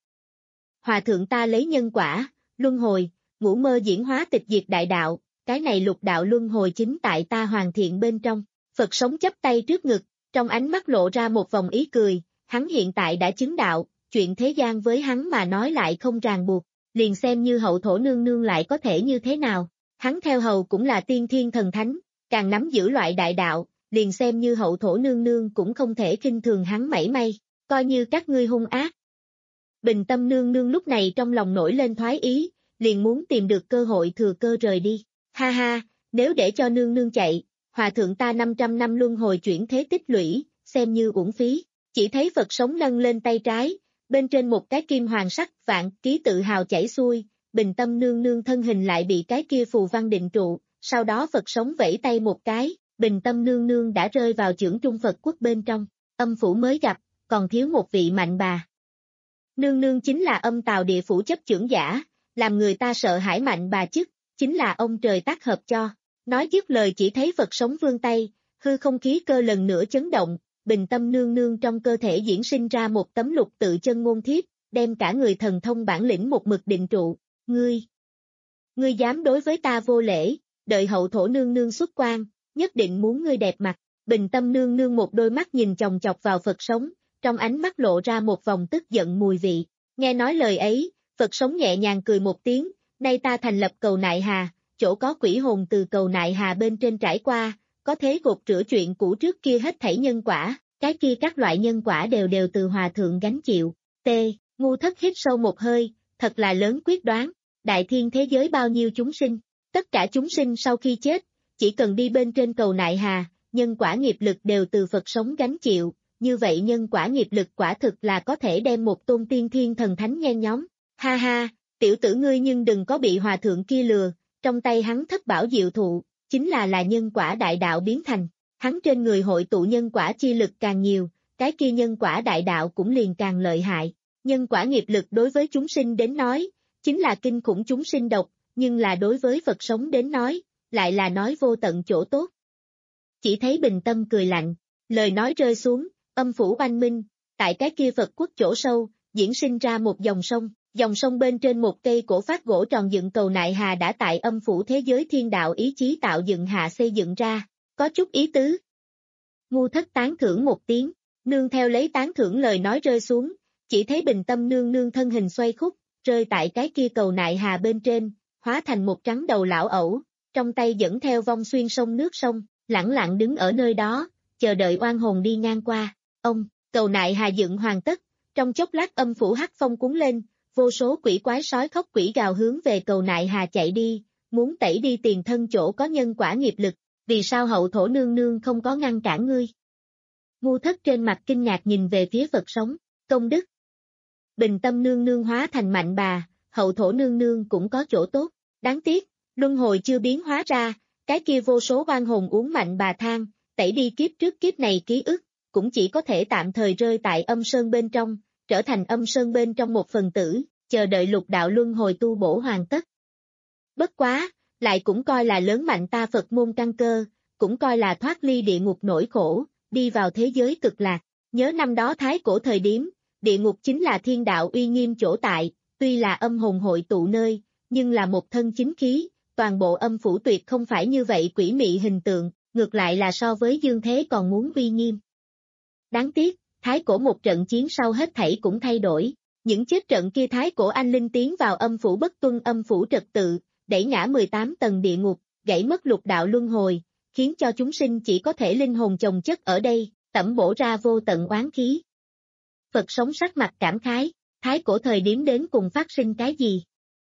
Hòa thượng ta lấy nhân quả, luân hồi, ngũ mơ diễn hóa tịch diệt đại đạo, cái này lục đạo luân hồi chính tại ta hoàn thiện bên trong, Phật sống chắp tay trước ngực, trong ánh mắt lộ ra một vòng ý cười, hắn hiện tại đã chứng đạo, chuyện thế gian với hắn mà nói lại không ràng buộc, liền xem như hậu thổ nương nương lại có thể như thế nào, hắn theo hầu cũng là tiên thiên thần thánh, càng nắm giữ loại đại đạo, liền xem như hậu thổ nương nương cũng không thể khinh thường hắn mảy may, coi như các ngươi hung ác. Bình Tâm nương nương lúc này trong lòng nổi lên thoái ý, liền muốn tìm được cơ hội thừa cơ rời đi, ha ha, nếu để cho nương nương chạy, hòa thượng ta năm trăm năm luân hồi chuyển thế tích lũy, xem như uổng phí, chỉ thấy Phật sống nâng lên tay trái, bên trên một cái kim hoàng sắc vạn ký tự hào chảy xuôi, Bình Tâm nương nương thân hình lại bị cái kia phù văn định trụ, sau đó Phật sống vẫy tay một cái, Bình Tâm nương nương đã rơi vào chưởng trung Phật quốc bên trong, âm phủ mới gặp, còn thiếu một vị mạnh bà. Nương nương chính là âm tào địa phủ chấp chưởng giả, làm người ta sợ hãi mạnh bà chức, chính là ông trời tác hợp cho. Nói dứt lời chỉ thấy Phật sống vươn tay, hư không khí cơ lần nữa chấn động, Bình Tâm nương nương trong cơ thể diễn sinh ra một tấm lục tự chân ngôn thiếp, đem cả người thần thông bản lĩnh một mực định trụ, ngươi. Ngươi dám đối với ta vô lễ, đợi hậu thổ nương nương xuất quan, nhất định muốn ngươi đẹp mặt, Bình Tâm nương nương một đôi mắt nhìn chòng chọc vào Phật sống, trong ánh mắt lộ ra một vòng tức giận mùi vị, nghe nói lời ấy, Phật sống nhẹ nhàng cười một tiếng, nay ta thành lập cầu nại hà, chỗ có quỷ hồn từ cầu nại hà bên trên trải qua, có thế gột rửa chuyện cũ trước kia hết thảy nhân quả, cái kia các loại nhân quả đều đều từ hòa thượng gánh chịu, t, ngu thất hít sâu một hơi, thật là lớn quyết đoán, đại thiên thế giới bao nhiêu chúng sinh, tất cả chúng sinh sau khi chết, chỉ cần đi bên trên cầu nại hà, nhân quả nghiệp lực đều từ Phật sống gánh chịu, như vậy nhân quả nghiệp lực quả thực là có thể đem một tôn tiên thiên thần thánh nhen nhóm, ha ha, tiểu tử ngươi nhưng đừng có bị hòa thượng kia lừa, trong tay hắn thất bảo diệu thụ, chính là là nhân quả đại đạo biến thành, hắn trên người hội tụ nhân quả chi lực càng nhiều, cái kia nhân quả đại đạo cũng liền càng lợi hại, nhân quả nghiệp lực đối với chúng sinh đến nói, chính là kinh khủng chúng sinh độc, nhưng là đối với Phật sống đến nói, lại là nói vô tận chỗ tốt. Chỉ thấy Bình Tâm cười lạnh, lời nói rơi xuống, Âm phủ oanh minh, tại cái kia Phật quốc chỗ sâu, diễn sinh ra một dòng sông, dòng sông bên trên một cây cổ phát gỗ tròn dựng cầu nại hà đã tại âm phủ thế giới thiên đạo ý chí tạo dựng hạ xây dựng ra, có chút ý tứ. Ngu Thất tán thưởng một tiếng, nương theo lấy tán thưởng lời nói rơi xuống, chỉ thấy Bình Tâm nương nương thân hình xoay khúc, rơi tại cái kia cầu nại hà bên trên, hóa thành một trắng đầu lão ẩu, trong tay dẫn theo vong xuyên sông nước sông, lẳng lặng đứng ở nơi đó, chờ đợi oan hồn đi ngang qua. Ông, cầu nại hà dựng hoàn tất, trong chốc lát âm phủ hắc phong cuốn lên, vô số quỷ quái sói khóc quỷ gào hướng về cầu nại hà chạy đi, muốn tẩy đi tiền thân chỗ có nhân quả nghiệp lực, vì sao hậu thổ nương nương không có ngăn cản ngươi? Ngu Thất trên mặt kinh ngạc nhìn về phía Phật sống, công đức. Bình Tâm nương nương hóa thành mạnh bà, hậu thổ nương nương cũng có chỗ tốt, đáng tiếc, luân hồi chưa biến hóa ra, cái kia vô số oan hồn uống mạnh bà than, tẩy đi kiếp trước kiếp này ký ức, cũng chỉ có thể tạm thời rơi tại âm sơn bên trong, trở thành âm sơn bên trong một phần tử, chờ đợi lục đạo luân hồi tu bổ hoàn tất. Bất quá, lại cũng coi là lớn mạnh ta Phật môn căn cơ, cũng coi là thoát ly địa ngục nỗi khổ, đi vào thế giới cực lạc. Nhớ năm đó thái cổ thời điểm, địa ngục chính là thiên đạo uy nghiêm chỗ tại, tuy là âm hồn hội tụ nơi, nhưng là một thân chính khí, toàn bộ âm phủ tuyệt không phải như vậy quỷ mị hình tượng, ngược lại là so với dương thế còn muốn uy nghiêm. Đáng tiếc, thái cổ một trận chiến sau hết thảy cũng thay đổi, những chết trận kia thái cổ anh linh tiến vào âm phủ bất tuân âm phủ trật tự, đẩy ngã mười tám tầng địa ngục, gãy mất lục đạo luân hồi, khiến cho chúng sinh chỉ có thể linh hồn chồng chất ở đây, tẩm bổ ra vô tận oán khí. Phật sống sắc mặt cảm khái, thái cổ thời điểm đến cùng phát sinh cái gì?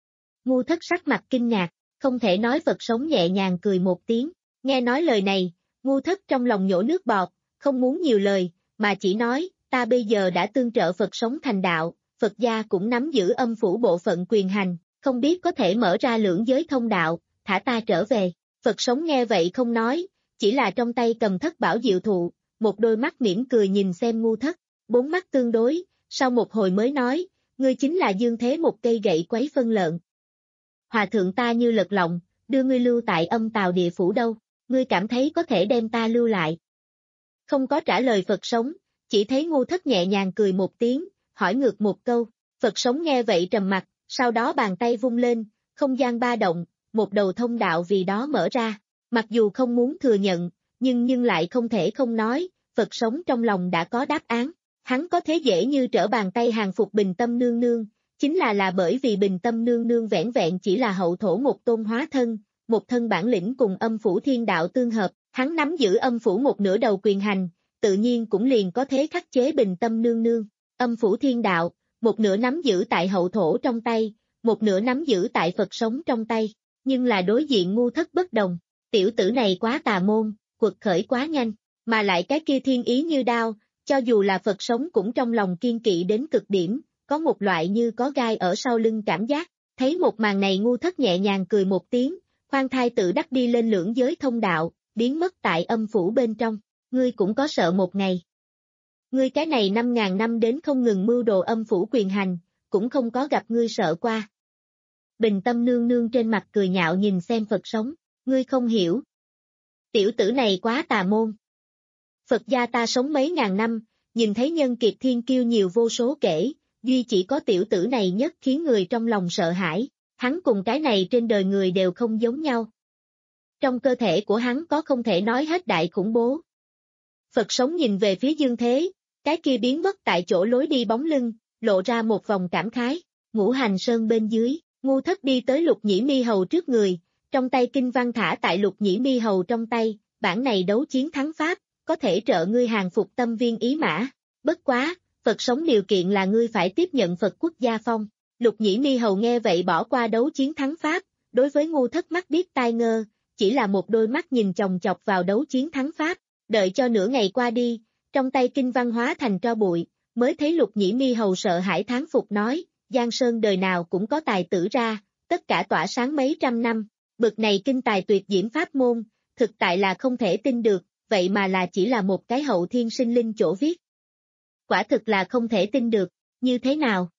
Ngu Thất sắc mặt kinh ngạc, không thể nói Phật sống nhẹ nhàng cười một tiếng, nghe nói lời này, Ngu Thất trong lòng nhổ nước bọt, không muốn nhiều lời, mà chỉ nói, ta bây giờ đã tương trợ Phật sống thành đạo, Phật gia cũng nắm giữ âm phủ bộ phận quyền hành, không biết có thể mở ra lưỡng giới thông đạo, thả ta trở về. Phật sống nghe vậy không nói, chỉ là trong tay cầm thất bảo diệu thụ, một đôi mắt mỉm cười nhìn xem Ngu Thất, bốn mắt tương đối, sau một hồi mới nói, ngươi chính là dương thế một cây gậy quấy phân lợn. Hòa thượng ta như lật lọng, đưa ngươi lưu tại âm tào địa phủ đâu, ngươi cảm thấy có thể đem ta lưu lại. Không có trả lời Phật sống, chỉ thấy Ngu Thất nhẹ nhàng cười một tiếng, hỏi ngược một câu, Phật sống nghe vậy trầm mặt, sau đó bàn tay vung lên, không gian ba động, một đầu thông đạo vì đó mở ra, mặc dù không muốn thừa nhận, nhưng nhưng lại không thể không nói, Phật sống trong lòng đã có đáp án, hắn có thế dễ như trở bàn tay hàng phục Bình Tâm nương nương, chính là là bởi vì Bình Tâm nương nương vẻn vẹn chỉ là hậu thổ một tôn hóa thân, một thân bản lĩnh cùng âm phủ thiên đạo tương hợp, hắn nắm giữ âm phủ một nửa đầu quyền hành, tự nhiên cũng liền có thế khắc chế Bình Tâm nương nương, âm phủ thiên đạo, một nửa nắm giữ tại hậu thổ trong tay, một nửa nắm giữ tại Phật sống trong tay, nhưng là đối diện Ngu Thất bất đồng, tiểu tử này quá tà môn, quật khởi quá nhanh, mà lại cái kia thiên ý như đao, cho dù là Phật sống cũng trong lòng kiên kỵ đến cực điểm, có một loại như có gai ở sau lưng cảm giác, thấy một màn này Ngu Thất nhẹ nhàng cười một tiếng, khoan thai tự đắc đi lên lưỡng giới thông đạo, biến mất tại âm phủ bên trong, ngươi cũng có sợ một ngày. Ngươi cái này năm ngàn năm đến không ngừng mưu đồ âm phủ quyền hành, cũng không có gặp ngươi sợ qua. Bình Tâm nương nương trên mặt cười nhạo nhìn xem Phật sống, ngươi không hiểu. Tiểu tử này quá tà môn. Phật gia ta sống mấy ngàn năm, nhìn thấy nhân kiệt thiên kiêu nhiều vô số kể, duy chỉ có tiểu tử này nhất khiến người trong lòng sợ hãi, hắn cùng cái này trên đời người đều không giống nhau. Trong cơ thể của hắn có không thể nói hết đại khủng bố. Phật sống nhìn về phía dương thế, cái kia biến mất tại chỗ lối đi bóng lưng, lộ ra một vòng cảm khái, Ngũ Hành Sơn bên dưới, Ngu Thất đi tới Lục Nhĩ Mi Hầu trước người, trong tay kinh văn thả tại Lục Nhĩ Mi Hầu trong tay, bản này đấu chiến thắng pháp, có thể trợ ngươi hàng phục tâm viên ý mã, bất quá, Phật sống điều kiện là ngươi phải tiếp nhận Phật quốc gia phong. Lục Nhĩ Mi Hầu nghe vậy bỏ qua đấu chiến thắng pháp, đối với Ngu Thất mắt biết tai ngơ, chỉ là một đôi mắt nhìn chòng chọc vào đấu chiến thắng pháp, đợi cho nửa ngày qua đi, trong tay kinh văn hóa thành tro bụi, mới thấy Lục Nhĩ Mi Hầu sợ hãi thán phục nói, Giang Sơn đời nào cũng có tài tử ra, tất cả tỏa sáng mấy trăm năm, bực này kinh tài tuyệt diễm pháp môn, thực tại là không thể tin được, vậy mà là chỉ là một cái hậu thiên sinh linh chỗ viết. Quả thực là không thể tin được, như thế nào?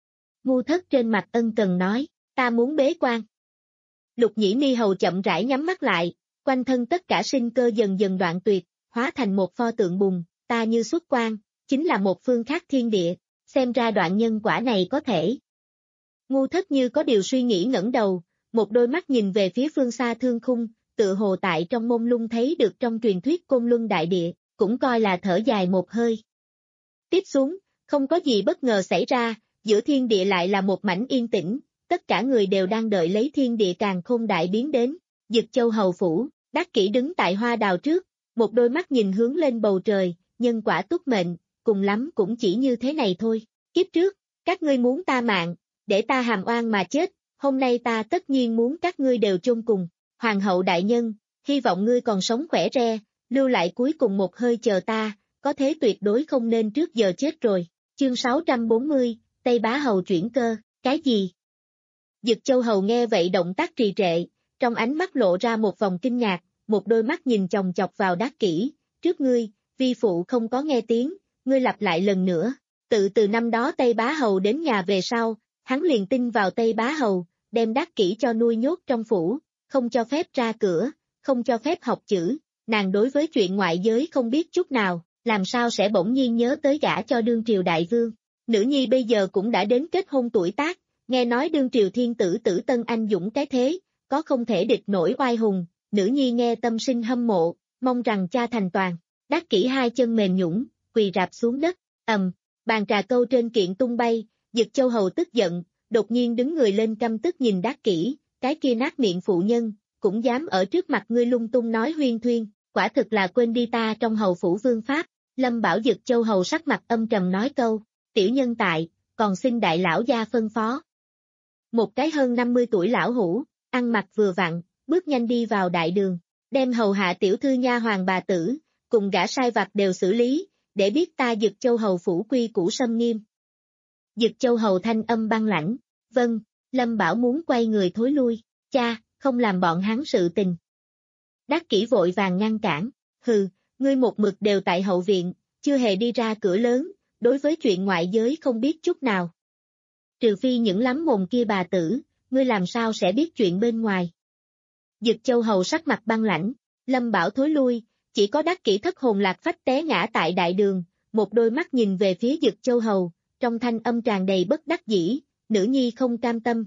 Ngu Thất trên mặt ân cần nói, ta muốn bế quan. Lục Nhĩ Mi Hầu chậm rãi nhắm mắt lại, quanh thân tất cả sinh cơ dần dần đoạn tuyệt, hóa thành một pho tượng bùn, ta như xuất quan, chính là một phương khác thiên địa, xem ra đoạn nhân quả này có thể. Ngu Thất như có điều suy nghĩ ngẩng đầu, một đôi mắt nhìn về phía phương xa thương khung, tự hồ tại trong mông lung thấy được trong truyền thuyết Côn Luân đại địa, cũng coi là thở dài một hơi. Tiếp xuống, không có gì bất ngờ xảy ra, giữa thiên địa lại là một mảnh yên tĩnh, tất cả người đều đang đợi lấy thiên địa càn khôn đại biến đến. Dực Châu hầu phủ, Đắc Kỷ đứng tại hoa đào trước, một đôi mắt nhìn hướng lên bầu trời, nhân quả túc mệnh, cùng lắm cũng chỉ như thế này thôi. Kiếp trước, các ngươi muốn ta mạng, để ta hàm oan mà chết, hôm nay ta tất nhiên muốn các ngươi đều chôn cùng. Hoàng hậu đại nhân, hy vọng ngươi còn sống khỏe re, lưu lại cuối cùng một hơi chờ ta, có thế tuyệt đối không nên trước giờ chết rồi. Chương sáu trăm bốn mươi, Tây Bá hầu chuyển cơ, cái gì? Dực Châu hầu nghe vậy động tác trì trệ, trong ánh mắt lộ ra một vòng kinh ngạc, một đôi mắt nhìn chòng chọc vào Đắc Kỷ, trước ngươi, vi phụ không có nghe tiếng, ngươi lặp lại lần nữa. Tự từ năm đó Tây Bá hầu đến nhà về sau, hắn liền tin vào Tây Bá hầu, đem Đắc Kỷ cho nuôi nhốt trong phủ, không cho phép ra cửa, không cho phép học chữ, nàng đối với chuyện ngoại giới không biết chút nào, làm sao sẽ bỗng nhiên nhớ tới gả cho đương triều đại vương. Nữ nhi bây giờ cũng đã đến kết hôn tuổi tác, nghe nói đương triều thiên tử Tử Tân anh dũng cái thế, có không thể địch nổi oai hùng, nữ nhi nghe tâm sinh hâm mộ, mong rằng cha thành toàn. Đắc Kỷ hai chân mềm nhũn, quỳ rạp xuống đất, ầm, bàn trà câu trên kiện tung bay, Dực Châu hầu tức giận, đột nhiên đứng người lên căm tức nhìn Đắc Kỷ, cái kia nát miệng phụ nhân, cũng dám ở trước mặt ngươi lung tung nói huyên thuyên, quả thực là quên đi ta trong hầu phủ vương pháp. Lâm Bảo Dực Châu hầu sắc mặt âm trầm nói câu, tiểu nhân tại, còn xin đại lão gia phân phó. Một cái hơn năm mươi tuổi lão hủ, ăn mặc vừa vặn, bước nhanh đi vào đại đường, đem hầu hạ tiểu thư nha hoàng bà tử, cùng gã sai vặt đều xử lý, để biết ta Dực Châu hầu phủ quy củ xâm nghiêm. Dực Châu hầu thanh âm băng lãnh, vâng, Lâm Bảo muốn quay người thối lui, cha, không làm bọn hắn sự tình. Đắc Kỷ vội vàng ngăn cản, hừ, ngươi một mực đều tại hậu viện, chưa hề đi ra cửa lớn, đối với chuyện ngoại giới không biết chút nào. Trừ phi những lắm mồm kia bà tử, ngươi làm sao sẽ biết chuyện bên ngoài. Dực Châu hầu sắc mặt băng lãnh, Lâm Bảo thối lui, chỉ có Đắc Kỷ thất hồn lạc phách té ngã tại đại đường, một đôi mắt nhìn về phía Dực Châu hầu, trong thanh âm tràn đầy bất đắc dĩ, nữ nhi không cam tâm.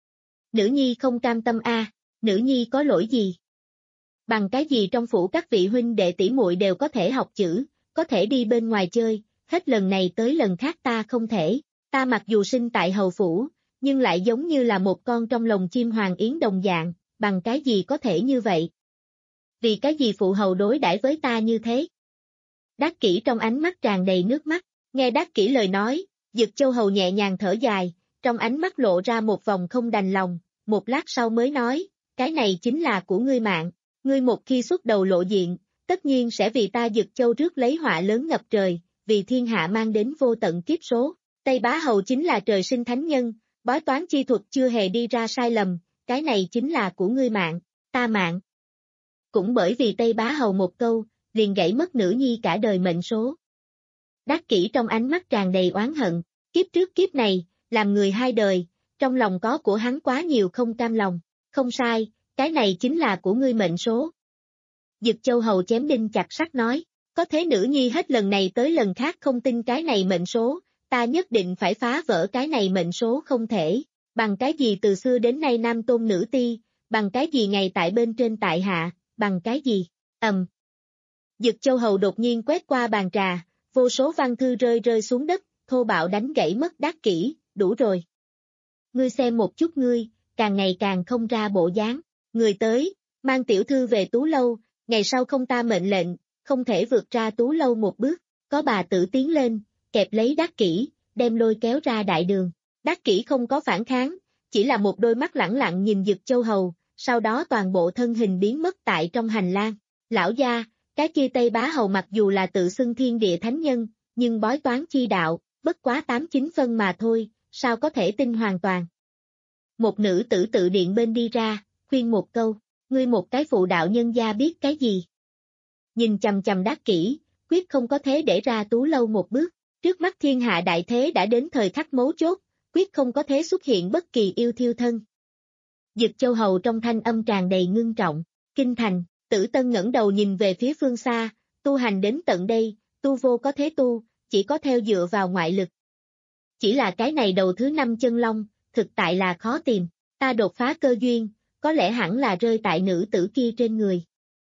Nữ nhi không cam tâm a, à, nữ nhi có lỗi gì? Bằng cái gì trong phủ các vị huynh đệ tỷ muội đều có thể học chữ, có thể đi bên ngoài chơi, hết lần này tới lần khác ta không thể, ta mặc dù sinh tại hầu phủ, nhưng lại giống như là một con trong lồng chim hoàng yến đồng dạng, bằng cái gì có thể như vậy? Vì cái gì phụ hầu đối đãi với ta như thế? Đắc Kỷ trong ánh mắt tràn đầy nước mắt, nghe Đắc Kỷ lời nói, Dực Châu hầu nhẹ nhàng thở dài, trong ánh mắt lộ ra một vòng không đành lòng, một lát sau mới nói, cái này chính là của ngươi mạng, ngươi một khi xuất đầu lộ diện, tất nhiên sẽ vì ta Dực Châu rước lấy họa lớn ngập trời, vì thiên hạ mang đến vô tận kiếp số. Tây Bá hầu chính là trời sinh thánh nhân, bói toán chi thuật chưa hề đi ra sai lầm, cái này chính là của ngươi mạng, ta mạng. Cũng bởi vì Tây Bá hầu một câu, liền gãy mất nữ nhi cả đời mệnh số. Đắc Kỷ trong ánh mắt tràn đầy oán hận, kiếp trước kiếp này, làm người hai đời, trong lòng có của hắn quá nhiều không cam lòng, không sai, cái này chính là của ngươi mệnh số. Dực Châu hầu chém đinh chặt sắt nói, có thế nữ nhi hết lần này tới lần khác không tin cái này mệnh số, ta nhất định phải phá vỡ cái này mệnh số không thể, bằng cái gì từ xưa đến nay nam tôn nữ ti, bằng cái gì ngày tại bên trên tại hạ, bằng cái gì, ầm. Um. Dực Châu hầu đột nhiên quét qua bàn trà, vô số văn thư rơi rơi xuống đất, thô bạo đánh gãy mất Đắc Kỷ, đủ rồi. Ngươi xem một chút ngươi, càng ngày càng không ra bộ dáng, người tới, mang tiểu thư về Tú lâu, ngày sau không ta mệnh lệnh, không thể vượt ra Tú lâu một bước, có bà tử tiến lên, kẹp lấy Đắc Kỷ, đem lôi kéo ra đại đường. Đắc Kỷ không có phản kháng, chỉ là một đôi mắt lẳng lặng nhìn Dực Châu hầu, sau đó toàn bộ thân hình biến mất tại trong hành lang. Lão gia, cái kia Tây Bá hầu mặc dù là tự xưng thiên địa thánh nhân, nhưng bói toán chi đạo, bất quá tám chín phân mà thôi, sao có thể tin hoàn toàn. Một nữ tử tự điện bên đi ra, khuyên một câu, ngươi một cái phụ đạo nhân gia biết cái gì. Nhìn chằm chằm Đắc Kỷ, quyết không có thế để ra Tú lâu một bước, trước mắt thiên hạ đại thế đã đến thời khắc mấu chốt, quyết không có thế xuất hiện bất kỳ yêu thiêu thân. Dực Châu hầu trong thanh âm tràn đầy ngưng trọng, kinh thành, Tử Tân ngẩng đầu nhìn về phía phương xa, tu hành đến tận đây, tu vô có thế tu, chỉ có theo dựa vào ngoại lực. Chỉ là cái này đầu thứ năm chân long, thực tại là khó tìm, ta đột phá cơ duyên, có lẽ hẳn là rơi tại nữ tử kia trên người.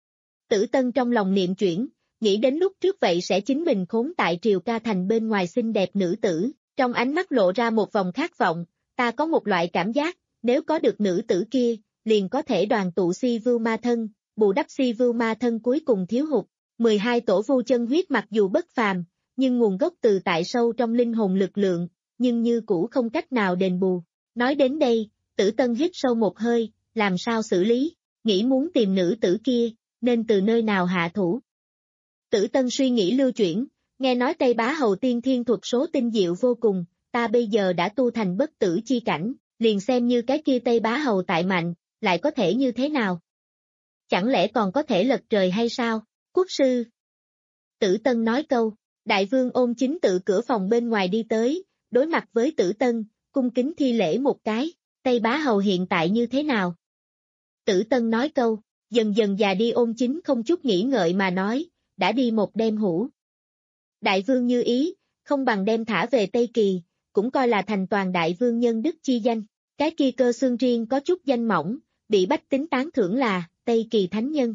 Tử Tân trong lòng niệm chuyển, nghĩ đến lúc trước vậy sẽ chính mình khốn tại Triều Ca Thành bên ngoài xinh đẹp nữ tử, trong ánh mắt lộ ra một vòng khát vọng, ta có một loại cảm giác, nếu có được nữ tử kia, liền có thể đoàn tụ si vưu ma thân, bù đắp si vưu ma thân cuối cùng thiếu hụt. mười hai tổ vu chân huyết mặc dù bất phàm, nhưng nguồn gốc từ tại sâu trong linh hồn lực lượng, nhưng như cũ không cách nào đền bù. Nói đến đây, Tử Tân hít sâu một hơi, làm sao xử lý, nghĩ muốn tìm nữ tử kia, nên từ nơi nào hạ thủ. Tử Tân suy nghĩ lưu chuyển, nghe nói Tây Bá Hầu tiên thiên thuật số tinh diệu vô cùng, ta bây giờ đã tu thành bất tử chi cảnh, liền xem như cái kia Tây Bá Hầu tại mạnh, lại có thể như thế nào? Chẳng lẽ còn có thể lật trời hay sao? Quốc sư. Tử Tân nói câu, đại vương Ôn Chính tự cửa phòng bên ngoài đi tới, đối mặt với Tử Tân, cung kính thi lễ một cái, Tây Bá Hầu hiện tại như thế nào? Tử Tân nói câu, dần dần già đi. Ôn Chính không chút nghĩ ngợi mà nói, đã đi một đêm hủ. Đại vương như ý, không bằng đem thả về Tây Kỳ, cũng coi là thành toàn đại vương nhân đức chi danh, cái kia Cơ Xương riêng có chút danh mỏng, bị bách tính tán thưởng là Tây Kỳ thánh nhân.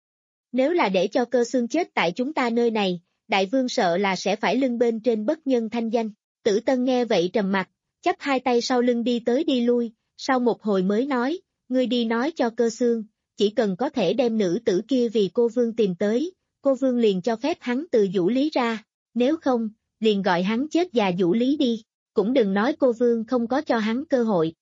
Nếu là để cho Cơ Xương chết tại chúng ta nơi này, đại vương sợ là sẽ phải lưng bên trên bất nhân thanh danh. Tử Tân nghe vậy trầm mặt, chắp hai tay sau lưng đi tới đi lui, sau một hồi mới nói, ngươi đi nói cho Cơ Xương, chỉ cần có thể đem nữ tử kia vì cô vương tìm tới, cô vương liền cho phép hắn từ Vũ Lý ra, nếu không, liền gọi hắn chết già Vũ Lý đi, cũng đừng nói cô vương không có cho hắn cơ hội.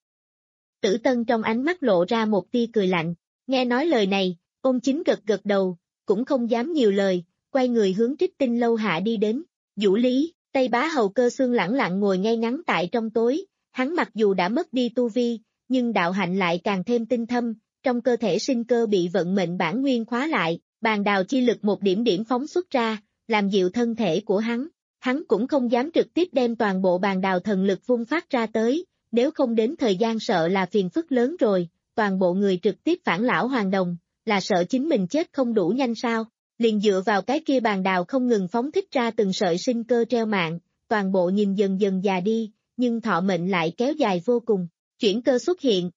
Tử Tân trong ánh mắt lộ ra một tia cười lạnh, nghe nói lời này, Ôn Chính gật gật đầu, cũng không dám nhiều lời, quay người hướng Trích Tinh lâu hạ đi đến. Vũ Lý, Tây Bá Hầu Cơ Xương lẳng lặng ngồi ngay ngắn tại trong tối, hắn mặc dù đã mất đi tu vi, nhưng đạo hạnh lại càng thêm tinh thâm, trong cơ thể sinh cơ bị vận mệnh bản nguyên khóa lại, bàn đào chi lực một điểm điểm phóng xuất ra, làm dịu thân thể của hắn. Hắn cũng không dám trực tiếp đem toàn bộ bàn đào thần lực vung phát ra tới, nếu không đến thời gian sợ là phiền phức lớn rồi, toàn bộ người trực tiếp phản lão hoàng đồng, là sợ chính mình chết không đủ nhanh sao, liền dựa vào cái kia bàn đào không ngừng phóng thích ra từng sợi sinh cơ treo mạng, toàn bộ nhìn dần dần già đi, nhưng thọ mệnh lại kéo dài vô cùng, chuyển cơ xuất hiện.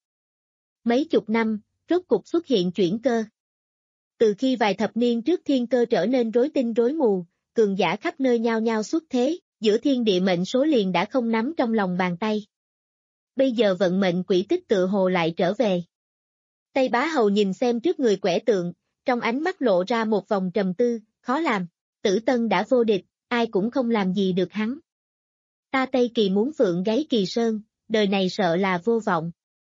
Mấy chục năm, rốt cục xuất hiện chuyển cơ. Từ khi vài thập niên trước thiên cơ trở nên rối tinh rối mù, cường giả khắp nơi nhao nhao xuất thế, giữa thiên địa mệnh số liền đã không nắm trong lòng bàn tay. Bây giờ vận mệnh quỹ tích tựa hồ lại trở về. Tây Bá Hầu nhìn xem trước người quẻ tượng, trong ánh mắt lộ ra một vòng trầm tư, khó làm, Tử Tân đã vô địch, ai cũng không làm gì được hắn. Ta Tây Kỳ muốn phượng gáy Kỳ Sơn, đời này sợ là vô vọng.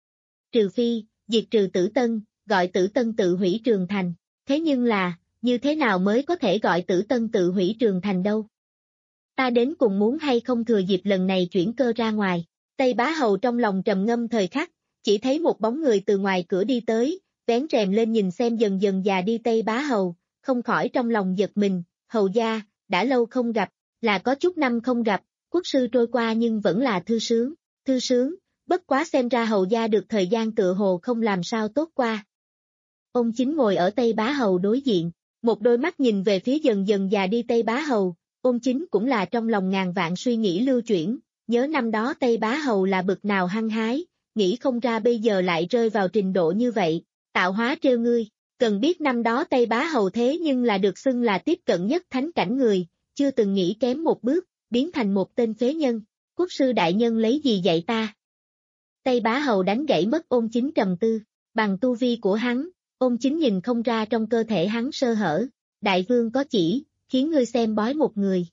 Trừ phi, diệt trừ Tử Tân, gọi Tử Tân tự hủy Trường Thành, thế nhưng là, như thế nào mới có thể gọi Tử Tân tự hủy Trường Thành đâu? Ta đến cùng muốn hay không thừa dịp lần này chuyển cơ ra ngoài. Tây Bá Hầu trong lòng trầm ngâm thời khắc, chỉ thấy một bóng người từ ngoài cửa đi tới, vén rèm lên nhìn xem dần dần già đi Tây Bá Hầu, không khỏi trong lòng giật mình, hầu gia, đã lâu không gặp, là có chút năm không gặp, quốc sư trôi qua nhưng vẫn là thư sướng, thư sướng, bất quá xem ra hầu gia được thời gian tựa hồ không làm sao tốt qua. Ông Chính ngồi ở Tây Bá Hầu đối diện, một đôi mắt nhìn về phía dần dần già đi Tây Bá Hầu, ông Chính cũng là trong lòng ngàn vạn suy nghĩ lưu chuyển, nhớ năm đó Tây Bá Hầu là bực nào hăng hái, nghĩ không ra bây giờ lại rơi vào trình độ như vậy, tạo hóa trêu ngươi, cần biết năm đó Tây Bá Hầu thế nhưng là được xưng là tiếp cận nhất thánh cảnh người, chưa từng nghĩ kém một bước, biến thành một tên phế nhân, quốc sư đại nhân lấy gì dạy ta? Tây Bá Hầu đánh gãy mất Ôn Chính trầm tư, bằng tu vi của hắn, Ôn Chính nhìn không ra trong cơ thể hắn sơ hở, đại vương có chỉ, khiến ngươi xem bói một người.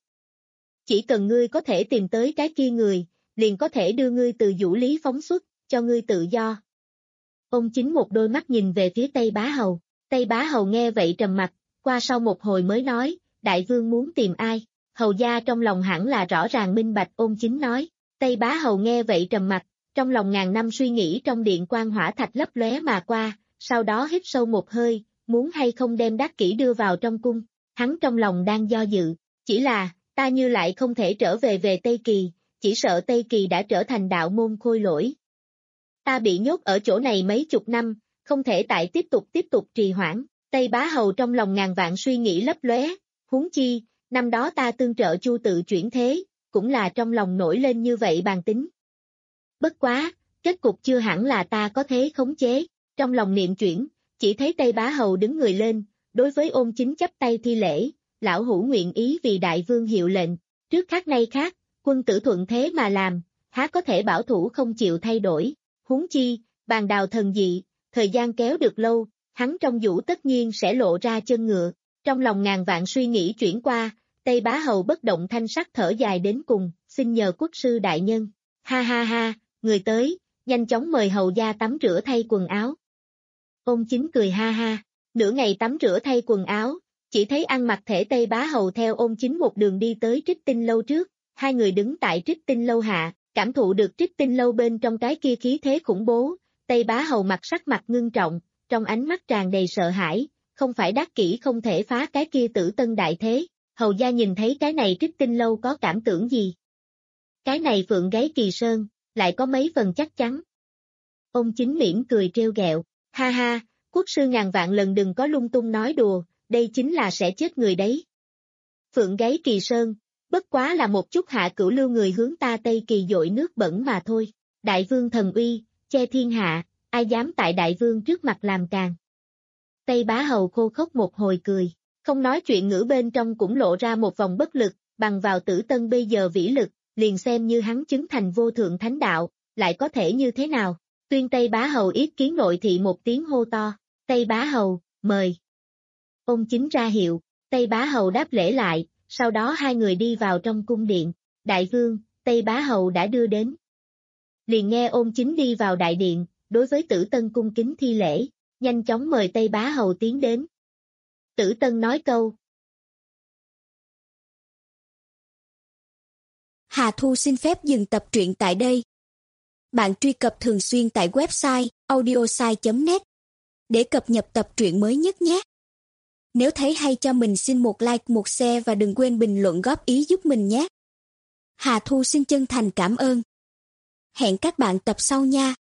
Chỉ cần ngươi có thể tìm tới cái kia người, liền có thể đưa ngươi từ Vũ Lý phóng xuất, cho ngươi tự do. Ôn Chính một đôi mắt nhìn về phía Tây Bá Hầu, Tây Bá Hầu nghe vậy trầm mặt, qua sau một hồi mới nói, đại vương muốn tìm ai, hầu gia trong lòng hẳn là rõ ràng minh bạch. Ôn Chính nói, Tây Bá Hầu nghe vậy trầm mặt, trong lòng ngàn năm suy nghĩ trong điện quan hỏa thạch lấp lóe mà qua, sau đó hít sâu một hơi, muốn hay không đem Đắc Kỷ đưa vào trong cung, hắn trong lòng đang do dự, chỉ là, ta như lại không thể trở về về Tây Kỳ, chỉ sợ Tây Kỳ đã trở thành đạo môn khôi lỗi. Ta bị nhốt ở chỗ này mấy chục năm, không thể tại tiếp tục tiếp tục trì hoãn, Tây Bá Hầu trong lòng ngàn vạn suy nghĩ lấp lóe, huống chi, năm đó ta tương trợ Chu tự chuyển thế, cũng là trong lòng nổi lên như vậy bàn tính. Bất quá, kết cục chưa hẳn là ta có thế khống chế, trong lòng niệm chuyển, chỉ thấy Tây Bá Hầu đứng người lên, đối với Ôn Chính chắp tay thi lễ, lão hữu nguyện ý vì đại vương hiệu lệnh, trước khác nay khác, quân tử thuận thế mà làm, há có thể bảo thủ không chịu thay đổi, huống chi, bàn đào thần dị, thời gian kéo được lâu, hắn trong vũ tất nhiên sẽ lộ ra chân ngựa, trong lòng ngàn vạn suy nghĩ chuyển qua, Tây Bá Hầu bất động thanh sắc thở dài đến cùng, xin nhờ quốc sư đại nhân, ha ha ha, người tới, nhanh chóng mời hầu gia tắm rửa thay quần áo. Ôn Chính cười ha ha, nửa ngày tắm rửa thay quần áo, chỉ thấy ăn mặc thể Tây Bá Hầu theo Ôn Chính một đường đi tới Trích Tinh lâu trước, hai người đứng tại Trích Tinh lâu hạ, cảm thụ được Trích Tinh lâu bên trong cái kia khí thế khủng bố, Tây Bá Hầu mặt sắc mặt ngưng trọng, trong ánh mắt tràn đầy sợ hãi, không phải đắc kỷ không thể phá cái kia Tử Tân đại thế, hầu gia nhìn thấy cái này Trích Tinh lâu có cảm tưởng gì? Cái này Phượng Gáy Kỳ Sơn, lại có mấy phần chắc chắn. Ôn Chính mỉm cười trêu ghẹo, ha ha, quốc sư ngàn vạn lần đừng có lung tung nói đùa, đây chính là sẽ chết người đấy. Phượng Gáy Kỳ Sơn, bất quá là một chút hạ cửu lưu người hướng ta Tây Kỳ dội nước bẩn mà thôi, đại vương thần uy, che thiên hạ, ai dám tại đại vương trước mặt làm càng. Tây Bá Hầu khô khốc một hồi cười, không nói chuyện ngữ bên trong cũng lộ ra một vòng bất lực, bằng vào Tử Tân bây giờ vĩ lực, liền xem như hắn chứng thành vô thượng thánh đạo, lại có thể như thế nào? Tuyên Tây Bá Hầu ý kiến nội thị một tiếng hô to, Tây Bá Hầu, mời. Ôn Chính ra hiệu, Tây Bá Hầu đáp lễ lại, sau đó hai người đi vào trong cung điện, đại vương, Tây Bá Hầu đã đưa đến. Liền nghe Ôn Chính đi vào đại điện, đối với Tử Tân cung kính thi lễ, nhanh chóng mời Tây Bá Hầu tiến đến. Tử Tân nói câu. Hà Thu xin phép dừng tập truyện tại đây. Bạn truy cập thường xuyên tại website audiosai chấm net để cập nhật tập truyện mới nhất nhé. Nếu thấy hay cho mình xin một like, một share và đừng quên bình luận góp ý giúp mình nhé. Hà Thu xin chân thành cảm ơn. Hẹn các bạn tập sau nha.